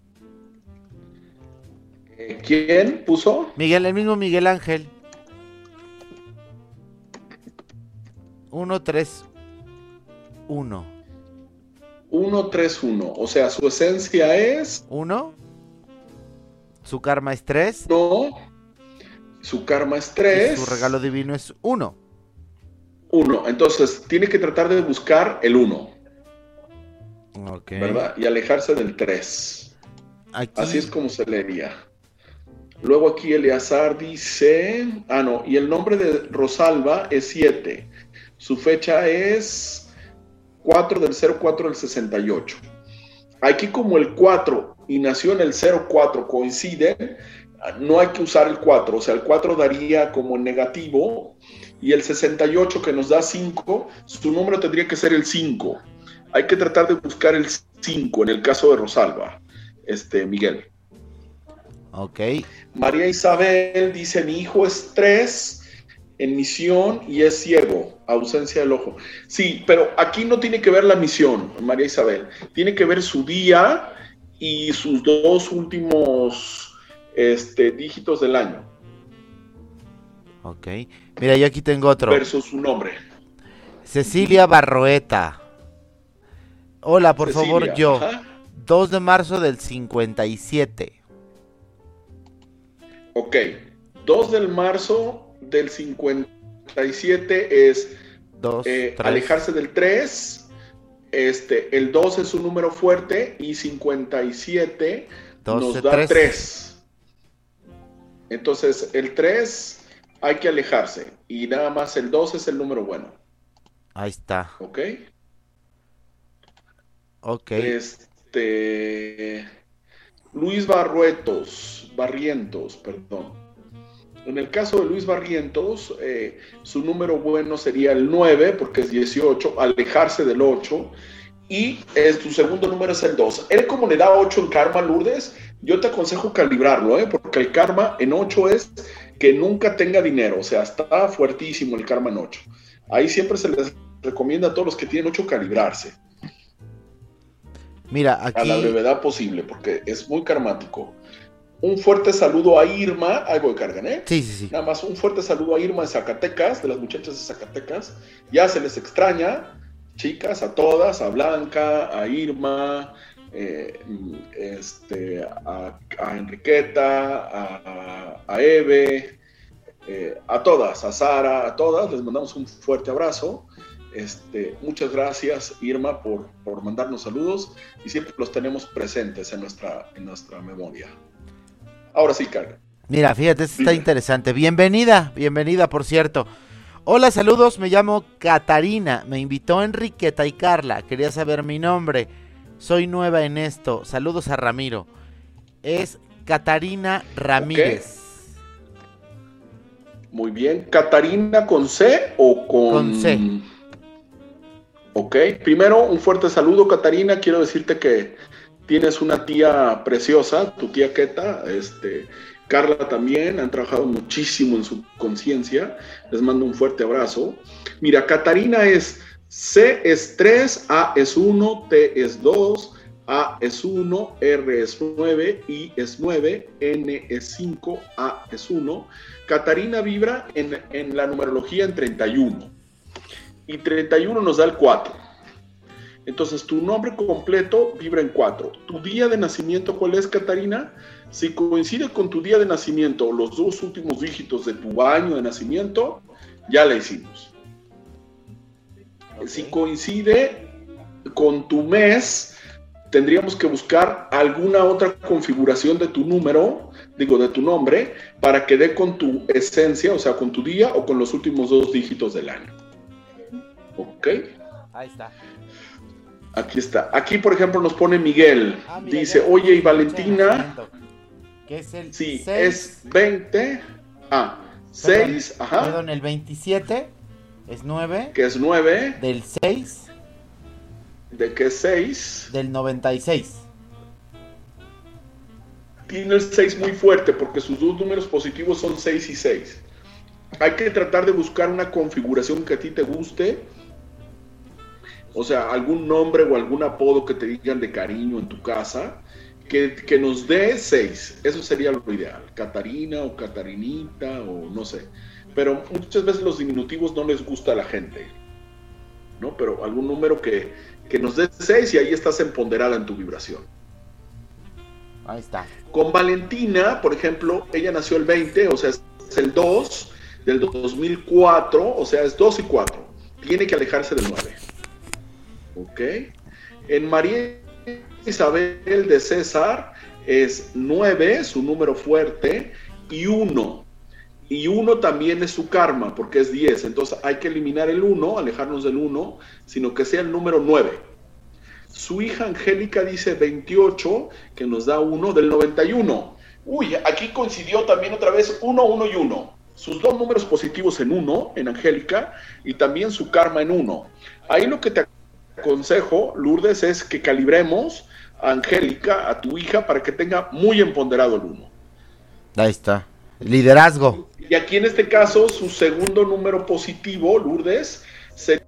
¿Quién puso? Miguel, el mismo Miguel Ángel. uno, tres, uno. uno, tres, uno. O sea, su esencia es... uno. Su karma es tres. No. Su karma es tres. Y su regalo divino es uno. uno. Entonces, tiene que tratar de buscar el uno. Ok. ¿Verdad? Y alejarse del tres. Aquí... Así es como se leería. Luego aquí Eleazar dice... Ah, no. Y el nombre de Rosalba es siete. Su fecha es cuatro del cero cuatro del sesenta y ocho. Aquí como el cuatro y nació en el cero cuatro coinciden, no hay que usar el cuatro. O sea, el cuatro daría como negativo y el sesenta y ocho que nos da cinco, su número tendría que ser el cinco. Hay que tratar de buscar el cinco en el caso de Rosalba, este, Miguel. Ok. María Isabel dice, mi hijo es tres en misión y es ciego, ausencia del ojo. Sí, pero aquí no tiene que ver la misión, María Isabel. Tiene que ver su día y sus dos últimos este, dígitos del año. Ok. Mira, yo aquí tengo otro. Versus su nombre. Cecilia Barroeta. Hola, por Cecilia, favor, yo. Ajá. dos de marzo del cincuenta y siete. Ok. dos del marzo del cincuenta y siete es dos, eh, alejarse del tres. Este, el dos es un número fuerte y cincuenta y siete doce, nos da tres. tres. Entonces, el tres hay que alejarse y nada más el dos es el número bueno. Ahí está. ¿Ok? Ok. Este... Luis Barruetos, Barrientos, perdón. En el caso de Luis Barrientos, eh, su número bueno sería el nueve, porque es dieciocho, alejarse del ocho, y eh, su segundo número es el dos. Él como le da ocho en karma, Lourdes, yo te aconsejo calibrarlo, ¿eh? Porque el karma en ocho es que nunca tenga dinero, o sea, está fuertísimo el karma en ocho. Ahí siempre se les recomienda a todos los que tienen ocho calibrarse. Mira, aquí... A la brevedad posible, porque es muy karmático. Un fuerte saludo a Irma, algo de cargan, ¿eh? Sí, sí, sí. Nada más un fuerte saludo a Irma de Zacatecas, de las muchachas de Zacatecas. Ya se les extraña, chicas, a todas, a Blanca, a Irma, eh, este, a, a Enriqueta, a, a Eve, eh, a todas, a Sara, a todas, les mandamos un fuerte abrazo. Este, muchas gracias, Irma, por, por mandarnos saludos y siempre los tenemos presentes en nuestra, en nuestra memoria. Ahora sí, Carga. Mira, fíjate, esto está interesante. Bienvenida, bienvenida, por cierto. Hola, saludos, me llamo Catarina. Me invitó Enriqueta y Carla. Quería saber mi nombre. Soy nueva en esto. Saludos a Ramiro. Es Catarina Ramírez. Okay. Muy bien. ¿Catarina con C o con...? Con C. Ok. Primero, un fuerte saludo, Catarina. Quiero decirte que tienes una tía preciosa, tu tía Queta, este... Carla también, han trabajado muchísimo en su conciencia. Les mando un fuerte abrazo. Mira, Catarina es C es tres, A es uno, T es dos, A es uno, R es nueve, I es nueve, N es cinco, A es uno. Catarina vibra en, en la numerología en treinta y uno. Y treinta y uno nos da el cuatro. Entonces, tu nombre completo vibra en cuatro. ¿Tu día de nacimiento cuál es, Catarina? Si coincide con tu día de nacimiento o los dos últimos dígitos de tu año de nacimiento, ya la hicimos. Okay. Si coincide con tu mes, tendríamos que buscar alguna otra configuración de tu número, digo, de tu nombre, para que dé con tu esencia, o sea, con tu día o con los últimos dos dígitos del año. ¿Ok? Ahí está. Aquí está. Aquí, por ejemplo, nos pone Miguel. Ah, mira, dice, oye, y Valentina... ¿Qué es el sí, seis? Es veinte. Ah, seis, ajá. Perdón, el veintisiete es nueve. Que es nueve. Del seis. ¿De qué seis? Del noventa y seis. Tiene el seis muy fuerte porque sus dos números positivos son seis y seis. Hay que tratar de buscar una configuración que a ti te guste. O sea, algún nombre o algún apodo que te digan de cariño en tu casa. Que, que nos dé seis, eso sería lo ideal, Catarina o Catarinita o no sé, pero muchas veces los diminutivos no les gusta a la gente, ¿no? Pero algún número que, que nos dé seis y ahí estás empoderada en tu vibración. Ahí está. Con Valentina, por ejemplo, ella nació el veinte, o sea, es el dos del dos mil cuatro, o sea, es dos y cuatro, tiene que alejarse del nueve, ¿ok? En María Isabel de César es nueve, su número fuerte, y uno. Y uno también es su karma, porque es diez. Entonces hay que eliminar el uno, alejarnos del uno, sino que sea el número nueve. Su hija Angélica dice veintiocho, que nos da uno del noventa y uno. Uy, aquí coincidió también otra vez uno, uno y uno. Sus dos números positivos en uno, en Angélica, y también su karma en uno. Ahí lo que te consejo, Lourdes, es que calibremos a Angélica, a tu hija, para que tenga muy empoderado el uno. Ahí está. Liderazgo. Y aquí en este caso, su segundo número positivo, Lourdes, sería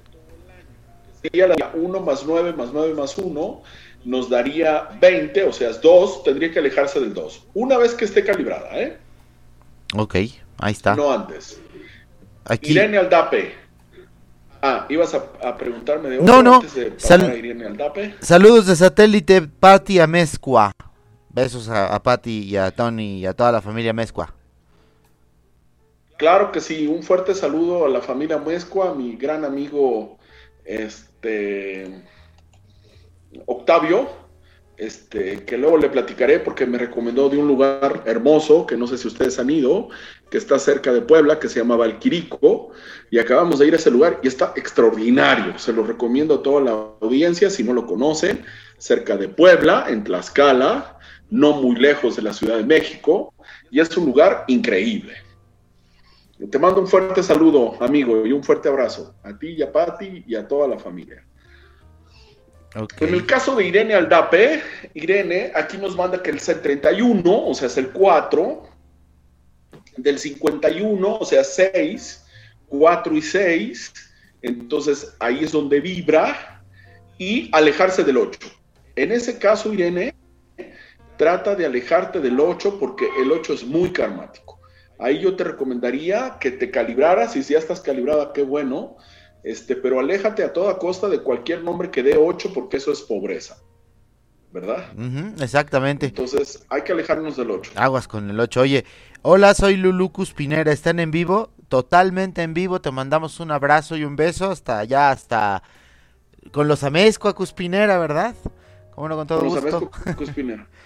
la uno más nueve más nueve más uno, nos daría veinte, o sea, es dos, tendría que alejarse del dos. Una vez que esté calibrada, ¿eh? Ok, ahí está. No antes. Aquí. Irene Aldape. Ah, ibas a, a preguntarme de otro no, no. antes de pasar Sal- a Irene Aldape. Saludos de satélite, Pati Amezcua. Besos a, a Pati y a Tony y a toda la familia Amezcua. Claro que sí, un fuerte saludo a la familia Amezcua, a mi gran amigo este Octavio, este, que luego le platicaré porque me recomendó de un lugar hermoso, que no sé si ustedes han ido, que está cerca de Puebla, que se llama Valquirico, y acabamos de ir a ese lugar y está extraordinario. Se lo recomiendo a toda la audiencia, si no lo conocen, cerca de Puebla, en Tlaxcala, no muy lejos de la Ciudad de México, y es un lugar increíble. Te mando un fuerte saludo, amigo, y un fuerte abrazo a ti y a Pati y a toda la familia. Okay. En el caso de Irene Aldape, Irene aquí nos manda que el treinta y uno, o sea, es el cuatro, del cincuenta y uno, o sea, seis, cuatro y seis, entonces ahí es donde vibra, y alejarse del ocho. En ese caso, Irene, trata de alejarte del ocho porque el ocho es muy karmático. Ahí yo te recomendaría que te calibraras, y si ya estás calibrada, qué bueno, este, pero aléjate a toda costa de cualquier nombre que dé ocho porque eso es pobreza, ¿verdad? Uh-huh, exactamente. Entonces hay que alejarnos del ocho. Aguas con el ocho. Oye, hola, soy Lulú Cuspinera, ¿están en vivo? Totalmente en vivo, te mandamos un abrazo y un beso hasta allá, hasta con los Amezcua Cuspinera, ¿verdad? Cómo no, con todo con gusto. Los Amezcua Cuspinera.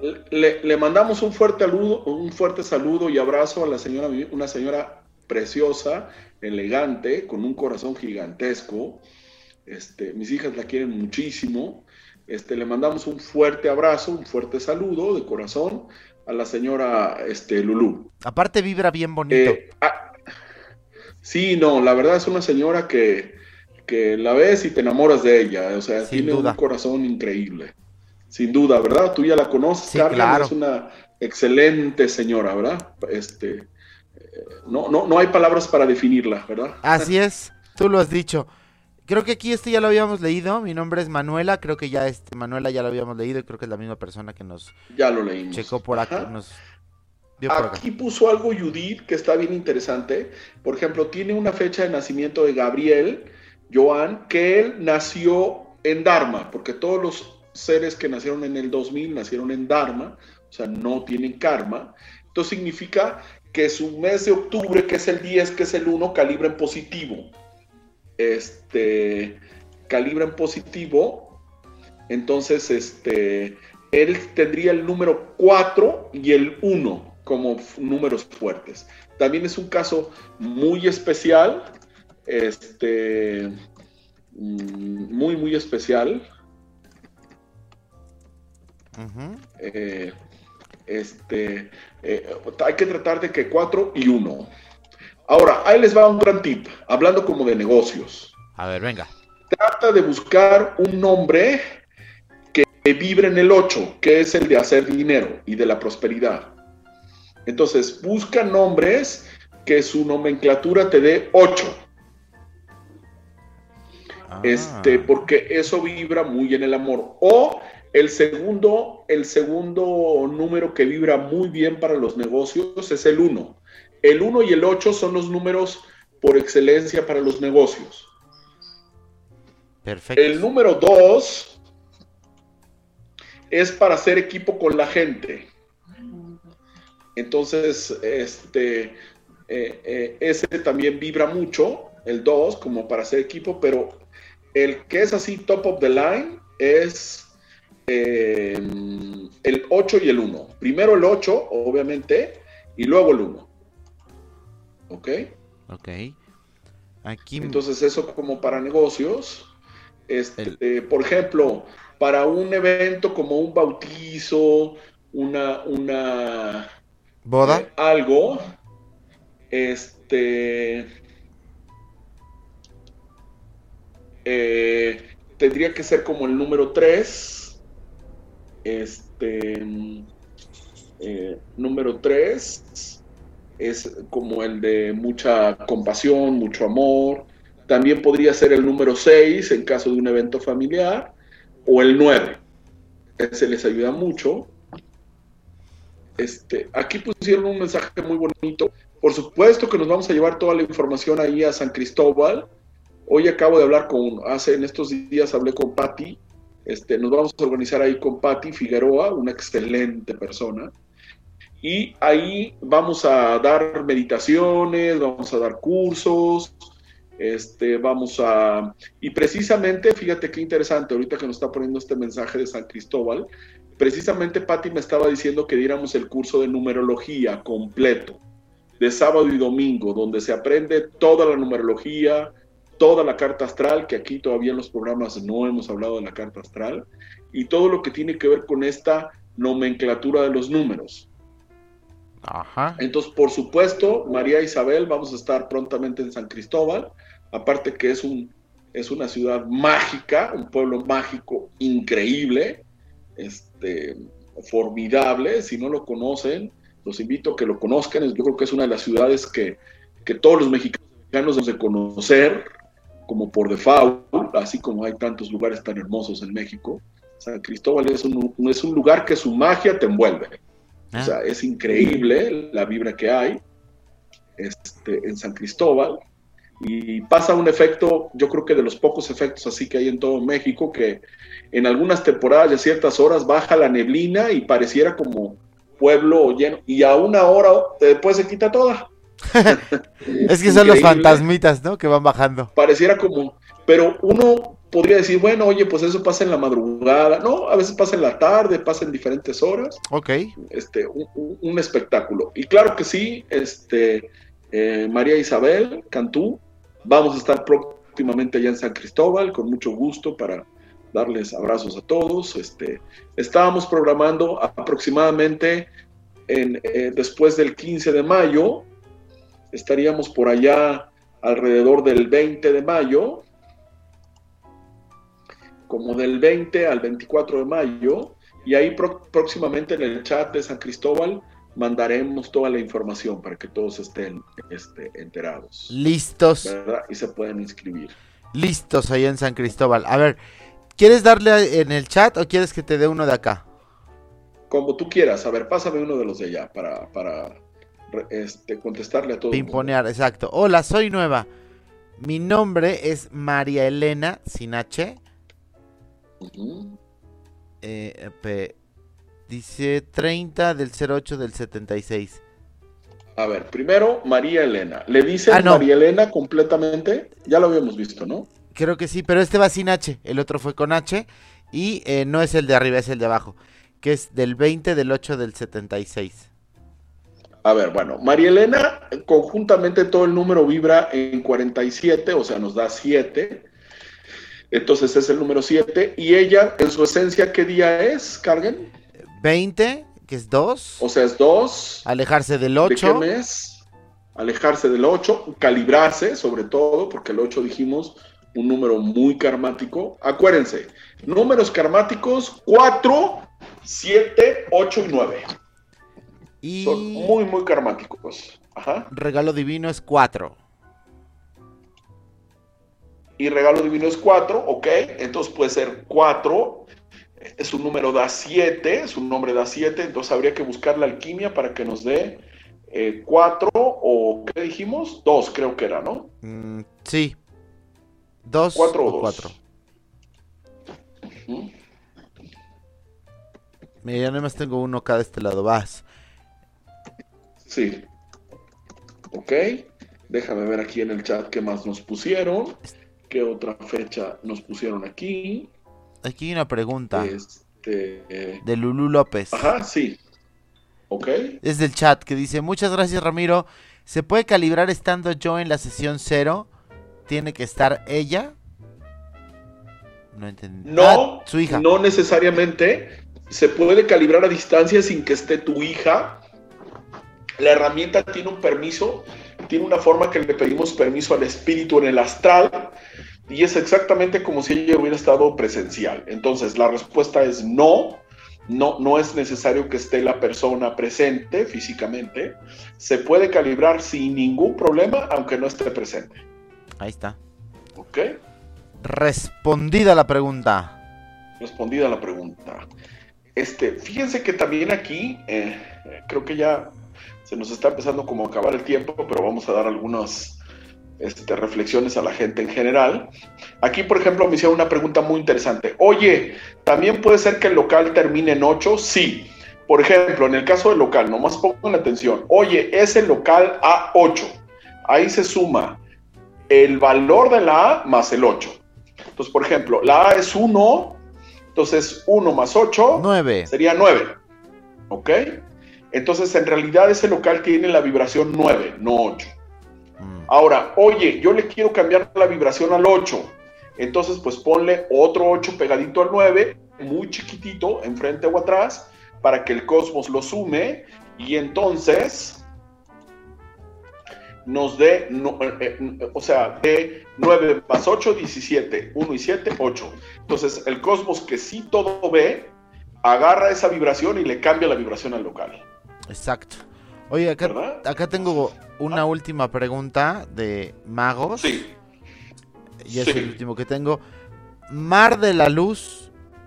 Le, le mandamos un fuerte saludo, un fuerte saludo y abrazo a la señora, una señora preciosa, elegante, con un corazón gigantesco. Este, mis hijas la quieren muchísimo. Este, le mandamos un fuerte abrazo, un fuerte saludo de corazón a la señora este, Lulú. Aparte vibra bien bonito. Eh, ah, sí, no, la verdad es una señora que, que la ves y te enamoras de ella. O sea, Sin tiene duda. un corazón increíble. Sin duda, ¿verdad? Tú ya la conoces, Sí, Carmen, claro. es una excelente señora, ¿verdad? Este, eh, no, no, no hay palabras para definirla, ¿verdad? Así es, tú lo has dicho. Creo que aquí este ya lo habíamos leído. Mi nombre es Manuela. Creo que ya este Manuela ya lo habíamos leído y creo que es la misma persona que nos Ya lo leímos. checó por aquí. Ajá. Nos dio por acá. Aquí puso algo Judith que está bien interesante. Por ejemplo, tiene una fecha de nacimiento de Gabriel Joan, que él nació en Dharma, porque todos los seres que nacieron en el dos mil nacieron en Dharma, o sea, no tienen karma. Entonces significa que su mes de octubre, que es el diez, que es el uno, calibra en positivo. Este, calibra en positivo. Entonces, este, él tendría el número cuatro y el uno como f- números fuertes. También es un caso muy especial, este, mm, muy, muy especial. Ujú. Eh, este, eh, hay que tratar de que cuatro y uno. Ahora, ahí les va un gran tip, hablando como de negocios. A ver, venga. Trata de buscar un nombre que vibre en el ocho, que es el de hacer dinero y de la prosperidad. Entonces, busca nombres que su nomenclatura te dé ocho. Ah. Este, porque eso vibra muy en el amor. O el segundo, el segundo número que vibra muy bien para los negocios es el uno. El uno y el ocho son los números por excelencia para los negocios. Perfecto. El número dos es para hacer equipo con la gente. Entonces, este, eh, eh, ese también vibra mucho, el dos, como para hacer equipo, pero el que es así top of the line es eh, el ocho y el uno. Primero el ocho, obviamente, y luego el uno. ¿Ok? Ok. Aquí. Entonces eso como para negocios. Este, eh, por ejemplo, para un evento como un bautizo, una, una ¿Boda? eh, algo, este, eh, tendría que ser como el número tres, este, eh, número tres es como el de mucha compasión, mucho amor. También podría ser el número seis en caso de un evento familiar, o el nueve. Ese les ayuda mucho. Este, aquí pusieron un mensaje muy bonito. Por supuesto que nos vamos a llevar toda la información ahí a San Cristóbal. Hoy acabo de hablar con, hace en estos días hablé con Patti. Este, nos vamos a organizar ahí con Patti Figueroa, una excelente persona. Y ahí vamos a dar meditaciones, vamos a dar cursos, este, vamos a... Y precisamente, fíjate qué interesante, ahorita que nos está poniendo este mensaje de San Cristóbal, precisamente Patti me estaba diciendo que diéramos el curso de numerología completo, de sábado y domingo, donde se aprende toda la numerología, toda la carta astral, que aquí todavía en los programas no hemos hablado de la carta astral, y todo lo que tiene que ver con esta nomenclatura de los números. Ajá. Entonces, por supuesto, María Isabel, vamos a estar prontamente en San Cristóbal, aparte que es, un, es una ciudad mágica, un pueblo mágico increíble, este, formidable. Si no lo conocen, los invito a que lo conozcan. Yo creo que es una de las ciudades que, que todos los mexicanos debemos de conocer, como por default, así como hay tantos lugares tan hermosos en México. San Cristóbal es un, es un lugar que su magia te envuelve. O sea, es increíble la vibra que hay este, en San Cristóbal, y pasa un efecto, yo creo que de los pocos efectos así que hay en todo México, que en algunas temporadas y a ciertas horas baja la neblina y pareciera como pueblo lleno, y a una hora después se quita toda. Es que son los fantasmitas, ¿no? Que van bajando. Pareciera como, pero uno podría decir, bueno, oye, pues eso pasa en la madrugada. No, a veces pasa en la tarde, pasa en diferentes horas. Ok. Este, un, un, un espectáculo. Y claro que sí, este, eh, María Isabel Cantú, vamos a estar próximamente allá en San Cristóbal, con mucho gusto para darles abrazos a todos. Este, estábamos programando aproximadamente en, eh, después del quince de mayo, estaríamos por allá alrededor del veinte de mayo, como del veinte al veinticuatro de mayo, y ahí pro- próximamente en el chat de San Cristóbal mandaremos toda la información para que todos estén este, enterados. Listos. ¿Verdad? Y se pueden inscribir. Listos allá en San Cristóbal. A ver, ¿quieres darle en el chat o quieres que te dé uno de acá? Como tú quieras. A ver, pásame uno de los de allá para, para este, contestarle a todos. Pimponear, exacto. Hola, soy nueva. Mi nombre es María Elena, sin H. Uh-huh. eh, pe, dice treinta del cero ocho del setenta y seis. A ver, primero María Elena. ¿Le dicen ah, no. María Elena completamente? Ya lo habíamos visto, ¿no? Creo que sí, pero este va sin H. El otro fue con H. Y eh, no es el de arriba, es el de abajo. Que es del veinte del ocho del setenta y seis. A ver, bueno, María Elena, conjuntamente todo el número vibra en cuarenta y siete, o sea, nos da siete. Entonces es el número siete. Y ella, en su esencia, ¿qué día es, Carguen? veinte, que es dos. O sea, es dos. Alejarse del ocho. ¿De qué mes? Alejarse del ocho. Calibrarse, sobre todo, porque el ocho dijimos un número muy karmático. Acuérdense, números karmáticos cuatro, siete, ocho y nueve. Y son muy, muy karmáticos. Ajá. Regalo divino es cuatro. Y regalo divino es cuatro, ok. Entonces puede ser cuatro. Su número da siete. Su nombre da siete. Entonces habría que buscar la alquimia para que nos dé eh, cuatro o ¿qué dijimos? dos, creo que era, ¿no? Mm, sí. dos cuatro o o cuatro. Uh-huh. Mira, ya nada más tengo uno acá de este lado. Vas. Sí. Ok. Déjame ver aquí en el chat qué más nos pusieron. ¿Qué otra fecha nos pusieron aquí? Aquí hay una pregunta. Este, eh... de Lulú López. Ajá, sí. Ok. Es del chat que dice, muchas gracias Ramiro. ¿Se puede calibrar estando yo en la sesión cero? ¿Tiene que estar ella? No entendí. No, ah, su hija. No necesariamente. Se puede calibrar a distancia sin que esté tu hija. La herramienta tiene un permiso, tiene una forma que le pedimos permiso al espíritu en el astral y es exactamente como si ella hubiera estado presencial. Entonces la respuesta es no, no, no es necesario que esté la persona presente físicamente. Se puede calibrar sin ningún problema aunque no esté presente. Ahí está. Ok. Respondida la pregunta. Respondida la pregunta. Este, fíjense que también aquí, eh, creo que ya se nos está empezando como a acabar el tiempo, pero vamos a dar algunas este, reflexiones a la gente en general. Aquí, por ejemplo, me hicieron una pregunta muy interesante. Oye, ¿también puede ser que el local termine en ocho? Sí. Por ejemplo, en el caso del local, nomás pongan atención. Oye, es el local A ocho. Ahí se suma el valor de la A más el ocho. Entonces, por ejemplo, la A es uno, entonces uno más ocho nueve. Sería nueve. ¿Ok? Entonces, en realidad ese local tiene la vibración nueve, no ocho. Mm. Ahora, oye, yo le quiero cambiar la vibración al ocho. Entonces, pues ponle otro ocho pegadito al nueve, muy chiquitito, enfrente o atrás, para que el cosmos lo sume. Y entonces nos dé, no, eh, eh, o sea, de nueve más ocho, diecisiete. uno y siete, ocho. Entonces, el cosmos que sí todo ve, agarra esa vibración y le cambia la vibración al local. Exacto. Oye, acá, acá tengo una última pregunta de Magos. Sí. Y es sí. el último que tengo. Mar de la Luz.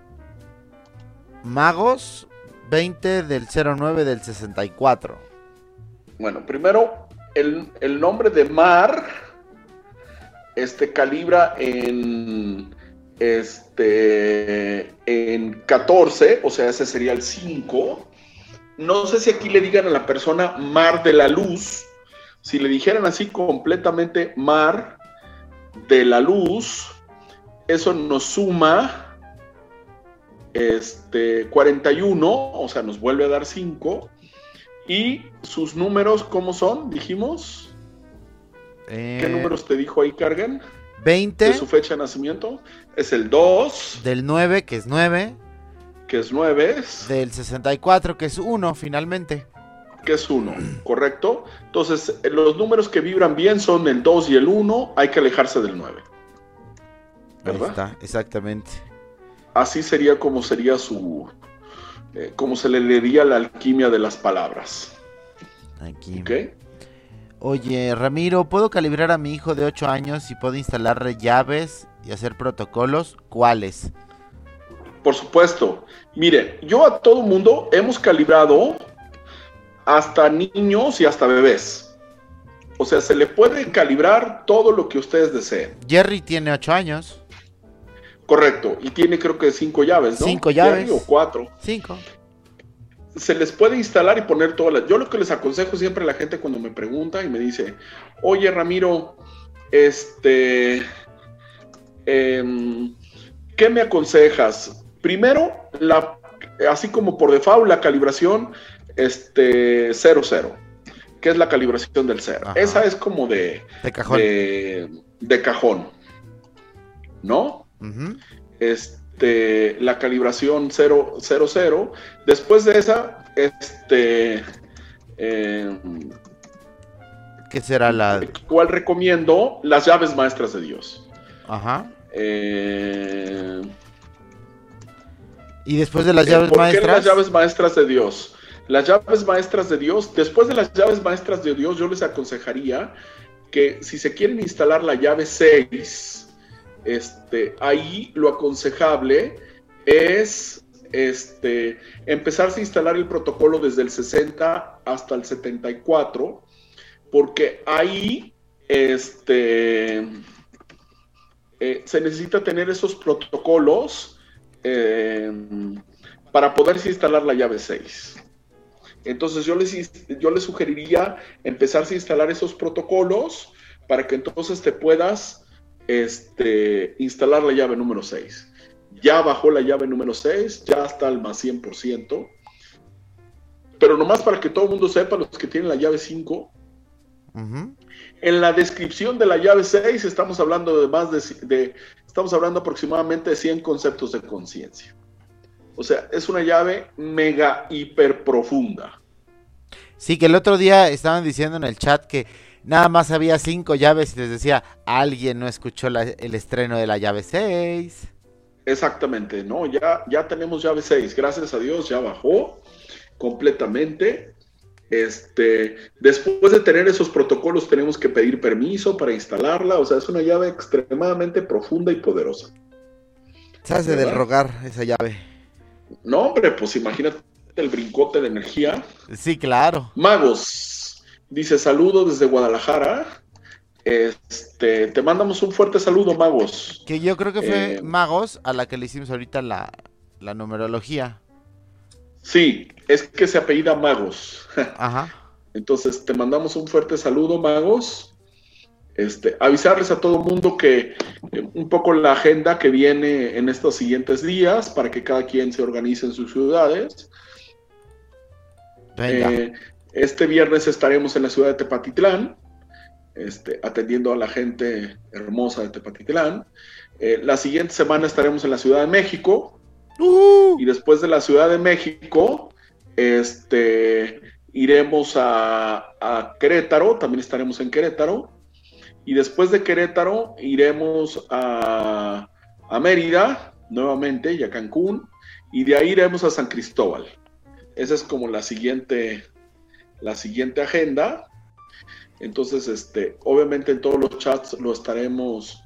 Magos. veinte del cero nueve del sesenta y cuatro. Bueno, primero, el, el nombre de Mar este, calibra en, este, en catorce, o sea, ese sería el cinco. No sé si aquí le digan a la persona Mar de la Luz. Si le dijeran así completamente Mar de la Luz, eso nos suma este, cuarenta y uno, o sea, nos vuelve a dar cinco. ¿Y sus números cómo son? Dijimos. Eh, ¿Qué números te dijo ahí, Cargan? veinte. De su fecha de nacimiento. Es el dos. Del nueve, que es nueve. Que es nueve. Del sesenta y cuatro, que es uno, finalmente. Que es uno, ¿correcto? Entonces, los números que vibran bien son el dos y el uno. Hay que alejarse del nueve. ¿Verdad? Ahí está, exactamente. Así sería como sería su... Eh, como se le leería la alquimia de las palabras. Aquí. ¿Ok? Oye, Ramiro, ¿puedo calibrar a mi hijo de ocho años y puedo instalarle llaves y hacer protocolos? ¿Cuáles? Por supuesto. Mire, yo a todo mundo hemos calibrado hasta niños y hasta bebés. O sea, se le puede calibrar todo lo que ustedes deseen. Jerry tiene ocho años. Correcto, y tiene creo que cinco llaves, ¿no? Cinco llaves. O cuatro. Cinco. Se les puede instalar y poner todas las... Yo lo que les aconsejo siempre a la gente cuando me pregunta y me dice, oye Ramiro, este, eh, ¿qué me aconsejas? Primero, la, así como por default, la calibración este, cero cero, que es la calibración del cero. Ajá. Esa es como de... De cajón. De, de cajón, ¿no? Uh-huh. Este, la calibración cero cero cero. Después de esa, este, eh, ¿qué será la? ¿Cuál recomiendo? Las llaves maestras de Dios. Ajá. Eh, y después de las llaves ¿por maestras. ¿Por qué las llaves maestras de Dios? Las llaves maestras de Dios. Después de las llaves maestras de Dios, yo les aconsejaría que si se quieren instalar la llave seis. Este, ahí lo aconsejable es este, empezarse a instalar el protocolo desde el sesenta hasta el setenta y cuatro, porque ahí este, eh, se necesita tener esos protocolos eh, para poderse instalar la llave seis. Entonces yo les, yo les sugeriría empezarse a instalar esos protocolos para que entonces te puedas Este, instalar la llave número seis. Ya bajó la llave número seis, ya está al más cien por ciento. Pero nomás para que todo el mundo sepa, los que tienen la llave cinco, uh-huh. En la descripción de la llave seis estamos hablando de más de, de estamos hablando aproximadamente de cien conceptos de conciencia. O sea, es una llave mega hiper profunda. Sí, que el otro día estaban diciendo en el chat que nada más había cinco llaves y les decía, alguien no escuchó la, el estreno de la llave seis. Exactamente, no, ya, ya tenemos llave seis, gracias a Dios ya bajó completamente. Este, después de tener esos protocolos tenemos que pedir permiso para instalarla, o sea, es una llave extremadamente profunda y poderosa. Se hace del rogar esa llave. No, hombre, pues imagínate el brincote de energía. Sí, claro. Magos. Dice, saludos desde Guadalajara. Este, te mandamos un fuerte saludo, Magos. Que yo creo que fue eh, Magos a la que le hicimos ahorita la, la numerología. Sí, es que se apellida Magos. Ajá. Entonces, te mandamos un fuerte saludo, Magos. Este, avisarles a todo el mundo que eh, un poco la agenda que viene en estos siguientes días para que cada quien se organice en sus ciudades. Venga. Eh, Este viernes estaremos en la ciudad de Tepatitlán, este, atendiendo a la gente hermosa de Tepatitlán. Eh, la siguiente semana estaremos en la Ciudad de México. Uh-huh. Y después de la Ciudad de México, este, iremos a, a Querétaro, también estaremos en Querétaro. Y después de Querétaro, iremos a, a Mérida, nuevamente, y a Cancún. Y de ahí iremos a San Cristóbal. Esa es como la siguiente... la siguiente agenda. Entonces, este, obviamente en todos los chats lo estaremos,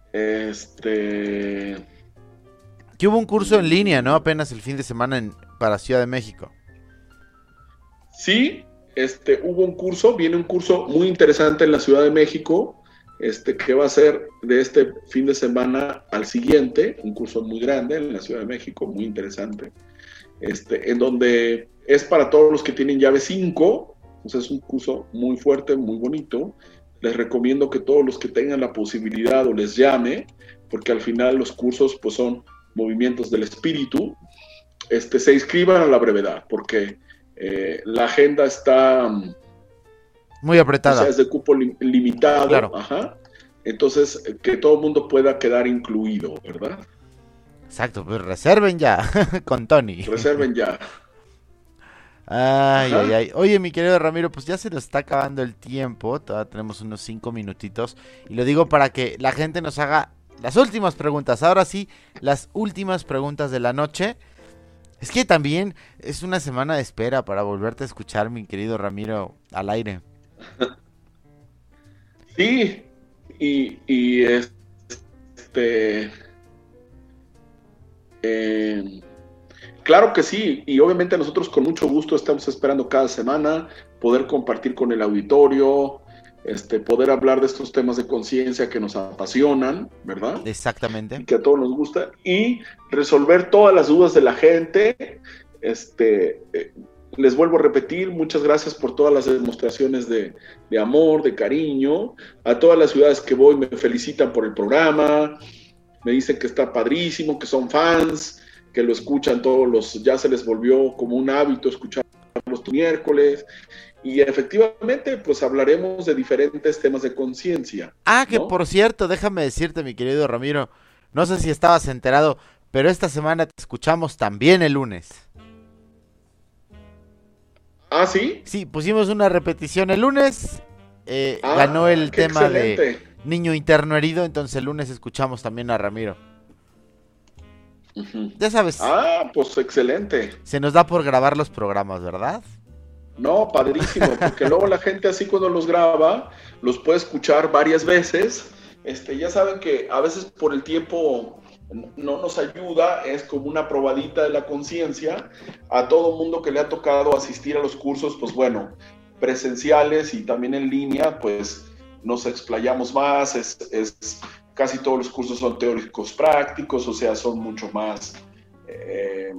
este... Que hubo un curso en línea, ¿no? Apenas el fin de semana en, para Ciudad de México. Sí, este, hubo un curso, viene un curso muy interesante en la Ciudad de México, este, que va a ser de este fin de semana al siguiente, un curso muy grande en la Ciudad de México, muy interesante, este, en donde es para todos los que tienen llave cinco, o sea, es un curso muy fuerte, muy bonito. Les recomiendo que todos los que tengan la posibilidad o les llame, porque al final los cursos pues son movimientos del espíritu, este, se inscriban a la brevedad, porque eh, la agenda está muy apretada. O sea, es de cupo li- limitado. Claro. Ajá. Entonces, que todo el mundo pueda quedar incluido, ¿verdad? Exacto, pues reserven ya con Tony. Reserven ya. Ay, Ajá. ay, ay. Oye, mi querido Ramiro, pues ya se nos está acabando el tiempo. Todavía tenemos unos cinco minutitos. Y lo digo para que la gente nos haga las últimas preguntas. Ahora sí, las últimas preguntas de la noche. Es que también es una semana de espera para volverte a escuchar, mi querido Ramiro, al aire. Sí, y, y este... Eh, claro que sí, y obviamente nosotros con mucho gusto estamos esperando cada semana poder compartir con el auditorio, este, poder hablar de estos temas de conciencia que nos apasionan, ¿verdad? Exactamente. Y que a todos nos gusta, y resolver todas las dudas de la gente. Este, eh, les vuelvo a repetir, muchas gracias por todas las demostraciones de, de amor, de cariño. A todas las ciudades que voy me felicitan por el programa, me dicen que está padrísimo, que son fans, que lo escuchan todos los, ya se les volvió como un hábito escucharlos los miércoles, y efectivamente pues hablaremos de diferentes temas de conciencia. Ah, que ¿no? por cierto, déjame decirte, mi querido Ramiro, no sé si estabas enterado, pero esta semana te escuchamos también el lunes. ¿Ah, sí? Sí, pusimos una repetición el lunes, eh, Ah, ganó el qué tema excelente. de niño interno herido, entonces el lunes escuchamos también a Ramiro. Uh-huh. Ya sabes. Ah, pues excelente. Se nos da por grabar los programas, ¿verdad? No, padrísimo, porque luego la gente así cuando los graba, los puede escuchar varias veces. Este, ya saben que a veces por el tiempo no nos ayuda, es como una probadita de la conciencia. A todo mundo que le ha tocado asistir a los cursos, pues bueno, presenciales y también en línea, pues nos explayamos más, es, es, casi todos los cursos son teóricos prácticos, o sea, son mucho más eh,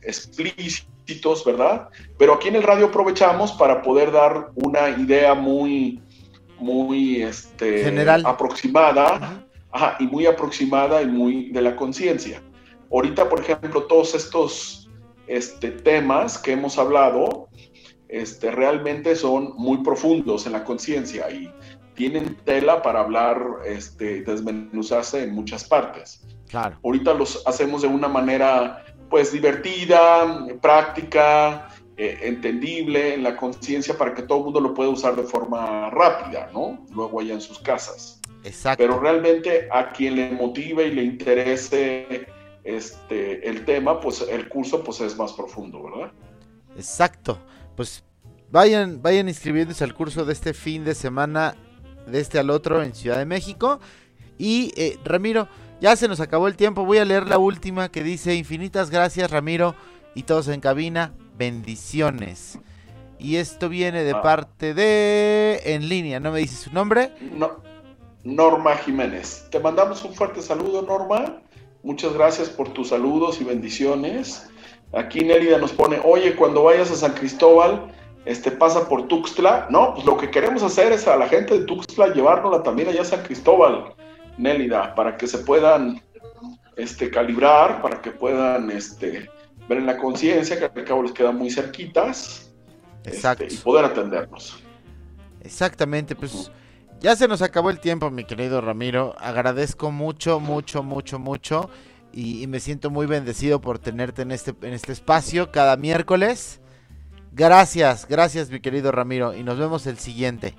explícitos, ¿verdad? Pero aquí en el radio aprovechamos para poder dar una idea muy, muy este, general, aproximada, ajá, y muy aproximada y muy de la conciencia. Ahorita, por ejemplo, todos estos este, temas que hemos hablado, este, realmente son muy profundos en la conciencia y tienen tela para hablar, este, desmenuzarse en muchas partes. Claro. Ahorita los hacemos de una manera, pues, divertida, práctica, eh, entendible en la conciencia para que todo el mundo lo pueda usar de forma rápida, ¿no? Luego allá en sus casas. Exacto. Pero realmente a quien le motive y le interese este, el tema, pues el curso pues es más profundo, ¿verdad? Exacto. Pues vayan, vayan inscribiéndose al curso de este fin de semana, de este al otro en Ciudad de México. Y eh, Ramiro, ya se nos acabó el tiempo, voy a leer la última que dice: infinitas gracias, Ramiro, y todos en cabina, bendiciones. Y esto viene de ah. parte de... en línea, ¿no me dice su nombre? No, Norma Jiménez. Te mandamos un fuerte saludo, Norma. Muchas gracias por tus saludos y bendiciones. Aquí Nélida nos pone: oye, cuando vayas a San Cristóbal, este, pasa por Tuxtla. No, pues lo que queremos hacer es a la gente de Tuxtla llevárnosla también allá a San Cristóbal, Nélida, para que se puedan este, calibrar, para que puedan este, ver en la conciencia, que al cabo les quedan muy cerquitas. Exacto. Este, y poder atendernos. Exactamente, pues ya se nos acabó el tiempo, mi querido Ramiro. Agradezco mucho, mucho, mucho, mucho. Y, y me siento muy bendecido por tenerte en este, en este espacio cada miércoles. Gracias, gracias, mi querido Ramiro. Y nos vemos el siguiente.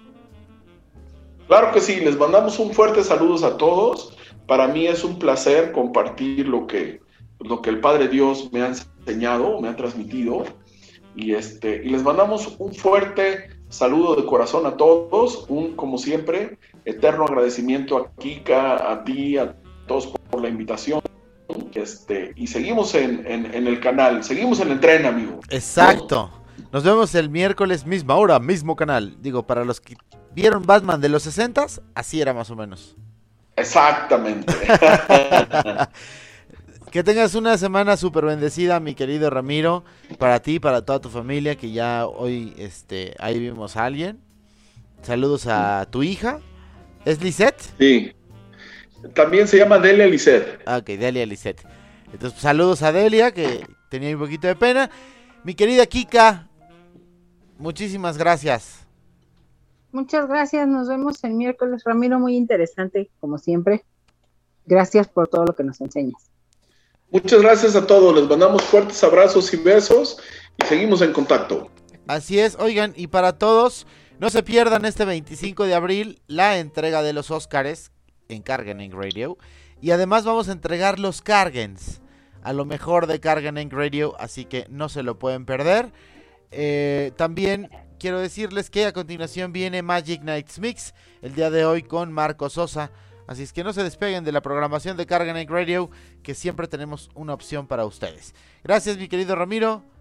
Claro que sí, les mandamos un fuerte saludos a todos. Para mí es un placer compartir lo que, lo que el Padre Dios me ha enseñado, me ha transmitido. Y, este, y les mandamos un fuerte saludo de corazón a todos. Un, como siempre, eterno agradecimiento a Kika, a ti, a todos por la invitación. Este, y seguimos en, en, en el canal, seguimos en el tren, amigo. Exacto. Nos vemos el miércoles, misma hora, mismo canal. Digo, para los que vieron Batman de los sesentas, así era más o menos. Exactamente. Que tengas una semana súper bendecida, mi querido Ramiro, para ti, para toda tu familia, que ya hoy este, ahí vimos a alguien. Saludos a tu hija. ¿Es Lisette? Sí. También se llama Delia Lisset. Ah, ok, Delia Lisset. Entonces, saludos a Delia, que tenía un poquito de pena. Mi querida Kika, muchísimas gracias. Muchas gracias, nos vemos el miércoles. Ramiro, muy interesante, como siempre. Gracias por todo lo que nos enseñas. Muchas gracias a todos, les mandamos fuertes abrazos y besos y seguimos en contacto. Así es, oigan, y para todos, no se pierdan este veinticinco de abril la entrega de los Óscares en Carganing Radio. Y además vamos a entregar los Cargens, a lo mejor de Carganing Radio, así que no se lo pueden perder. Eh, también quiero decirles que a continuación viene Magic Nights Mix, el día de hoy con Marco Sosa. Así es que no se despeguen de la programación de Carganing Radio, que siempre tenemos una opción para ustedes. Gracias, mi querido Ramiro.